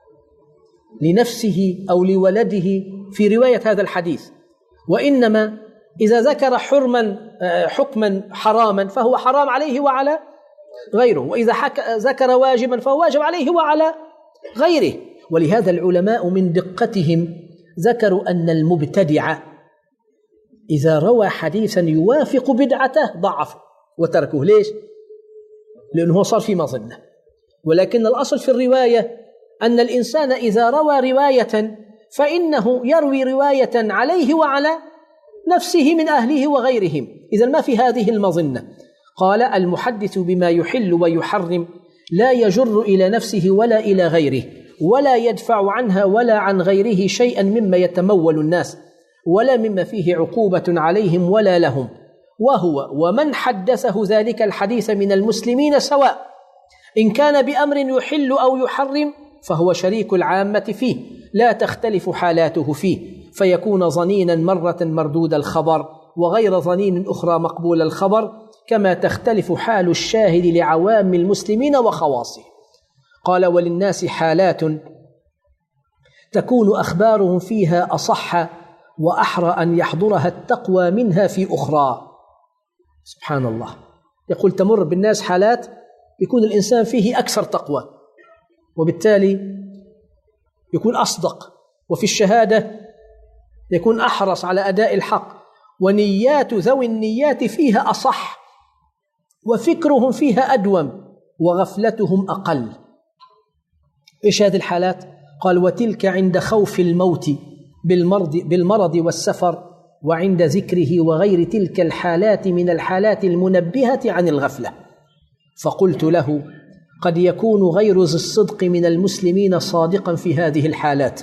لنفسه أو لولده في رواية هذا الحديث، وإنما إذا ذكر حرما حكما حراما فهو حرام عليه وعلى غيره، وإذا ذكر واجبا فهو واجب عليه وعلى غيره. ولهذا العلماء من دقتهم ذكروا أن المبتدع إذا روى حديثا يوافق بدعته ضعف وتركه. ليش؟ لأنه صار في مظنة. ولكن الأصل في الرواية أن الإنسان إذا روى رواية فإنه يروي رواية عليه وعلى نفسه من أهله وغيرهم، إذن ما في هذه المظنة. قال: المحدث بما يحل ويحرم لا يجر إلى نفسه ولا إلى غيره ولا يدفع عنها ولا عن غيره شيئا مما يتمول الناس ولا مما فيه عقوبة عليهم ولا لهم، وهو ومن حدثه ذلك الحديث من المسلمين سواء، إن كان بأمر يحل أو يحرم فهو شريك العامة فيه، لا تختلف حالاته فيه، فيكون ظنينا مرة مردود الخبر وغير ظنين أخرى مقبول الخبر، كما تختلف حال الشاهد لعوام المسلمين وخواصه. قال: وللناس حالات تكون أخبارهم فيها أصح وأحرى أن يحضرها التقوى منها في أخرى. سبحان الله. يقول تمر بالناس حالات يكون الإنسان فيه أكثر تقوى وبالتالي يكون أصدق، وفي الشهادة يكون أحرص على أداء الحق، ونيات ذوي النيات فيها أصح، وفكرهم فيها أدوم، وغفلتهم أقل. إيش هذه الحالات؟ قال: وتلك عند خوف الموت بالمرض, بالمرض والسفر، وعند ذكره، وغير تلك الحالات من الحالات المنبهة عن الغفلة. فقلت له: قد يكون غير ذي الصدق من المسلمين صادقا في هذه الحالات.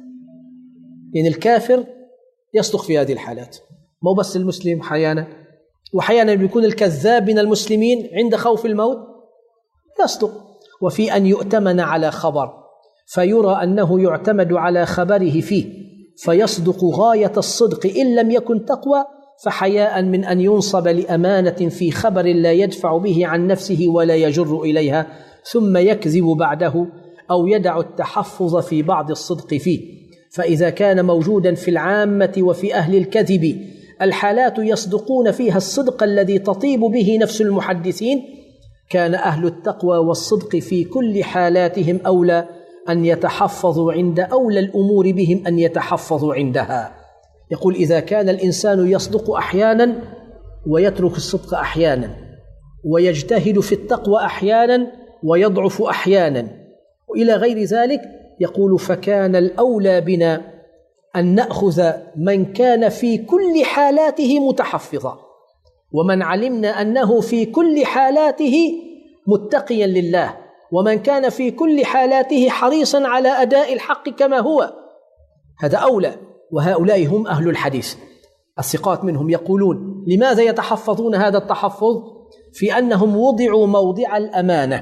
يعني الكافر يصدق في هذه الحالات، مو بس المسلم حيانا، وحيانا بيكون الكذاب من المسلمين عند خوف الموت يصدق. وفي أن يؤتمن على خبر فيرى أنه يعتمد على خبره فيه فيصدق غاية الصدق إن لم يكن تقوى، فحياء من أن ينصب لأمانة في خبر لا يدفع به عن نفسه ولا يجر إليها، ثم يكذب بعده أو يدع التحفظ في بعض الصدق فيه. فإذا كان موجودا في العامة وفي أهل الكذب الحالات يصدقون فيها الصدق الذي تطيب به نفس المحدثين، كان أهل التقوى والصدق في كل حالاتهم أولى أن يتحفظوا عند أولى الأمور بهم أن يتحفظوا عندها. يقول: إذا كان الإنسان يصدق أحيانا ويترك الصدق أحيانا، ويجتهد في التقوى أحيانا ويضعف أحيانا، وإلى غير ذلك، يقول: فكان الأولى بنا أن نأخذ من كان في كل حالاته متحفظا، ومن علمنا أنه في كل حالاته متقيا لله، ومن كان في كل حالاته حريصا على أداء الحق كما هو، هذا أولى. وهؤلاء هم أهل الحديث الثقات منهم. يقولون: لماذا يتحفظون هذا التحفظ؟ في أنهم وضعوا موضع الأمانة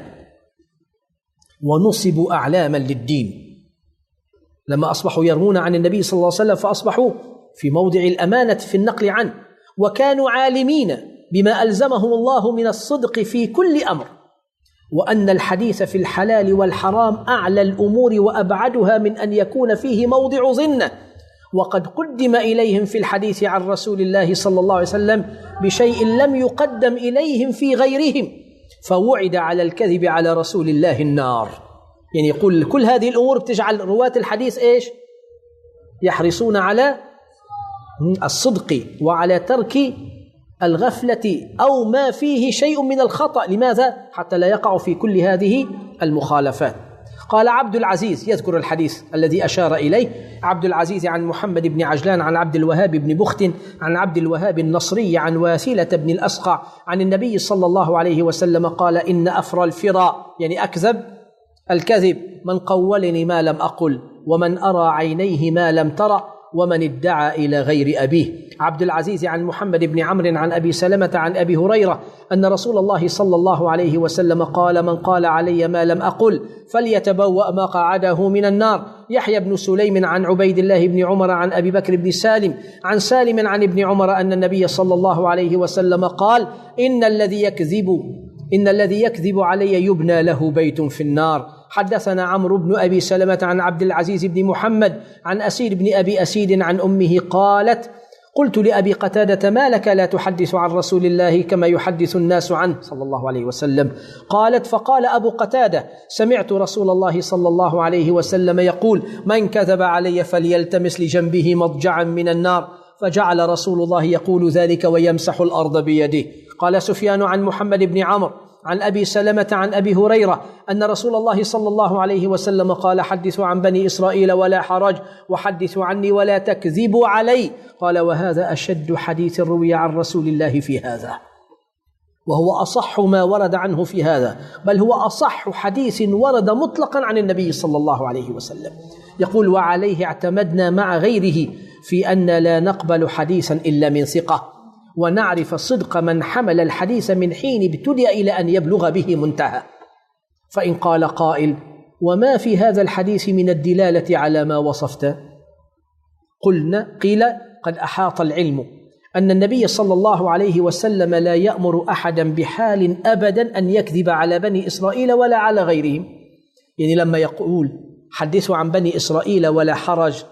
ونصبوا أعلاما للدين. لما أصبحوا يرمون عن النبي صلى الله عليه وسلم فأصبحوا في موضع الأمانة في النقل عنه، وكانوا عالمين بما ألزمهم الله من الصدق في كل أمر، وأن الحديث في الحلال والحرام أعلى الأمور وأبعدها من أن يكون فيه موضع ظنة. وقد قدم إليهم في الحديث عن رسول الله صلى الله عليه وسلم بشيء لم يقدم إليهم في غيرهم، فوعد على الكذب على رسول الله النار. يعني يقول كل هذه الأمور بتجعل رواة الحديث إيش؟ يحرصون على الصدق وعلى ترك الغفلة أو ما فيه شيء من الخطأ. لماذا؟ حتى لا يقع في كل هذه المخالفات. قال عبد العزيز يذكر الحديث الذي أشار إليه: عبد العزيز عن محمد بن عجلان عن عبد الوهاب بن بخت عن عبد الوهاب النصري عن واسلة بن الأسقع عن النبي صلى الله عليه وسلم قال: إن أفر الفرا، يعني أكذب الكذب، من قولني ما لم أقل، ومن أرى عينيه ما لم ترى، ومن ادعى إلى غير أبيه. عبد العزيز عن محمد بن عمرو عن أبي سلمة عن أبي هريرة أن رسول الله صلى الله عليه وسلم قال: من قال علي ما لم أقل فليتبوأ مقعده من النار. يحيى بن سليم عن عبيد الله بن عمر عن أبي بكر بن سالم عن سالم عن ابن عمر أن النبي صلى الله عليه وسلم قال: إن الذي يكذب إن الذي يكذب علي يبنى له بيت في النار. حدثنا عمرو بن أبي سلمة عن عبد العزيز بن محمد عن أسير بن أبي أسيد عن أمه قالت: قلت لأبي قتادة: ما لك لا تحدث عن رسول الله كما يحدث الناس عنه صلى الله عليه وسلم؟ قالت: فقال أبو قتادة: سمعت رسول الله صلى الله عليه وسلم يقول: من كذب علي فليلتمس لجنبه مضجعا من النار. فجعل رسول الله يقول ذلك ويمسح الأرض بيده. قال سفيان عن محمد بن عمرو عن أبي سلمة عن أبي هريرة أن رسول الله صلى الله عليه وسلم قال: حدثوا عن بني إسرائيل ولا حرج، وحدثوا عني ولا تكذبوا علي. قال: وهذا أشد حديث روي عن رسول الله في هذا، وهو أصح ما ورد عنه في هذا، بل هو أصح حديث ورد مطلقا عن النبي صلى الله عليه وسلم. يقول: وعليه اعتمدنا مع غيره في أن لا نقبل حديثا إلا من ثقة، ونعرف صدق من حمل الحديث من حين ابتدأ إلى أن يبلغ به منتهى. فإن قال قائل: وما في هذا الحديث من الدلالة على ما وصفت؟ قلنا قيل: قد أحاط العلم أن النبي صلى الله عليه وسلم لا يأمر أحدا بحال أبدا أن يكذب على بني إسرائيل ولا على غيرهم. يعني لما يقول حدثوا عن بني إسرائيل ولا حرج،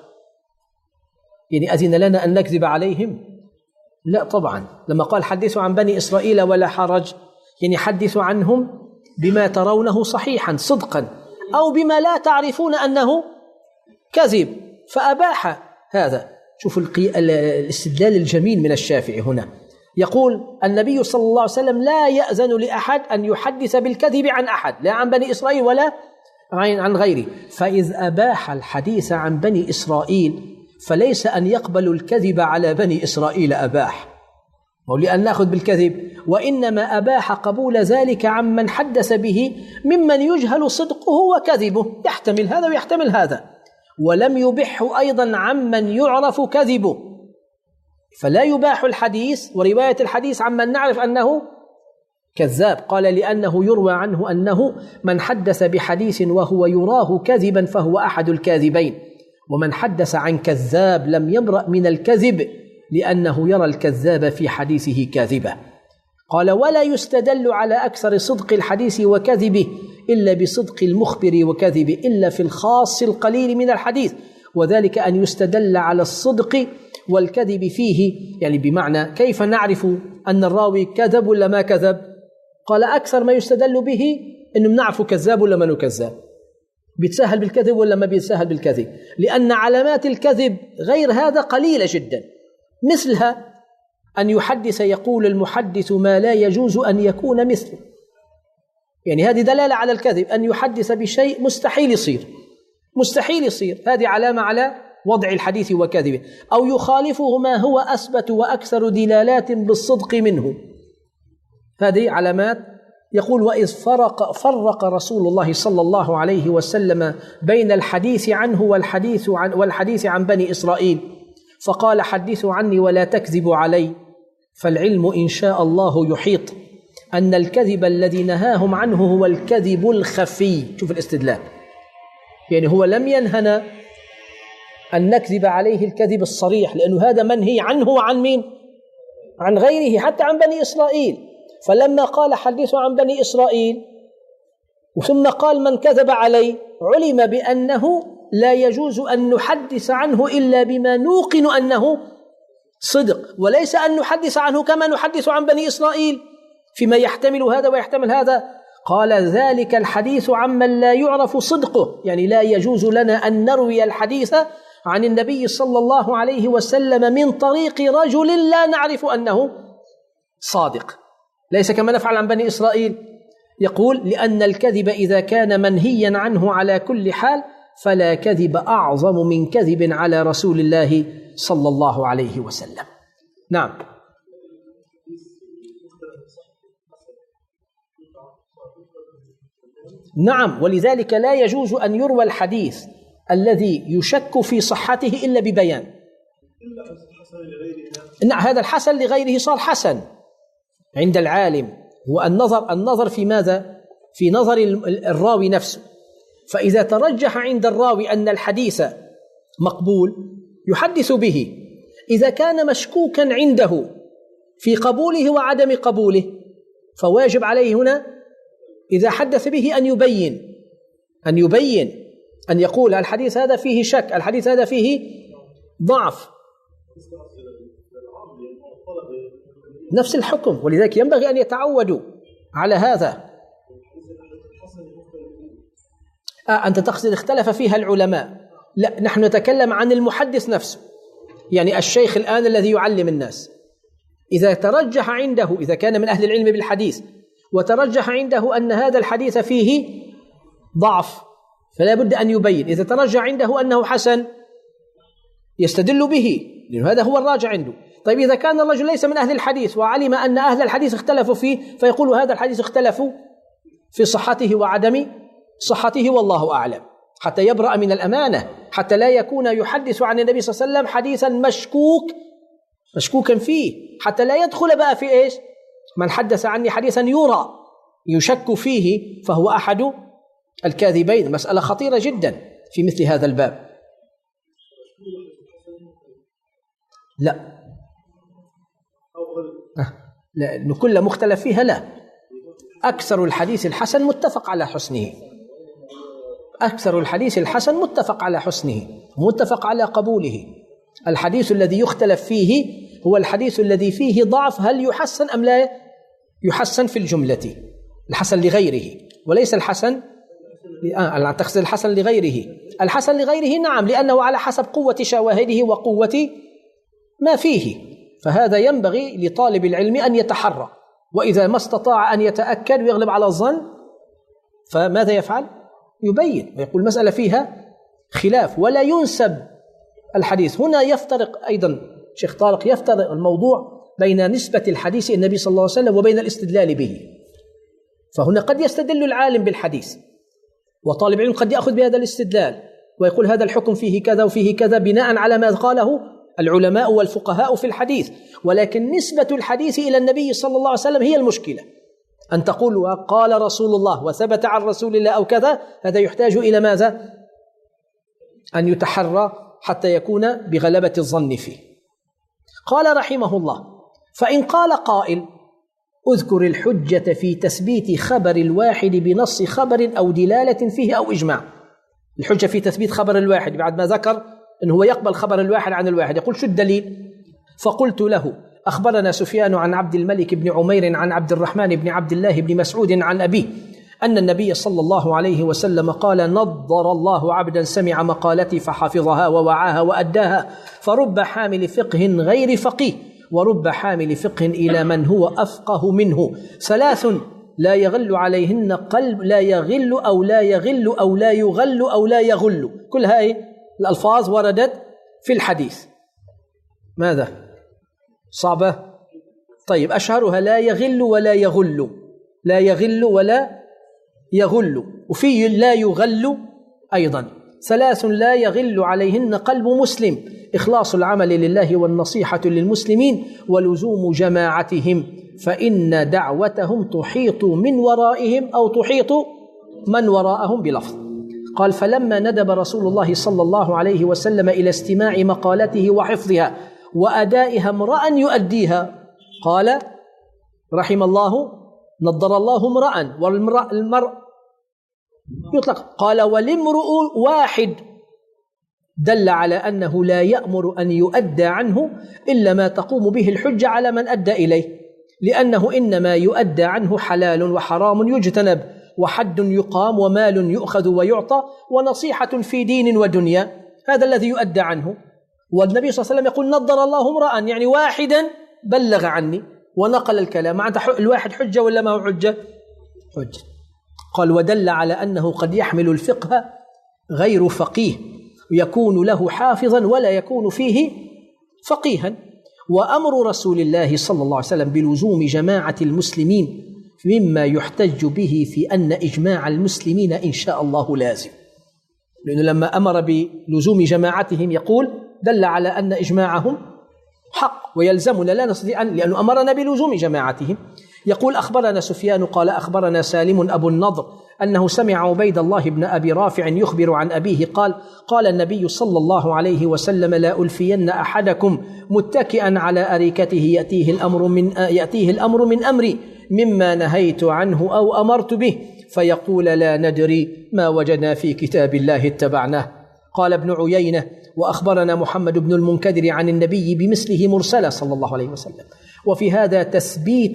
يعني أذن لنا أن نكذب عليهم؟ لا طبعا. لما قال حدثوا عن بني إسرائيل ولا حرج، يعني حدثوا عنهم بما ترونه صحيحا صدقا، أو بما لا تعرفون أنه كذب، فأباح هذا. شوفوا الاستدلال الجميل من الشافعي هنا. يقول النبي صلى الله عليه وسلم: لا يأذن لأحد أن يحدث بالكذب عن أحد، لا عن بني إسرائيل ولا عن غيره. فإذ أباح الحديث عن بني إسرائيل فليس أن يقبل الكذب على بني إسرائيل أباح، ولأن نأخذ بالكذب، وإنما أباح قبول ذلك عمن حدث به ممن يجهل صدقه وكذبه، يحتمل هذا ويحتمل هذا. ولم يبح أيضا عمن يعرف كذبه، فلا يباح الحديث ورواية الحديث عمن نعرف أنه كذاب. قال: لأنه يروى عنه أنه من حدث بحديث وهو يراه كذبا فهو أحد الكاذبين، ومن حدث عن كذاب لم يبرأ من الكذب لأنه يرى الكذاب في حديثه كاذبا. قال: ولا يستدل على أكثر صدق الحديث وكذبه إلا بصدق المخبر وكذبه، إلا في الخاص القليل من الحديث، وذلك أن يستدل على الصدق والكذب فيه. يعني بمعنى كيف نعرف أن الراوي كذب ولا ما كذب؟ قال: أكثر ما يستدل به أنه نعرف كذاب ولا ما كذاب، بيتساهل بالكذب ولا ما بيتساهل بالكذب، لأن علامات الكذب غير هذا قليلة جدا. مثلها أن يحدث يقول المحدث ما لا يجوز أن يكون مثله، يعني هذه دلالة على الكذب، أن يحدث بشيء مستحيل يصير، مستحيل يصير، هذه علامة على وضع الحديث وكذبه. أو يخالفه ما هو أثبت وأكثر دلالات بالصدق منه، هذه علامات. يقول: وإذ فرق, فرق رسول الله صلى الله عليه وسلم بين الحديث عنه والحديث عن, والحديث عن بني إسرائيل، فقال: حدثوا عني ولا تكذبوا علي. فالعلم إن شاء الله يحيط أن الكذب الذي نهاهم عنه هو الكذب الخفي. شوف الاستدلال، يعني هو لم ينهنا أن نكذب عليه الكذب الصريح، لأنه هذا منهي عنه وعن مين؟ عن غيره، حتى عن بني إسرائيل. فلما قال حدثوا عن بني إسرائيل ثم قال من كذب علي، علم بأنه لا يجوز أن نحدث عنه إلا بما نوقن أنه صدق، وليس أن نحدث عنه كما نحدث عن بني إسرائيل فيما يحتمل هذا ويحتمل هذا. قال ذلك الحديث عمن لا يعرف صدقه، يعني لا يجوز لنا أن نروي الحديث عن النبي صلى الله عليه وسلم من طريق رجل لا نعرف أنه صادق، ليس كما نفعل عن بني إسرائيل. يقول لأن الكذب إذا كان منهيا عنه على كل حال فلا كذب أعظم من كذب على رسول الله صلى الله عليه وسلم. نعم. نعم، ولذلك لا يجوز أن يروى الحديث الذي يشك في صحته إلا ببيان. نعم، هذا الحسن لغيره صار حسن عند العالم، هو النظر النظر في ماذا؟ في نظر الراوي نفسه. فإذا ترجح عند الراوي أن الحديث مقبول يحدث به، إذا كان مشكوكا عنده في قبوله وعدم قبوله فواجب عليه هنا إذا حدث به أن يبين أن يبين أن يقول الحديث هذا فيه شك، الحديث هذا فيه ضعف، نفس الحكم. ولذلك ينبغي أن يتعودوا على هذا. آه أنت تقصد اختلف فيها العلماء؟ لا، نحن نتكلم عن المحدث نفسه، يعني الشيخ الآن الذي يعلم الناس، إذا ترجح عنده، إذا كان من أهل العلم بالحديث وترجح عنده أن هذا الحديث فيه ضعف فلا بد أن يبين. إذا ترجح عنده أنه حسن يستدل به، لأن هذا هو الراجع عنده. طيب إذا كان الرجل ليس من أهل الحديث وعلم أن أهل الحديث اختلفوا فيه فيقول هذا الحديث اختلفوا في صحته وعدم صحته والله أعلم، حتى يبرأ من الأمانة، حتى لا يكون يحدث عن النبي صلى الله عليه وسلم حديثا مشكوك مشكوكا فيه، حتى لا يدخل بقى في إيش؟ من حدث عني حديثا يرى يشك فيه فهو أحد الكاذبين. مسألة خطيرة جدا في مثل هذا الباب. لا لا كل مختلف فيها، لا، أكثر الحديث الحسن متفق على حسنه، أكثر الحديث الحسن متفق على حسنه متفق على قبوله. الحديث الذي يختلف فيه هو الحديث الذي فيه ضعف، هل يحسن أم لا يحسن في الجملة، الحسن لغيره وليس الحسن آه تقصد الحسن لغيره. الحسن لغيره نعم، لأنه على حسب قوة شواهده وقوة ما فيه، فهذا ينبغي لطالب العلم أن يتحرى، وإذا ما استطاع أن يتأكد ويغلب على الظن فماذا يفعل؟ يبين ويقول مسألة فيها خلاف ولا ينسب الحديث. هنا يفترق أيضا شيخ طارق، يفترق الموضوع بين نسبة الحديث إلى النبي صلى الله عليه وسلم وبين الاستدلال به. فهنا قد يستدل العالم بالحديث وطالب العلم قد يأخذ بهذا الاستدلال ويقول هذا الحكم فيه كذا وفيه كذا بناء على ما قاله العلماء والفقهاء في الحديث، ولكن نسبة الحديث إلى النبي صلى الله عليه وسلم هي المشكلة. أن تقول قال رسول الله وثبت عن رسول الله أو كذا، هذا يحتاج إلى ماذا؟ أن يتحرى حتى يكون بغلبة الظن فيه. قال رحمه الله: فإن قال قائل: اذكر الحجة في تثبيت خبر الواحد بنص خبر أو دلالة فيه أو إجماع. الحجة في تثبيت خبر الواحد بعد ما ذكر أنه هو يقبل خبر الواحد عن الواحد، يقول شو الدليل؟ فقلت له: أخبرنا سفيان عن عبد الملك بن عمير عن عبد الرحمن بن عبد الله بن مسعود عن أبيه أن النبي صلى الله عليه وسلم قال: نضر الله عبدا سمع مقالتي فحفظها ووعاها وأداها، فرب حامل فقه غير فقيه ورب حامل فقه إلى من هو أفقه منه، ثلاث لا يغل عليهن قلب، لا يغل أو لا يغل أو لا يغل أو لا يغل. كل هذه الألفاظ وردت في الحديث. ماذا؟ صعبة؟ طيب، أشهرها لا يغل ولا يغل، لا يغل ولا يغل، وفي لا يغل أيضا. ثلاث لا يغل عليهن قلب مسلم: إخلاص العمل لله والنصيحة للمسلمين ولزوم جماعتهم، فإن دعوتهم تحيط من ورائهم أو تحيط من وراءهم بلفظ. قال: فلما ندب رسول الله صلى الله عليه وسلم إلى استماع مقالته وحفظها وأدائها امرأ يؤديها، قال رحم الله نضر الله امرأ، والمرء يطلق. قال: والامرؤ واحد، دل على أنه لا يأمر أن يؤدى عنه إلا ما تقوم به الحجة على من أدى إليه. لأنه إنما يؤدى عنه حلال وحرام يجتنب، وحد يقام، ومال يؤخذ ويعطى، ونصيحة في دين ودنيا، هذا الذي يؤدى عنه. والنبي صلى الله عليه وسلم يقول نضر الله امرأ، يعني واحدا بلغ عني ونقل الكلام. معنى الواحد حجة ولا ما هو حجة؟ حجة. قال ودل على أنه قد يحمل الفقه غير فقيه، يكون له حافظا ولا يكون فيه فقيها. وأمر رسول الله صلى الله عليه وسلم بلزوم جماعة المسلمين مما يحتج به في أن إجماع المسلمين إن شاء الله لازم، لأنه لما أمر بلزوم جماعتهم يقول دل على أن إجماعهم حق ويلزمنا، لا نستطيع أن، لأنه أمرنا بلزوم جماعتهم. يقول أخبرنا سفيان قال أخبرنا سالم أبو النضر أنه سمع عبيد الله بن أبي رافع يخبر عن أبيه قال قال النبي صلى الله عليه وسلم لا ألفين أحدكم متكئا على أريكته يأتيه الأمر من يأتيه الأمر من أمري مما نهيت عنه أو أمرت به فيقول لا ندري ما وجدنا في كتاب الله اتبعناه. قال ابن عيينة وأخبرنا محمد بن المنكدر عن النبي بمثله مرسلا صلى الله عليه وسلم. وفي هذا تثبيت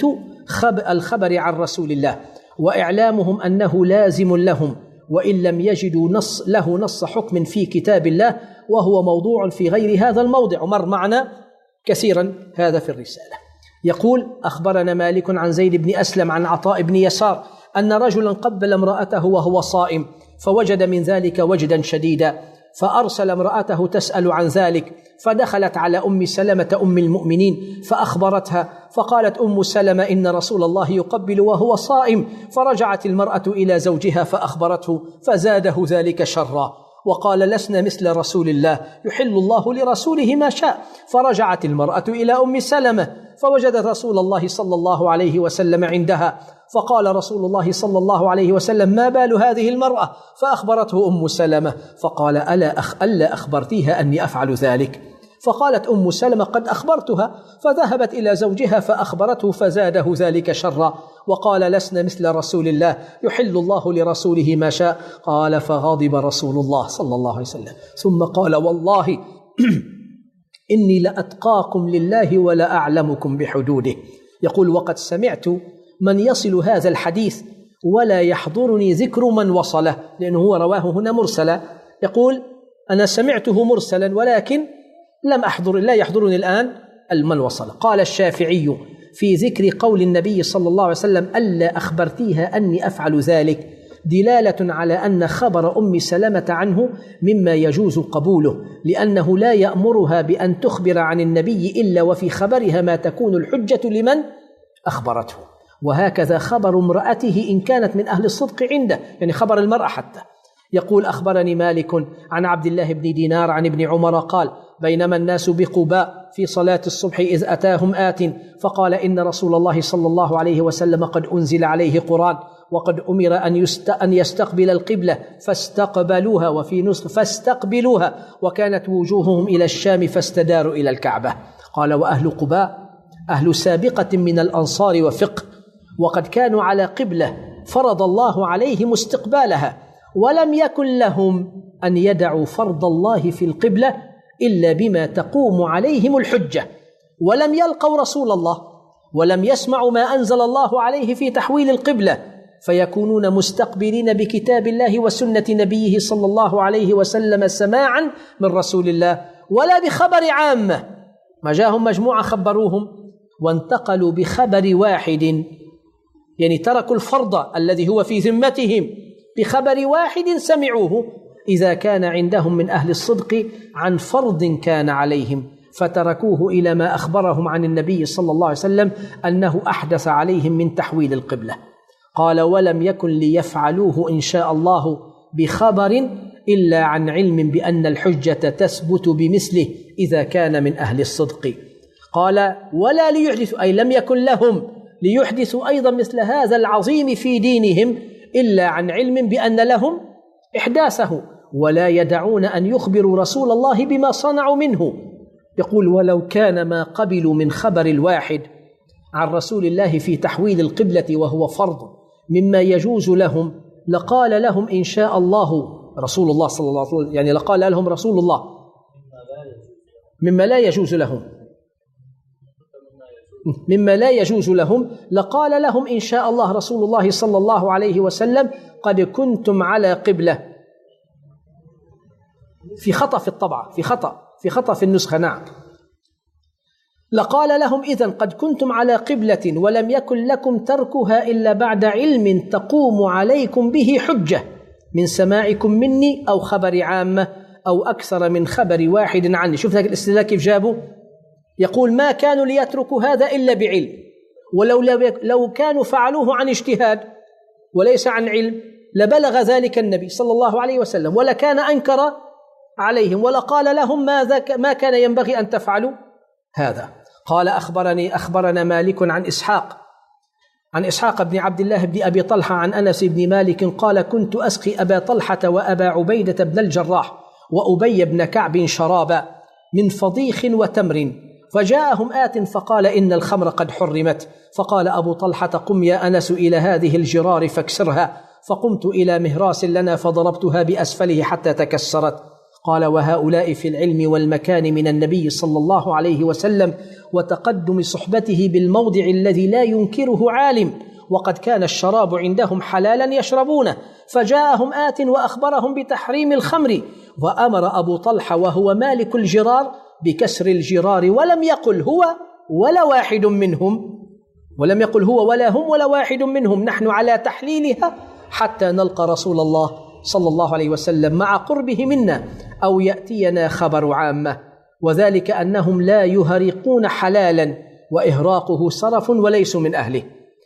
الخبر عن رسول الله وإعلامهم أنه لازم لهم وإن لم يجدوا نص له نص حكم في كتاب الله، وهو موضوع في غير هذا الموضع ومر معنا كثيرا هذا في الرسالة. يقول أخبرنا مالك عن زيد بن أسلم عن عطاء بن يسار أن رجلا قبل امرأته وهو صائم فوجد من ذلك وجدا شديدا، فأرسل امرأته تسأل عن ذلك، فدخلت على أم سلمة أم المؤمنين فأخبرتها، فقالت أم سلمة إن رسول الله يقبل وهو صائم، فرجعت المرأة إلى زوجها فأخبرته فزاده ذلك شرا وقال لسنا مثل رسول الله يحل الله لرسوله ما شاء. فرجعت المرأة إلى أم سلمة فوجدت رسول الله صلى الله عليه وسلم عندها، فقال رسول الله صلى الله عليه وسلم ما بال هذه المرأة؟ فأخبرته أم سلمة فقال ألا, أخ ألا أخبرتيها أني أفعل ذلك؟ فقالت أم سلمة قد أخبرتها، فذهبت إلى زوجها فأخبرته فزاده ذلك شرا وقال لسنا مثل رسول الله يحل الله لرسوله ما شاء. قال فغضب رسول الله صلى الله عليه وسلم ثم قال والله إني لأتقاكم لله ولا أعلمكم بحدوده. يقول وقد سمعت من يصل هذا الحديث ولا يحضرني ذكر من وصله، لأنه هو رواه هنا مرسلا. يقول أنا سمعته مرسلا ولكن لم أحضر لا يحضرني الآن المن وصل. قال الشافعي في ذكر قول النبي صلى الله عليه وسلم ألا أخبرتيها أني أفعل ذلك دلالة على أن خبر أم سلمة عنه مما يجوز قبوله، لأنه لا يأمرها بأن تخبر عن النبي إلا وفي خبرها ما تكون الحجة لمن أخبرته، وهكذا خبر امرأته إن كانت من أهل الصدق عنده، يعني خبر المرأة حتى. يقول أخبرني مالك عن عبد الله بن دينار عن ابن عمر قال بينما الناس بقباء في صلاة الصبح إذ أتاهم آت فقال إن رسول الله صلى الله عليه وسلم قد أنزل عليه قرآن وقد أمر أن يستقبل القبلة فاستقبلوها، وفي نسخ فاستقبلوها، وكانت وجوههم إلى الشام فاستداروا إلى الكعبة. قال وأهل قباء أهل سابقة من الأنصار وفقه، وقد كانوا على قبلة فرض الله عليهم استقبالها، ولم يكن لهم أن يدعوا فرض الله في القبلة إلا بما تقوم عليهم الحجة، ولم يلقوا رسول الله ولم يسمعوا ما أنزل الله عليه في تحويل القبلة، فيكونون مستقبلين بكتاب الله وسنة نبيه صلى الله عليه وسلم سماعا من رسول الله، ولا بخبر عامة ما جاءهم مجموعة خبروهم وانتقلوا بخبر واحد، يعني تركوا الفرض الذي هو في ذمتهم بخبر واحد سمعوه إذا كان عندهم من أهل الصدق عن فرض كان عليهم، فتركوه إلى ما أخبرهم عن النبي صلى الله عليه وسلم أنه أحدث عليهم من تحويل القبلة. قال ولم يكن ليفعلوه إن شاء الله بخبر إلا عن علم بأن الحجة تثبت بمثله إذا كان من أهل الصدق. قال ولا ليحدثوا، أي لم يكن لهم ليحدثوا أيضا مثل هذا العظيم في دينهم إلا عن علم بأن لهم إحداثه، ولا يدعون أن يخبروا رسول الله بما صنعوا منه. يقول ولو كان ما قبلوا من خبر الواحد عن رسول الله في تحويل القبلة وهو فرض مما يجوز لهم لقال لهم إن شاء الله رسول الله صلى الله عليه وسلم، يعني لقال لهم رسول الله مما لا يجوز لهم. مما لا يجوز لهم لقال لهم إن شاء الله رسول الله صلى الله عليه وسلم: قد كنتم على قبلة. في خطأ في الطبعة، في خطأ في خطأ في النسخة. نعم، لقال لهم: إذن قد كنتم على قبلة ولم يكن لكم تركها إلا بعد علم تقوم عليكم به حجة من سماعكم مني أو خبر عامة أو أكثر من خبر واحد عني. شوف ذلك الاستدلال كيف جابوا. يقول: ما كانوا ليتركوا هذا إلا بعلم، ولو لو كانوا فعلوه عن اجتهاد وليس عن علم لبلغ ذلك النبي صلى الله عليه وسلم ولكان أنكر عليهم ولقال لهم ماذا ما كان ينبغي أن تفعلوا هذا. قال: أخبرني أخبرنا مالك عن إسحاق عن إسحاق بن عبد الله بن أبي طلحة عن أنس بن مالك قال: كنت أسقي أبا طلحة وأبا عبيدة بن الجراح وأبي بن كعب شرابا من فضيخ وتمر، فجاءهم آت فقال: إن الخمر قد حرمت. فقال أبو طلحة: قم يا أنس إلى هذه الجرار فاكسرها. فقمت إلى مهراس لنا فضربتها بأسفله حتى تكسرت. قال: وهؤلاء في العلم والمكان من النبي صلى الله عليه وسلم وتقدم صحبته بالموضع الذي لا ينكره عالم، وقد كان الشراب عندهم حلالا يشربونه. فجاءهم آت وأخبرهم بتحريم الخمر، وأمر أبو طلحة وهو مالك الجرار بكسر الجرار، ولم يقل هو ولا واحد منهم ولم يقل هو ولا هم ولا واحد منهم نحن على تحليلها حتى نلقى رسول الله صلى الله عليه وسلم مع قربه منا أو يأتينا خبر عامة، وذلك أنهم لا يهرقون حلالا وإهراقه سرف وليسوا من أهله.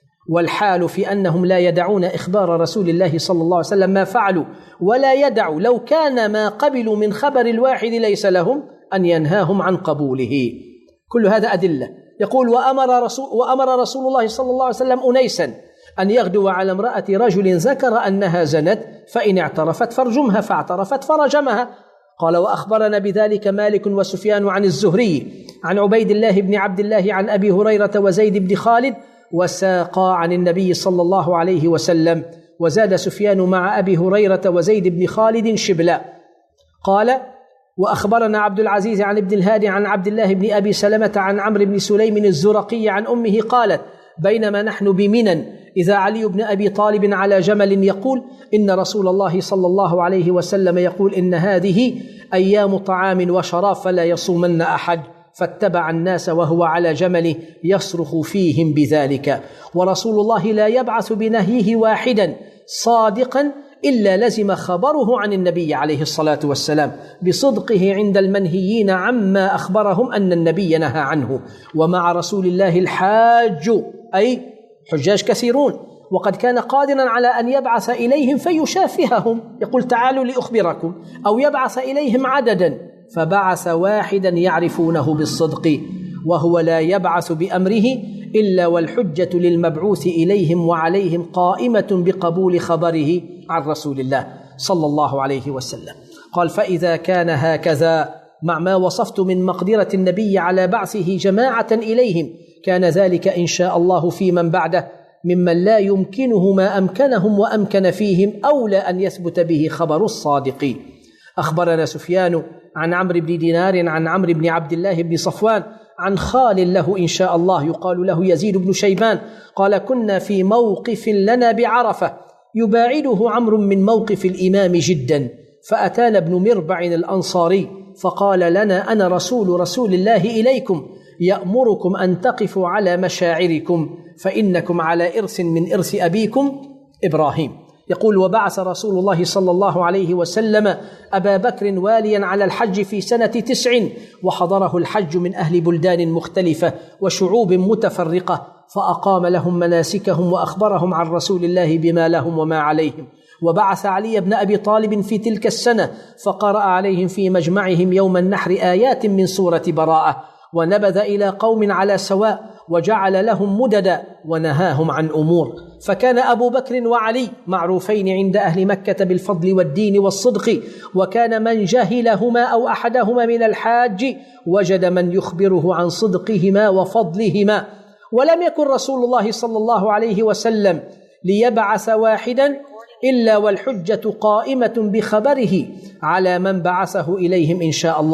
والحال في أنهم لا يدعون إخبار رسول الله صلى الله عليه وسلم ما فعلوا، ولا يدعوا لو كان ما قبلوا من خبر الواحد ليس لهم أن ينهاهم عن قبوله. كل هذا أدلة. يقول: وأمر رسول, وأمر رسول الله صلى الله عليه وسلم أنيسا أن يغدو على امرأة رجل ذكر أنها زنت، فإن اعترفت فارجمها، فاعترفت فرجمها. قال: وأخبرنا بذلك مالك وسفيان عن الزهري عن عبيد الله بن عبد الله عن أبي هريرة وزيد بن خالد وساقا عن النبي صلى الله عليه وسلم. وزاد سفيان مع أبي هريرة وزيد بن خالد شبلا. قال: وأخبرنا عبد العزيز عن ابن الهادي عن عبد الله بن أبي سلمة عن عمرو بن سليم الزرقي عن أمه قالت: بينما نحن بمنى إذا علي بن أبي طالب على جمل يقول: إن رسول الله صلى الله عليه وسلم يقول: إن هذه أيام طعام وشراب فلا يصومن أحد. فاتبع الناس وهو على جمله يصرخ فيهم بذلك. ورسول الله لا يبعث بنهيه واحدا صادقا إلا لزم خبره عن النبي عليه الصلاة والسلام بصدقه عند المنهيين عما أخبرهم أن النبي نهى عنه. ومع رسول الله الحاج، أي حجاج كثيرون، وقد كان قادرا على أن يبعث إليهم فيشافههم، يقول: تعالوا لأخبركم، أو يبعث إليهم عددا، فبعث واحدا يعرفونه بالصدق، وهو لا يبعث بأمره إلا والحجة للمبعوث إليهم وعليهم قائمة بقبول خبره عن رسول الله صلى الله عليه وسلم. قال: فإذا كان هكذا مع ما وصفت من مقدرة النبي على بعثه جماعة إليهم، كان ذلك إن شاء الله في من بعده ممن لا يمكنه ما أمكنهم وأمكن فيهم أولى أن يثبت به خبر الصادق. أخبرنا سفيان عن عمرو بن دينار عن عمرو بن عبد الله بن صفوان عن خال له إن شاء الله يقال له يزيد بن شيبان قال: كنا في موقف لنا بعرفة يباعده عمرو من موقف الإمام جدا، فأتانا ابن مربع الأنصاري فقال لنا: أنا رسول رسول الله إليكم يأمركم أن تقفوا على مشاعركم فإنكم على إرث من إرث أبيكم إبراهيم. يقول: وبعث رسول الله صلى الله عليه وسلم أبا بكر واليا على الحج في سنة تسع، وحضره الحج من أهل بلدان مختلفة وشعوب متفرقة، فأقام لهم مناسكهم وأخبرهم عن رسول الله بما لهم وما عليهم. وبعث علي بن أبي طالب في تلك السنة فقرأ عليهم في مجمعهم يوم النحر آيات من سورة براءة، ونبذ إلى قوم على سواء وجعل لهم مددا ونهاهم عن أمور. فكان أبو بكر وعلي معروفين عند أهل مكة بالفضل والدين والصدق، وكان من جهلهما أو أحدهما من الحاج وجد من يخبره عن صدقهما وفضلهما. ولم يكن رسول الله صلى الله عليه وسلم ليبعث واحدا إلا والحجة قائمة بخبره على من بعثه إليهم إن شاء الله.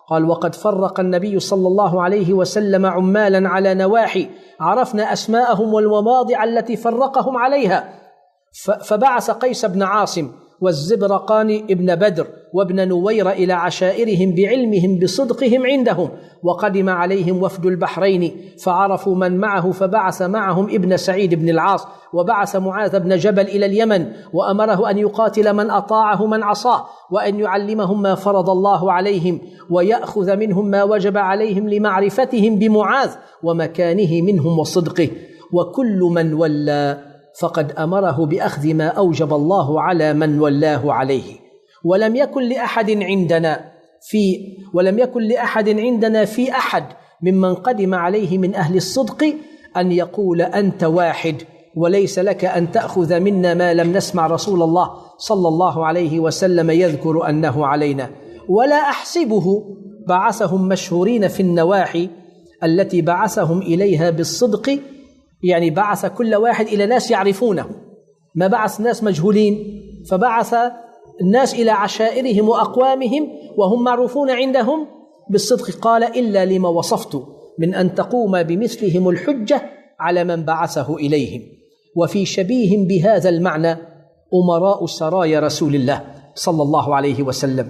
قال: وقد فرق النبي صلى الله عليه وسلم عمالا على نواحي عرفنا أسماءهم والمواضع التي فرقهم عليها، فبعث قيس بن عاصم والزبرقان ابن بدر وابن نوير إلى عشائرهم بعلمهم بصدقهم عندهم، وقدم عليهم وفد البحرين فعرفوا من معه، فبعث معهم ابن سعيد بن العاص، وبعث معاذ بن جبل إلى اليمن وأمره أن يقاتل من أطاعه من عصاه، وأن يعلمهم ما فرض الله عليهم ويأخذ منهم ما وجب عليهم لمعرفتهم بمعاذ ومكانه منهم وصدقه. وكل من ولى فقد أمره بأخذ ما أوجب الله على من ولاه عليه. ولم يكن لأحد عندنا في ولم يكن لأحد عندنا في أحد ممن قدم عليه من أهل الصدق أن يقول أنت واحد، وليس لك أن تأخذ منا ما لم نسمع رسول الله صلى الله عليه وسلم يذكر أنه علينا. ولا أحسبه بعثهم مشهورين في النواحي التي بعثهم إليها بالصدق، يعني بعث كل واحد إلى ناس يعرفونه، ما بعث ناس مجهولين، فبعث الناس إلى عشائرهم وأقوامهم وهم معروفون عندهم بالصدق. قال: إلا لما وصفت من أن تقوم بمثلهم الحجة على من بعثه إليهم. وفي شبيه بهذا المعنى أمراء سرايا رسول الله صلى الله عليه وسلم،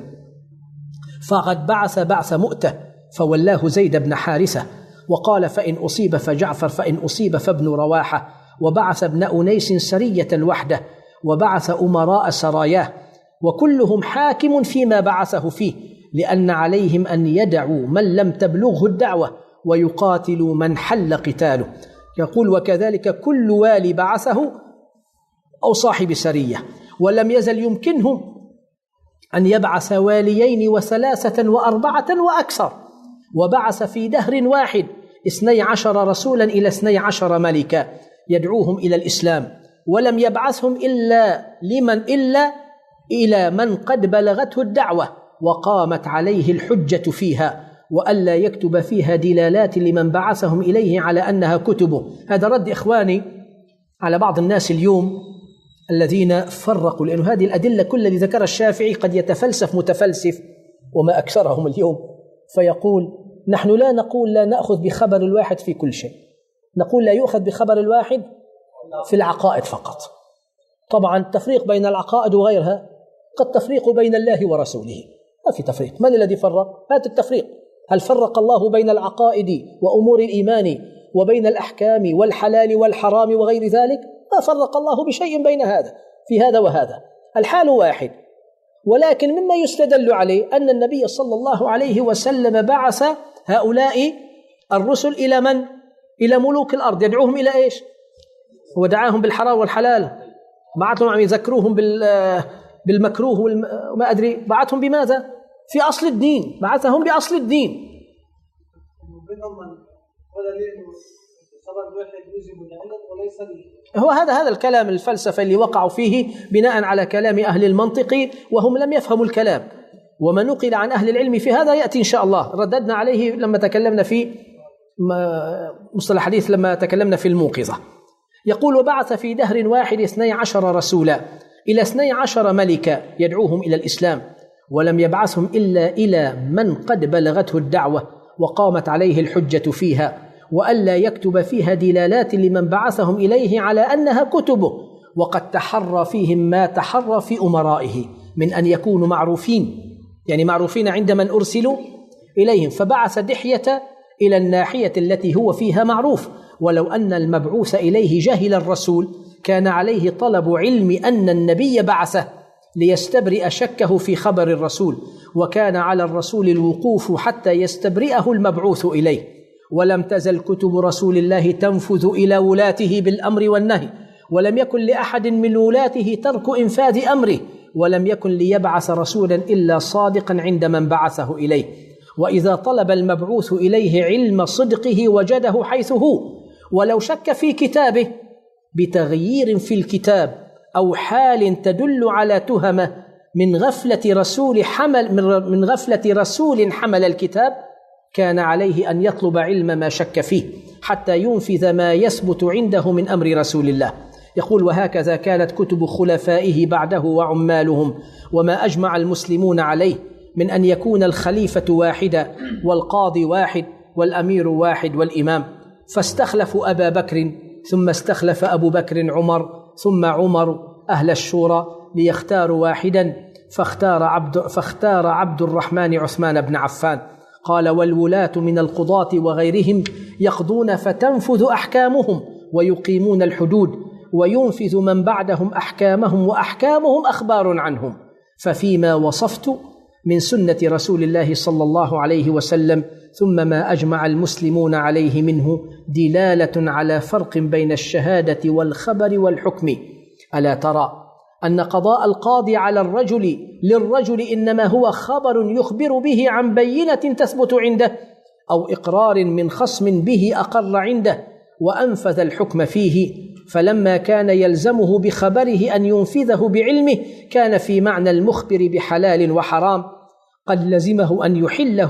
فقد بعث بعث مؤتة فولاه زيد بن حارثة، وقال: فإن أصيب فجعفر، فإن أصيب فابن رواحة، وبعث ابن أنيس سرية الوحدة، وبعث أمراء سراياه، وكلهم حاكم فيما بعثه فيه، لأن عليهم أن يدعوا من لم تبلغه الدعوة ويقاتلوا من حل قتاله. يقول: وكذلك كل والي بعثه أو صاحب سرية، ولم يزل يمكنه أن يبعث واليين وثلاثة وأربعة وأكثر، وبعث في دهر واحد اثني عشر رسولا إلى اثني عشر ملكا يدعوهم إلى الإسلام، ولم يبعثهم إلا لمن إلا إلى من قد بلغته الدعوة وقامت عليه الحجة فيها، وألا يكتب فيها دلالات لمن بعثهم إليه على أنها كتبه. هذا رد إخواني على بعض الناس اليوم الذين فرقوا، لأن هذه الأدلة كل الذي ذكر الشافعي قد يتفلسف متفلسف وما أكثرهم اليوم، فيقول: نحن لا نقول لا نأخذ بخبر الواحد في كل شيء، نقول لا يؤخذ بخبر الواحد في العقائد فقط. طبعا التفريق بين العقائد وغيرها قد تفريق بين الله ورسوله، ما في تفريق. من الذي فرق؟ هذا التفريق. هل فرق الله بين العقائد وأمور الإيمان وبين الأحكام والحلال والحرام وغير ذلك؟ ما فرق الله بشيء بين هذا في هذا وهذا، الحال واحد. ولكن مما يستدل عليه أن النبي صلى الله عليه وسلم بعث هؤلاء الرسل إلى من؟ إلى ملوك الأرض، يدعوهم إلى إيش؟ ودعاهم بالحرام والحلال، بعثهم عم يذكروهم بالمكروه وما أدري، بعثهم بماذا؟ في أصل الدين، بعثهم بأصل الدين. هو هذا هذا الكلام الفلسفة اللي وقعوا فيه بناء على كلام أهل المنطق وهم لم يفهموا الكلام، وما نقل عن أهل العلم في هذا يأتي إن شاء الله، رددنا عليه لما تكلمنا في مصطلح الحديث لما تكلمنا في الموقظة. يقول: وبعث في دهر واحد اثني عشر رسولا إلى اثني عشر ملكا يدعوهم إلى الإسلام، ولم يبعثهم إلا إلى من قد بلغته الدعوة وقامت عليه الحجة فيها، وألا يكتب فيها دلالات لمن بعثهم إليه على أنها كتبه، وقد تحرى فيهم ما تحرى في أمرائه من أن يكونوا معروفين، يعني معروفين عند من أرسلوا إليهم، فبعث دحية إلى الناحية التي هو فيها معروف، ولو أن المبعوث إليه جهل الرسول كان عليه طلب علم أن النبي بعثه ليستبرئ شكه في خبر الرسول، وكان على الرسول الوقوف حتى يستبرئه المبعوث إليه. ولم تزل كتب رسول الله تنفذ إلى ولاته بالأمر والنهي، ولم يكن لأحد من ولاته ترك إنفاذ أمره، ولم يكن ليبعث رسولا إلا صادقا عند من بعثه إليه، وإذا طلب المبعوث إليه علم صدقه وجده حيث هو، ولو شك في كتابه بتغيير في الكتاب أو حال تدل على تهمة من غفلة رسول حمل من غفلة رسول حمل الكتاب، كان عليه أن يطلب علم ما شك فيه حتى ينفذ ما يثبت عنده من أمر رسول الله. يقول: وهكذا كانت كتب خلفائه بعده وعمالهم، وما أجمع المسلمون عليه من أن يكون الخليفة واحدا والقاضي واحد والأمير واحد والإمام، فاستخلفوا أبا بكر، ثم استخلف أبو بكر عمر، ثم عمر أهل الشورى ليختاروا واحدا، فاختار عبد, فاختار عبد الرحمن عثمان بن عفان. قال: والولاة من القضاة وغيرهم يقضون فتنفذ أحكامهم ويقيمون الحدود، وينفذ من بعدهم أحكامهم وأحكامهم أخبار عنهم. ففيما وصفت من سنة رسول الله صلى الله عليه وسلم ثم ما أجمع المسلمون عليه منه دلالة على فرق بين الشهادة والخبر والحكم. ألا ترى أن قضاء القاضي على الرجل للرجل إنما هو خبر يخبر به عن بينة تثبت عنده أو إقرار من خصم به أقر عنده وأنفذ الحكم فيه، فلما كان يلزمه بخبره أن ينفذه بعلمه كان في معنى المخبر بحلال وحرام، قد لزمه أن يحله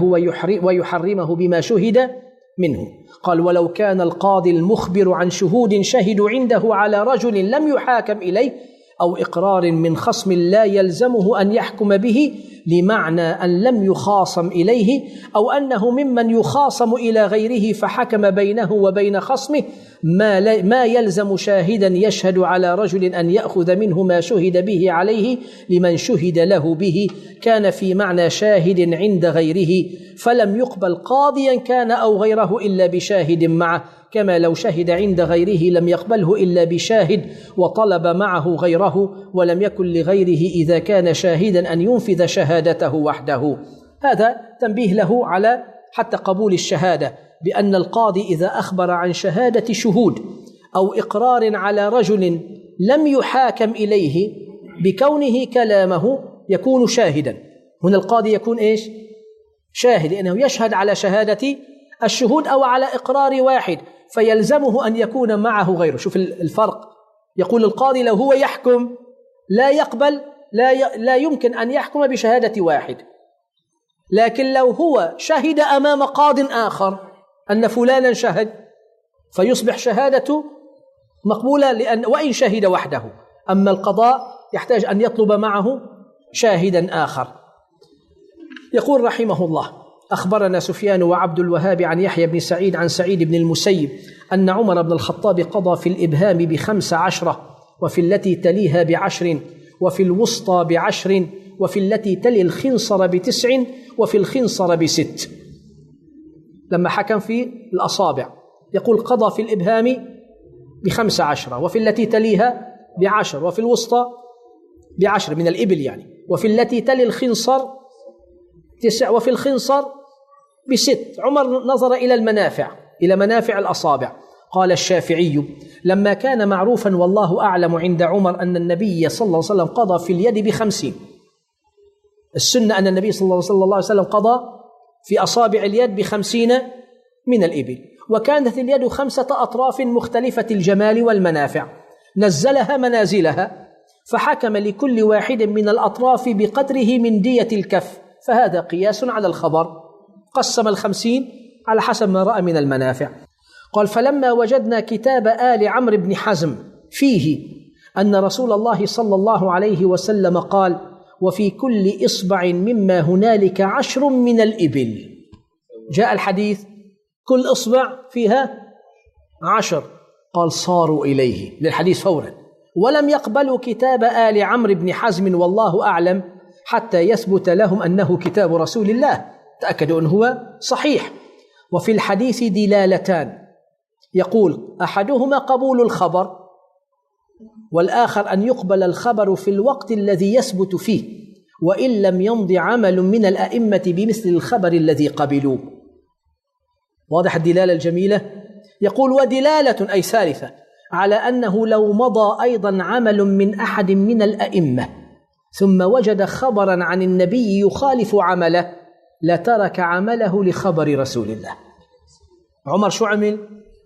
ويحرمه بما شهد منه. قال: ولو كان القاضي المخبر عن شهود شهدوا عنده على رجل لم يحاكم إليه أو إقرار من خصم لا يلزمه أن يحكم به، لمعنى أن لم يخاصم إليه أو أنه ممن يخاصم إلى غيره فحكم بينه وبين خصمه، ما, ما يلزم شاهدا يشهد على رجل أن يأخذ منه ما شهد به عليه لمن شهد له به، كان في معنى شاهد عند غيره، فلم يقبل قاضيا كان أو غيره إلا بشاهد معه، كما لو شهد عند غيره لم يقبله إلا بشاهد وطلب معه غيره، ولم يكن لغيره إذا كان شاهدا أن ينفذ شهادته وحده. هذا تنبيه له على حتى قبول الشهادة، بأن القاضي إذا أخبر عن شهادة شهود أو إقرار على رجل لم يحاكم إليه بكونه كلامه يكون شاهدا. هنا القاضي يكون إيش؟ شاهد، لأنه يشهد على شهادة الشهود أو على إقرار واحد، فيلزمه أن يكون معه غيره. شوف الفرق. يقول القاضي لو هو يحكم لا يقبل لا لا يمكن أن يحكم بشهادة واحد، لكن لو هو شهد أمام قاض آخر أن فلانا شهد فيصبح شهادته مقبولة، لأن وإن شهد وحده. أما القضاء يحتاج أن يطلب معه شاهدا آخر. يقول رحمه الله: أخبرنا سفيان وعبد الوهاب عن يحيى بن سعيد عن سعيد بن المسيب أن عمر بن الخطاب قضى في الإبهام بخمس عشرة، وفي التي تليها بعشر، وفي الوسطى بعشر، وفي التي تلي الخنصر بتسع، وفي الخنصر بست. لما حكم في الأصابع يقول قضى في الإبهام بخمس عشرة، وفي التي تليها بعشر، وفي الوسطى بعشر من الإبل يعني، وفي التي تلي الخنصر تسع، وفي الخنصر بست. عمر نظر إلى المنافع، إلى منافع الأصابع. قال الشافعي: لما كان معروفا والله أعلم عند عمر أن النبي صلى الله عليه وسلم قضى في اليد بخمسين. السنة أن النبي صلى الله عليه وسلم قضى في أصابع اليد بخمسين من الإبل، وكانت اليد خمسة أطراف مختلفة الجمال والمنافع، نزلها منازلها، فحكم لكل واحد من الأطراف بقدره من دية الكف، فهذا قياس على الخبر. قسم الخمسين على حسب ما رأى من المنافع. قال: فلما وجدنا كتاب آل عمرو بن حزم فيه أن رسول الله صلى الله عليه وسلم قال: وفي كل إصبع مما هنالك عشر من الإبل. جاء الحديث كل إصبع فيها عشر، قال: صاروا إليه للحديث فورا، ولم يقبلوا كتاب آل عمرو بن حزم والله أعلم حتى يثبت لهم أنه كتاب رسول الله، تأكدوا أنه هو صحيح. وفي الحديث دلالتان، يقول أحدهما قبول الخبر، والآخر أن يقبل الخبر في الوقت الذي يثبت فيه، وإن لم يمض عمل من الأئمة بمثل الخبر الذي قبلوه. واضح الدلالة الجميلة؟ يقول: ودلالة أي ثالثة على أنه لو مضى أيضا عمل من أحد من الأئمة ثم وجد خبرا عن النبي يخالف عمله لترك عمله لخبر رسول الله. عمر شو عمل؟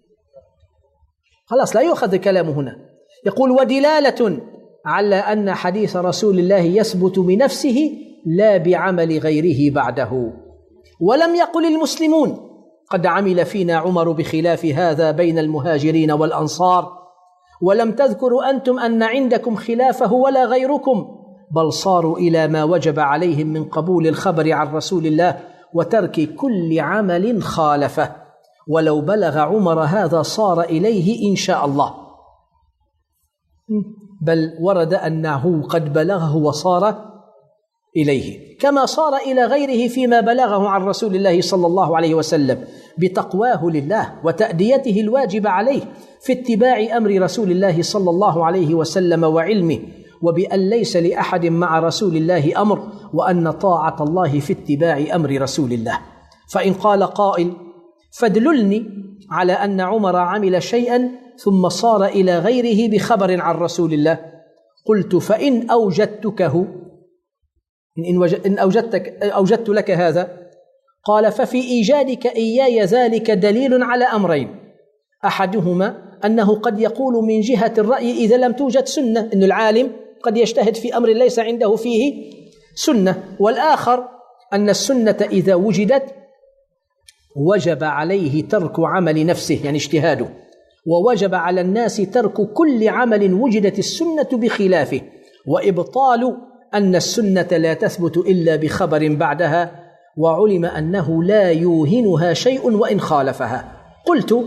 خلاص لا يؤخذ كلامه هنا. يقول: ودلالة على أن حديث رسول الله يثبت بنفسه لا بعمل غيره بعده. ولم يقل المسلمون: قد عمل فينا عمر بخلاف هذا بين المهاجرين والأنصار، ولم تذكروا أنتم أن عندكم خلافه ولا غيركم، بل صاروا إلى ما وجب عليهم من قبول الخبر عن رسول الله وترك كل عمل خالفه، ولو بلغ عمر هذا صار إليه إن شاء الله، بل ورد أنه قد بلغه وصار إليه، كما صار إلى غيره فيما بلغه عن رسول الله صلى الله عليه وسلم بتقواه لله وتأديته الواجب عليه في اتباع أمر رسول الله صلى الله عليه وسلم وعلمه، وبأن ليس لأحد مع رسول الله أمر، وأن طاعة الله في اتباع أمر رسول الله. فإن قال قائل: فادللني على أن عمر عمل شيئا ثم صار إلى غيره بخبر عن رسول الله، قلت: فإن أوجدتكه إن أوجدتك أوجدت لك هذا، قال: ففي إيجادك إياي ذلك دليل على أمرين، أحدهما أنه قد يقول من جهة الرأي إذا لم توجد سنة، أن العالم قد يجتهد في أمر ليس عنده فيه سنة، والآخر أن السنة إذا وجدت وجب عليه ترك عمل نفسه يعني اجتهاده، ووجب على الناس ترك كل عمل وجدت السنة بخلافه، وإبطال أن السنة لا تثبت إلا بخبر بعدها، وعلم أنه لا يوهنها شيء وإن خالفها. قلت: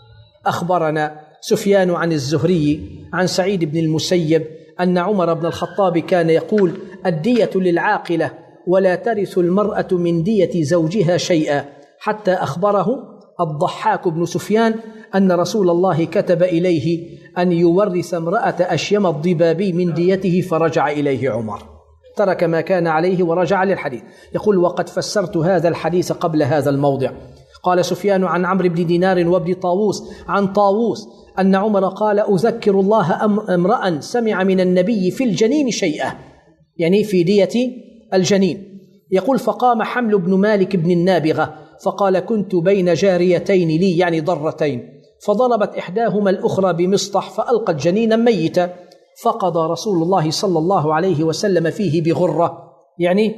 أخبرنا سفيان عن الزهري عن سعيد بن المسيب أن عمر بن الخطاب كان يقول: الدية للعاقلة ولا ترث المرأة من دية زوجها شيئا، حتى أخبره الضحاك بن سفيان أن رسول الله كتب إليه أن يورث امرأة أشيم الضبابي من ديته، فرجع إليه عمر، ترك ما كان عليه ورجع للحديث. يقول: وقد فسرت هذا الحديث قبل هذا الموضع. قال سفيان عن عمرو بن دينار وابن طاووس عن طاووس أن عمر قال: أذكر الله امرأ سمع من النبي في الجنين شيئا، يعني في دية الجنين. يقول: فقام حمل بن مالك بن النابغة فقال: كنت بين جاريتين لي يعني ضرتين، فضربت إحداهما الأخرى بمسطح فألقت جنينا ميتا، فقضى رسول الله صلى الله عليه وسلم فيه بغرة يعني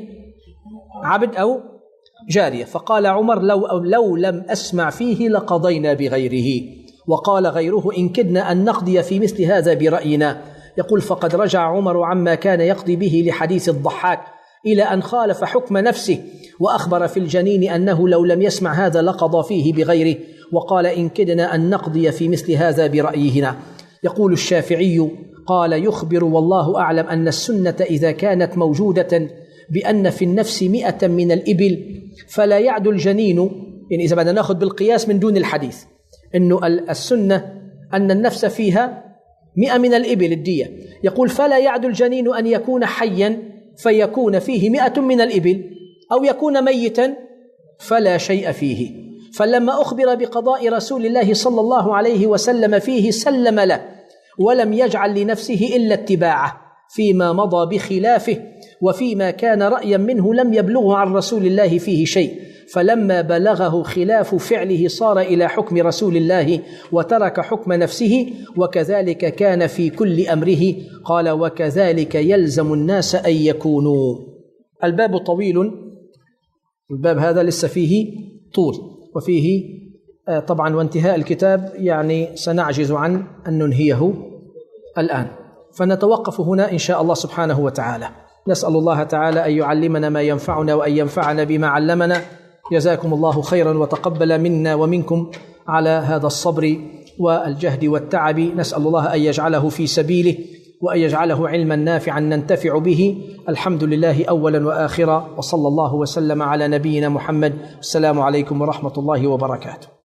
عبد أو جارية، فقال عمر: لو, أو لو لم أسمع فيه لقضينا بغيره. وقال غيره: إن كدنا أن نقضي في مثل هذا برأينا. يقول: فقد رجع عمر عما كان يقضي به لحديث الضحاك إلى أن خالف حكم نفسه، وأخبر في الجنين أنه لو لم يسمع هذا لقضى فيه بغيره، وقال: إن كدنا أن نقضي في مثل هذا برأيهنا. يقول الشافعي: قال: يخبر والله أعلم أن السنة إذا كانت موجودة بأن في النفس مئة من الإبل فلا يعدو الجنين، يعني إذا بدنا نأخذ بالقياس من دون الحديث أنه السنة أن النفس فيها مئة من الإبل الدية، يقول: فلا يعدو الجنين أن يكون حيا فيكون فيه مئة من الإبل، أو يكون ميتا فلا شيء فيه. فلما أخبر بقضاء رسول الله صلى الله عليه وسلم فيه سلم له، ولم يجعل لنفسه إلا اتباعه فيما مضى بخلافه، وفيما كان رأيا منه لم يبلغه عن رسول الله فيه شيء، فلما بلغه خلاف فعله صار إلى حكم رسول الله وترك حكم نفسه، وكذلك كان في كل أمره. قال: وكذلك يلزم الناس أن يكونوا. الباب طويل، الباب هذا لسه فيه طول وفيه طبعا وانتهاء الكتاب يعني سنعجز عن أن ننهيه الآن، فنتوقف هنا إن شاء الله سبحانه وتعالى. نسأل الله تعالى أن يعلمنا ما ينفعنا وأن ينفعنا بما علمنا. جزاكم الله خيرا وتقبل منا ومنكم على هذا الصبر والجهد والتعب. نسأل الله أن يجعله في سبيله وأن يجعله علما نافعا ننتفع به. الحمد لله أولا وآخرا، وصلى الله وسلم على نبينا محمد. السلام عليكم ورحمة الله وبركاته.